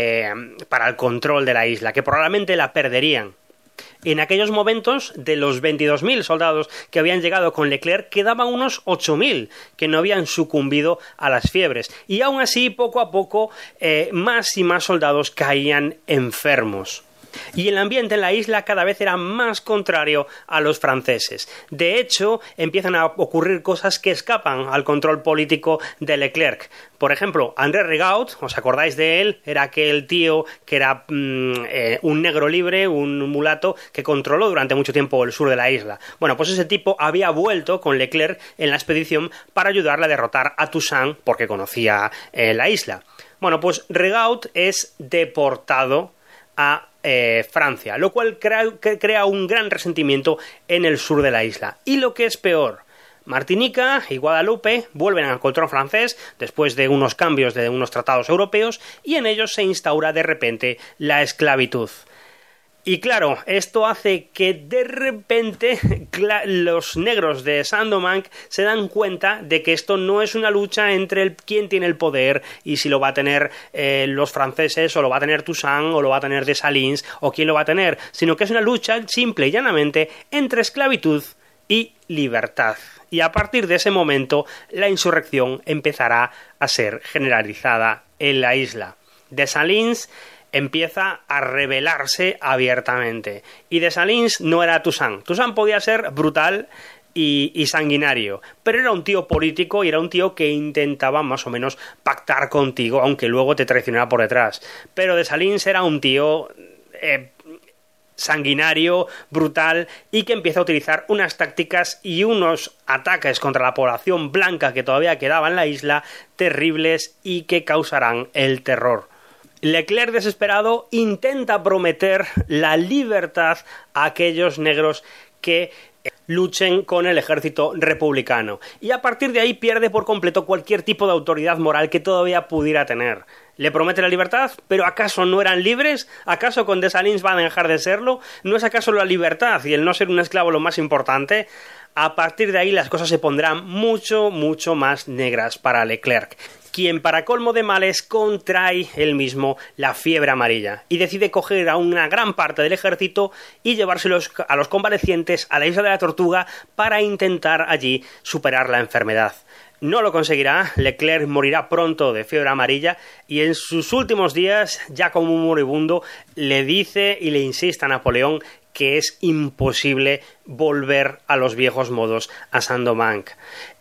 B: el control de la isla, que probablemente la perderían. En aquellos momentos, de los 22.000 soldados que habían llegado con Leclerc, quedaban unos 8.000 que no habían sucumbido a las fiebres. Y aún así, poco a poco, más y más soldados caían enfermos. Y el ambiente en la isla cada vez era más contrario a los franceses. De hecho, empiezan a ocurrir cosas que escapan al control político de Leclerc. Por ejemplo, André Rigaud, ¿os acordáis de él? Era aquel tío que era un negro libre, un mulato, que controló durante mucho tiempo el sur de la isla. Bueno, pues ese tipo había vuelto con Leclerc en la expedición para ayudarle a derrotar a Toussaint, porque conocía la isla. Bueno, pues Rigaud es deportado a Francia, lo cual crea un gran resentimiento en el sur de la isla. Y lo que es peor, Martinica y Guadalupe vuelven al control francés después de unos cambios de unos tratados europeos y en ellos se instaura de repente la esclavitud. Y claro, esto hace que de repente los negros de Saint-Domingue se dan cuenta de que esto no es una lucha entre quién tiene el poder y si lo va a tener los franceses o lo va a tener Toussaint o lo va a tener Dessalines o quién lo va a tener, sino que es una lucha simple y llanamente entre esclavitud y libertad. Y a partir de ese momento la insurrección empezará a ser generalizada en la isla. Dessalines empieza a rebelarse abiertamente. Y Dessalines no era Toussaint. Toussaint podía ser brutal y sanguinario, pero era un tío político y era un tío que intentaba más o menos pactar contigo, aunque luego te traicionara por detrás. Pero Dessalines era un tío sanguinario, brutal, y que empieza a utilizar unas tácticas y unos ataques contra la población blanca que todavía quedaba en la isla, terribles y que causarán el terror. Leclerc, desesperado, intenta prometer la libertad a aquellos negros que luchen con el ejército republicano. Y a partir de ahí pierde por completo cualquier tipo de autoridad moral que todavía pudiera tener. Le promete la libertad, pero ¿acaso no eran libres? ¿Acaso con Dessalines van a dejar de serlo? ¿No es acaso la libertad y el no ser un esclavo lo más importante? A partir de ahí las cosas se pondrán mucho, mucho más negras para Leclerc, quien para colmo de males contrae él mismo la fiebre amarilla y decide coger a una gran parte del ejército y llevárselos a los convalecientes a la isla de la Tortuga para intentar allí superar la enfermedad. No lo conseguirá, Leclerc morirá pronto de fiebre amarilla y en sus últimos días, ya como un moribundo, le dice y le insiste a Napoleón que es imposible volver a los viejos modos a Saint-Domingue.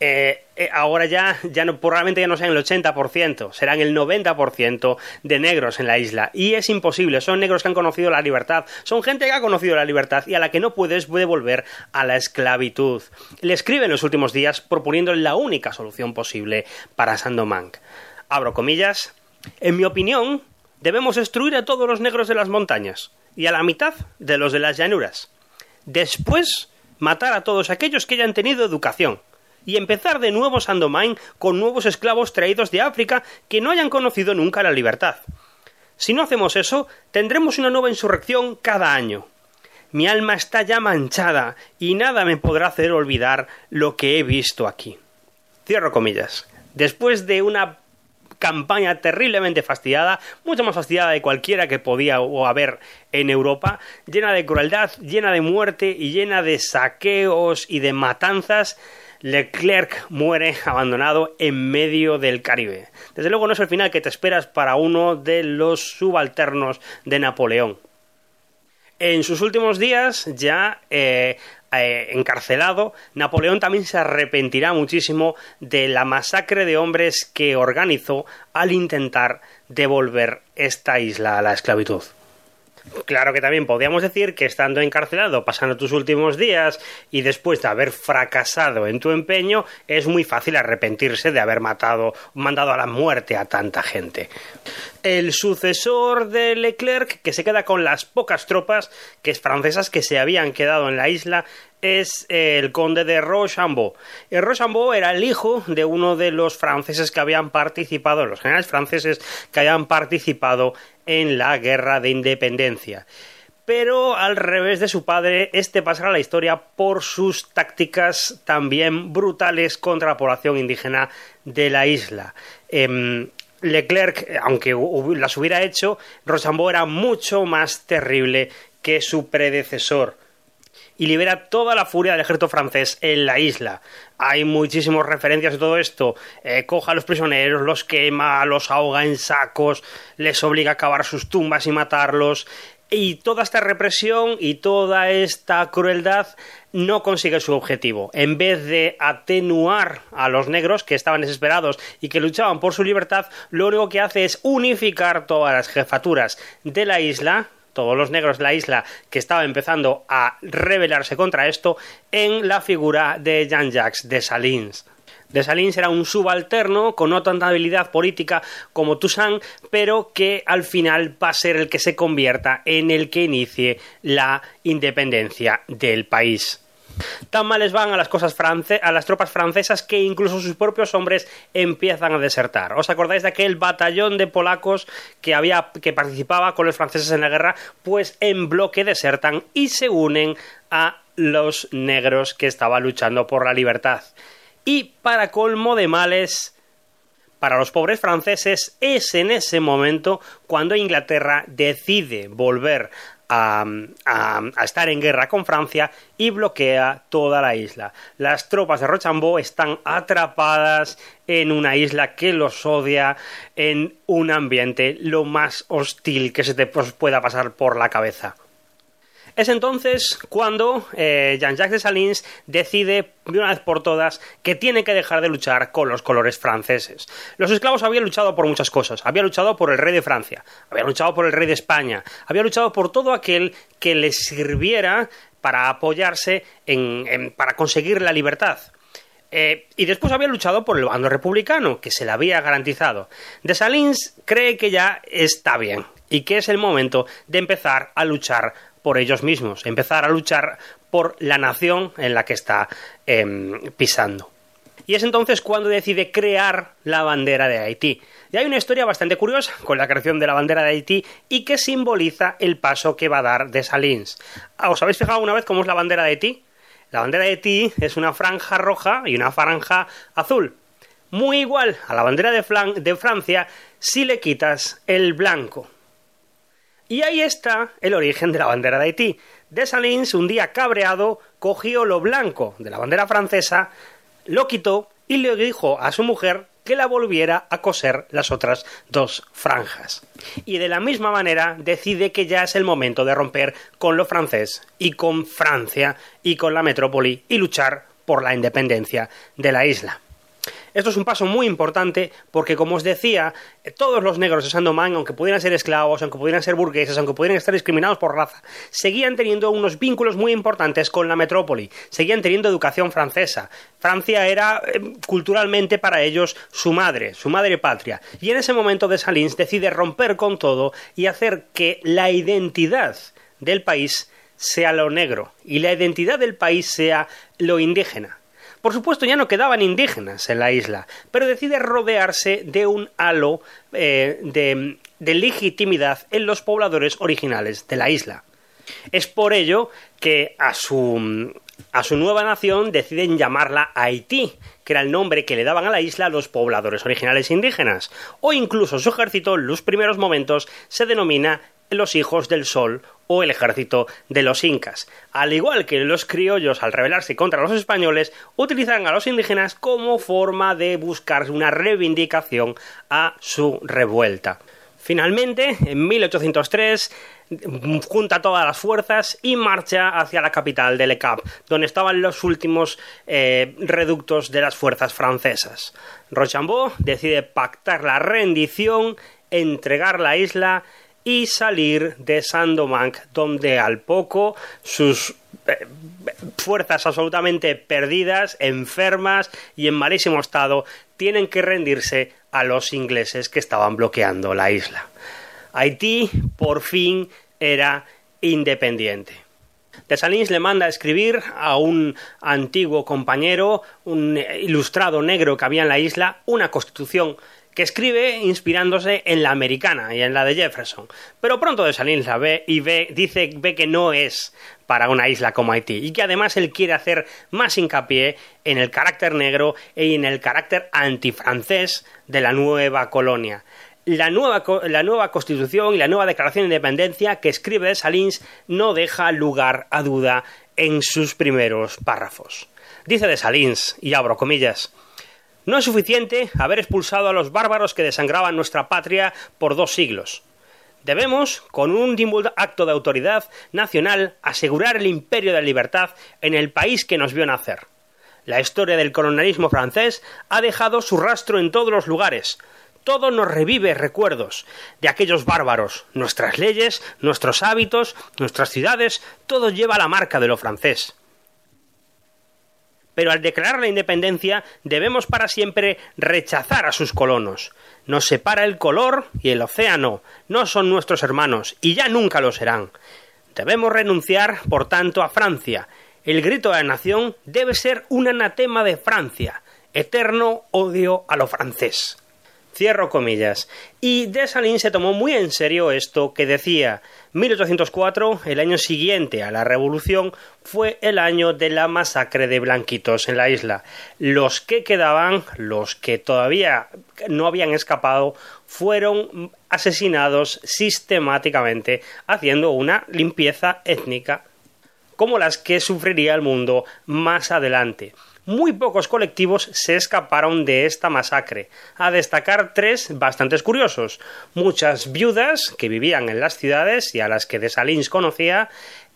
B: Ahora ya no, probablemente ya no sean el 80%, serán el 90% de negros en la isla. Y es imposible, son negros que han conocido la libertad, son gente que ha conocido la libertad y a la que no puede volver a la esclavitud. Le escribe en los últimos días proponiéndole la única solución posible para Saint-Domingue. Abro comillas: en mi opinión, debemos destruir a todos los negros de las montañas y a la mitad de los de las llanuras. Después, matar a todos aquellos que hayan tenido educación y empezar de nuevo Saint-Domingue con nuevos esclavos traídos de África que no hayan conocido nunca la libertad. Si no hacemos eso, tendremos una nueva insurrección cada año. Mi alma está ya manchada y nada me podrá hacer olvidar lo que he visto aquí. Cierro comillas. Después de una campaña terriblemente fastidiada, mucho más fastidiada de cualquiera que podía haber en Europa, llena de crueldad, llena de muerte y llena de saqueos y de matanzas, Leclerc muere abandonado en medio del Caribe. Desde luego no es el final que te esperas para uno de los subalternos de Napoleón. En sus últimos días, ya encarcelado, Napoleón también se arrepentirá muchísimo de la masacre de hombres que organizó al intentar devolver esta isla a la esclavitud. Claro que también podríamos decir que estando encarcelado, pasando tus últimos días y después de haber fracasado en tu empeño, es muy fácil arrepentirse de haber mandado a la muerte a tanta gente. El sucesor de Leclerc, que se queda con las pocas tropas francesas que se habían quedado en la isla, es el conde de Rochambeau. Rochambeau era el hijo de uno de los franceses que habían participado, los generales franceses que habían participado en la Guerra de Independencia. Pero al revés de su padre, este pasará a la historia por sus tácticas también brutales contra la población indígena de la isla. Leclerc, aunque las hubiera hecho, Rochambeau era mucho más terrible que su predecesor y libera toda la furia del ejército francés en la isla. Hay muchísimas referencias de todo esto. Coja a los prisioneros, los quema, los ahoga en sacos, les obliga a cavar sus tumbas y matarlos. Y toda esta represión y toda esta crueldad no consigue su objetivo. En vez de atenuar a los negros que estaban desesperados y que luchaban por su libertad, lo único que hace es unificar todas las jefaturas de la isla, todos los negros de la isla que estaban empezando a rebelarse contra esto, en la figura de Jean-Jacques Dessalines. Dessalines era un subalterno con no tanta habilidad política como Toussaint, pero que al final va a ser el que se convierta en el que inicie la independencia del país. Tan mal les van a las tropas francesas que incluso sus propios hombres empiezan a desertar. ¿Os acordáis de aquel batallón de polacos que participaba con los franceses en la guerra? Pues en bloque desertan y se unen a los negros que estaban luchando por la libertad. Y para colmo de males, para los pobres franceses, es en ese momento cuando Inglaterra decide volver a estar en guerra con Francia y bloquea toda la isla. Las tropas de Rochambeau están atrapadas en una isla que los odia, en un ambiente lo más hostil que se te pueda pasar por la cabeza. Es entonces cuando Jean-Jacques Dessalines decide de una vez por todas que tiene que dejar de luchar con los colores franceses. Los esclavos habían luchado por muchas cosas. Habían luchado por el rey de Francia, habían luchado por el rey de España, habían luchado por todo aquel que les sirviera para apoyarse para conseguir la libertad. Y después había luchado por el bando republicano, que se le había garantizado. Dessalines cree que ya está bien y que es el momento de empezar a luchar por ellos mismos, empezar a luchar por la nación en la que está pisando. Y es entonces cuando decide crear la bandera de Haití. Y hay una historia bastante curiosa con la creación de la bandera de Haití y que simboliza el paso que va a dar Dessalines. ¿Os habéis fijado una vez cómo es la bandera de Haití? La bandera de Haití es una franja roja y una franja azul. Muy igual a la bandera de Francia si le quitas el blanco. Y ahí está el origen de la bandera de Haití. Dessalines, un día cabreado, cogió lo blanco de la bandera francesa, lo quitó y le dijo a su mujer que la volviera a coser las otras dos franjas. Y de la misma manera decide que ya es el momento de romper con lo francés y con Francia y con la metrópoli y luchar por la independencia de la isla. Esto es un paso muy importante porque, como os decía, todos los negros de Saint-Domingue, aunque pudieran ser esclavos, aunque pudieran ser burgueses, aunque pudieran estar discriminados por raza, seguían teniendo unos vínculos muy importantes con la metrópoli, seguían teniendo educación francesa. Francia era culturalmente para ellos su madre patria. Y en ese momento Dessalines decide romper con todo y hacer que la identidad del país sea lo negro y la identidad del país sea lo indígena. Por supuesto, ya no quedaban indígenas en la isla, pero decide rodearse de un halo de legitimidad en los pobladores originales de la isla. Es por ello que a su nueva nación deciden llamarla Haití, que era el nombre que le daban a la isla a los pobladores originales indígenas, o incluso su ejército en los primeros momentos se denomina los Hijos del Sol o el ejército de los incas. Al igual que los criollos, al rebelarse contra los españoles, utilizan a los indígenas como forma de buscar una reivindicación a su revuelta. Finalmente, en 1803, junta todas las fuerzas y marcha hacia la capital de Le Cap, donde estaban los últimos reductos de las fuerzas francesas. Rochambeau decide pactar la rendición, entregar la isla y salir de Saint-Domingue, donde al poco sus fuerzas absolutamente perdidas, enfermas y en malísimo estado tienen que rendirse a los ingleses que estaban bloqueando la isla. Haití por fin era independiente. Dessalines le manda a escribir a un antiguo compañero, un ilustrado negro que había en la isla, una constitución que escribe inspirándose en la americana y en la de Jefferson. Pero pronto Dessalines la ve y ve que no es para una isla como Haití, y que además él quiere hacer más hincapié en el carácter negro y en el carácter antifrancés de la nueva colonia. La nueva Constitución y la nueva Declaración de Independencia que escribe Dessalines no deja lugar a duda en sus primeros párrafos. Dice Dessalines, y abro comillas: «No es suficiente haber expulsado a los bárbaros que desangraban nuestra patria por 2 siglos. Debemos, con un acto de autoridad nacional, asegurar el imperio de la libertad en el país que nos vio nacer. La historia del colonialismo francés ha dejado su rastro en todos los lugares. Todo nos revive recuerdos de aquellos bárbaros. Nuestras leyes, nuestros hábitos, nuestras ciudades, todo lleva la marca de lo francés. Pero al declarar la independencia debemos para siempre rechazar a sus colonos. Nos separa el color y el océano, no son nuestros hermanos y ya nunca lo serán. Debemos renunciar, por tanto, a Francia. El grito de la nación debe ser un anatema de Francia, eterno odio a lo francés». Cierro comillas. Y Dessalines se tomó muy en serio esto que decía. 1804, el año siguiente a la Revolución, fue el año de la masacre de blanquitos en la isla. Los que quedaban, los que todavía no habían escapado, fueron asesinados sistemáticamente, haciendo una limpieza étnica como las que sufriría el mundo más adelante. Muy pocos colectivos se escaparon de esta masacre, a destacar 3 bastante curiosos. Muchas viudas que vivían en las ciudades y a las que Dessalines conocía,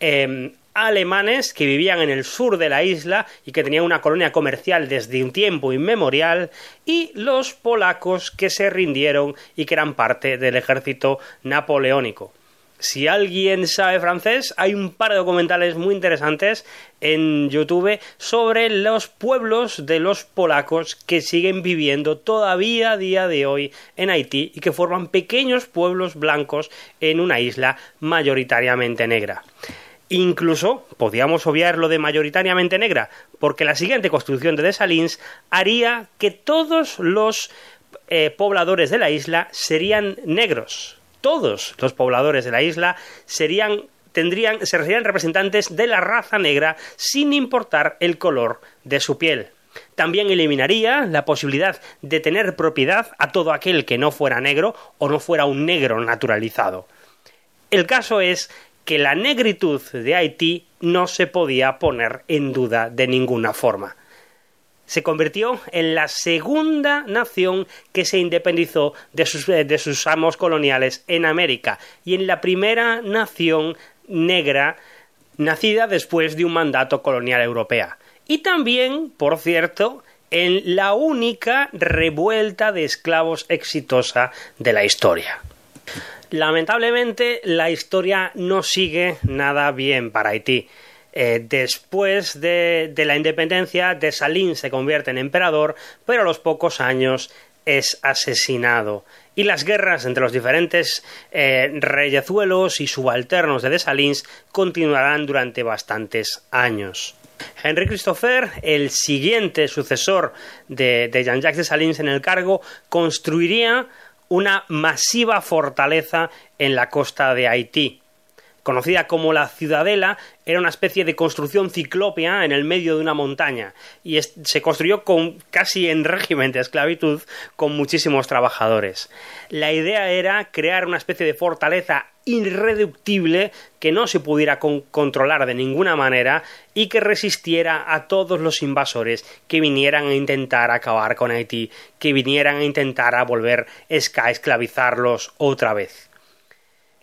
B: alemanes que vivían en el sur de la isla y que tenían una colonia comercial desde un tiempo inmemorial, y los polacos que se rindieron y que eran parte del ejército napoleónico. Si alguien sabe francés, hay un par de documentales muy interesantes en YouTube sobre los pueblos de los polacos que siguen viviendo todavía a día de hoy en Haití y que forman pequeños pueblos blancos en una isla mayoritariamente negra. Incluso podíamos obviar lo de mayoritariamente negra, porque la siguiente constitución de Dessalines haría que todos los pobladores de la isla serían negros. Todos los pobladores de la isla serían representantes de la raza negra sin importar el color de su piel. También eliminaría la posibilidad de tener propiedad a todo aquel que no fuera negro o no fuera un negro naturalizado. El caso es que la negritud de Haití no se podía poner en duda de ninguna forma. Se convirtió en la segunda nación que se independizó de sus amos coloniales en América y en la primera nación negra nacida después de un mandato colonial europeo. Y también, por cierto, en la única revuelta de esclavos exitosa de la historia. Lamentablemente, la historia no sigue nada bien para Haití. Después de la independencia, Dessalines se convierte en emperador, pero a los pocos años es asesinado. Y las guerras entre los diferentes reyezuelos y subalternos de Dessalines continuarán durante bastantes años. Henri Christopher, el siguiente sucesor de Jean-Jacques Dessalines en el cargo, construiría una masiva fortaleza en la costa de Haití. Conocida como la Ciudadela, era una especie de construcción ciclópea en el medio de una montaña y se construyó casi en régimen de esclavitud con muchísimos trabajadores. La idea era crear una especie de fortaleza irreductible que no se pudiera controlar de ninguna manera y que resistiera a todos los invasores que vinieran a intentar acabar con Haití, que vinieran a intentar volver a esclavizarlos otra vez.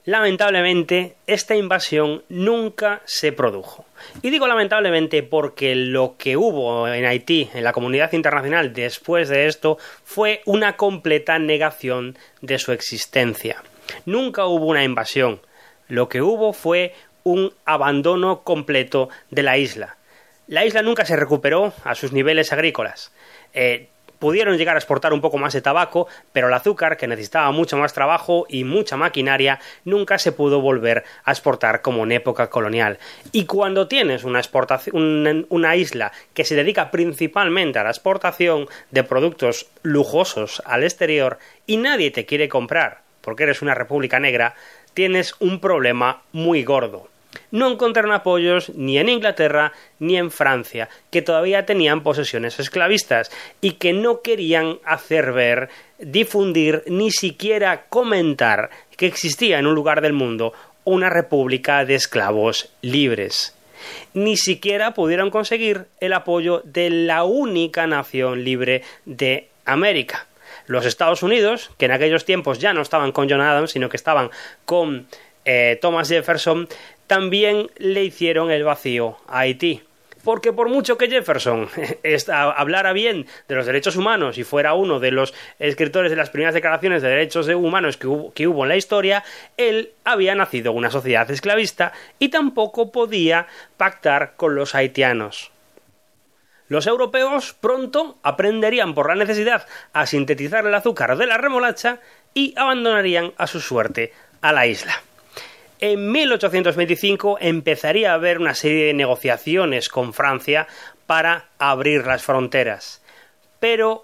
B: Lamentablemente, esta invasión nunca se produjo. Y digo lamentablemente porque lo que hubo en Haití, en la comunidad internacional, después de esto, fue una completa negación de su existencia. Nunca hubo una invasión. Lo que hubo fue un abandono completo de la isla. La isla nunca se recuperó a sus niveles agrícolas. Pudieron llegar a exportar un poco más de tabaco, pero el azúcar, que necesitaba mucho más trabajo y mucha maquinaria, nunca se pudo volver a exportar como en época colonial. Y cuando tienes una isla que se dedica principalmente a la exportación de productos lujosos al exterior y nadie te quiere comprar porque eres una república negra, tienes un problema muy gordo. No encontraron apoyos ni en Inglaterra ni en Francia, que todavía tenían posesiones esclavistas y que no querían hacer ver, difundir, ni siquiera comentar que existía en un lugar del mundo una república de esclavos libres. Ni siquiera pudieron conseguir el apoyo de la única nación libre de América. Los Estados Unidos, que en aquellos tiempos ya no estaban con John Adams, sino que estaban con Thomas Jefferson, también le hicieron el vacío a Haití. Porque por mucho que Jefferson hablara bien de los derechos humanos y fuera uno de los escritores de las primeras declaraciones de derechos humanos que hubo en la historia, él había nacido en una sociedad esclavista y tampoco podía pactar con los haitianos. Los europeos pronto aprenderían por la necesidad a sintetizar el azúcar de la remolacha y abandonarían a su suerte a la isla. En 1825 empezaría a haber una serie de negociaciones con Francia para abrir las fronteras. Pero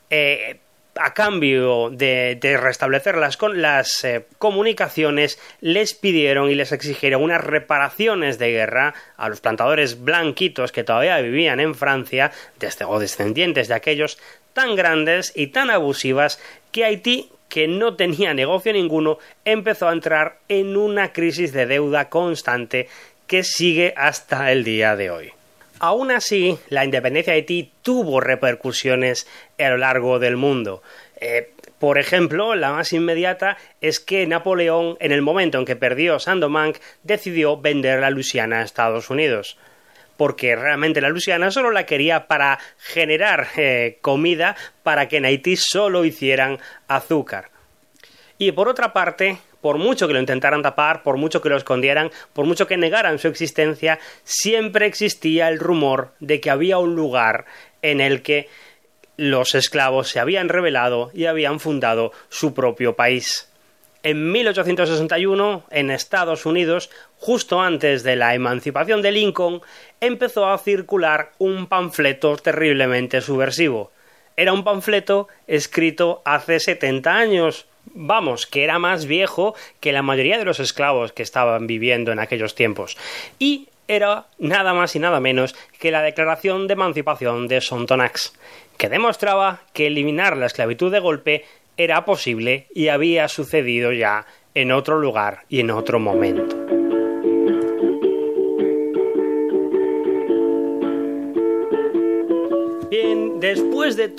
B: a cambio de restablecer las comunicaciones, les pidieron y les exigieron unas reparaciones de guerra a los plantadores blanquitos que todavía vivían en Francia, o descendientes de aquellos, tan grandes y tan abusivas que Haití, que no tenía negocio ninguno, empezó a entrar en una crisis de deuda constante que sigue hasta el día de hoy. Aún así, la independencia de Haití tuvo repercusiones a lo largo del mundo. Por ejemplo, la más inmediata es que Napoleón, en el momento en que perdió Saint-Domingue, decidió vender la Luisiana a Estados Unidos. Porque realmente la Luisiana solo la quería para generar comida para que en Haití solo hicieran azúcar. Y por otra parte, por mucho que lo intentaran tapar, por mucho que lo escondieran, por mucho que negaran su existencia, siempre existía el rumor de que había un lugar en el que los esclavos se habían rebelado y habían fundado su propio país. En 1861, en Estados Unidos, justo antes de la emancipación de Lincoln, empezó a circular un panfleto terriblemente subversivo. Era un panfleto escrito hace 70 años. Vamos, que era más viejo que la mayoría de los esclavos que estaban viviendo en aquellos tiempos. Y era nada más y nada menos que la Declaración de Emancipación de Sonthonax, que demostraba que eliminar la esclavitud de golpe era posible y había sucedido ya en otro lugar y en otro momento. Bien, después de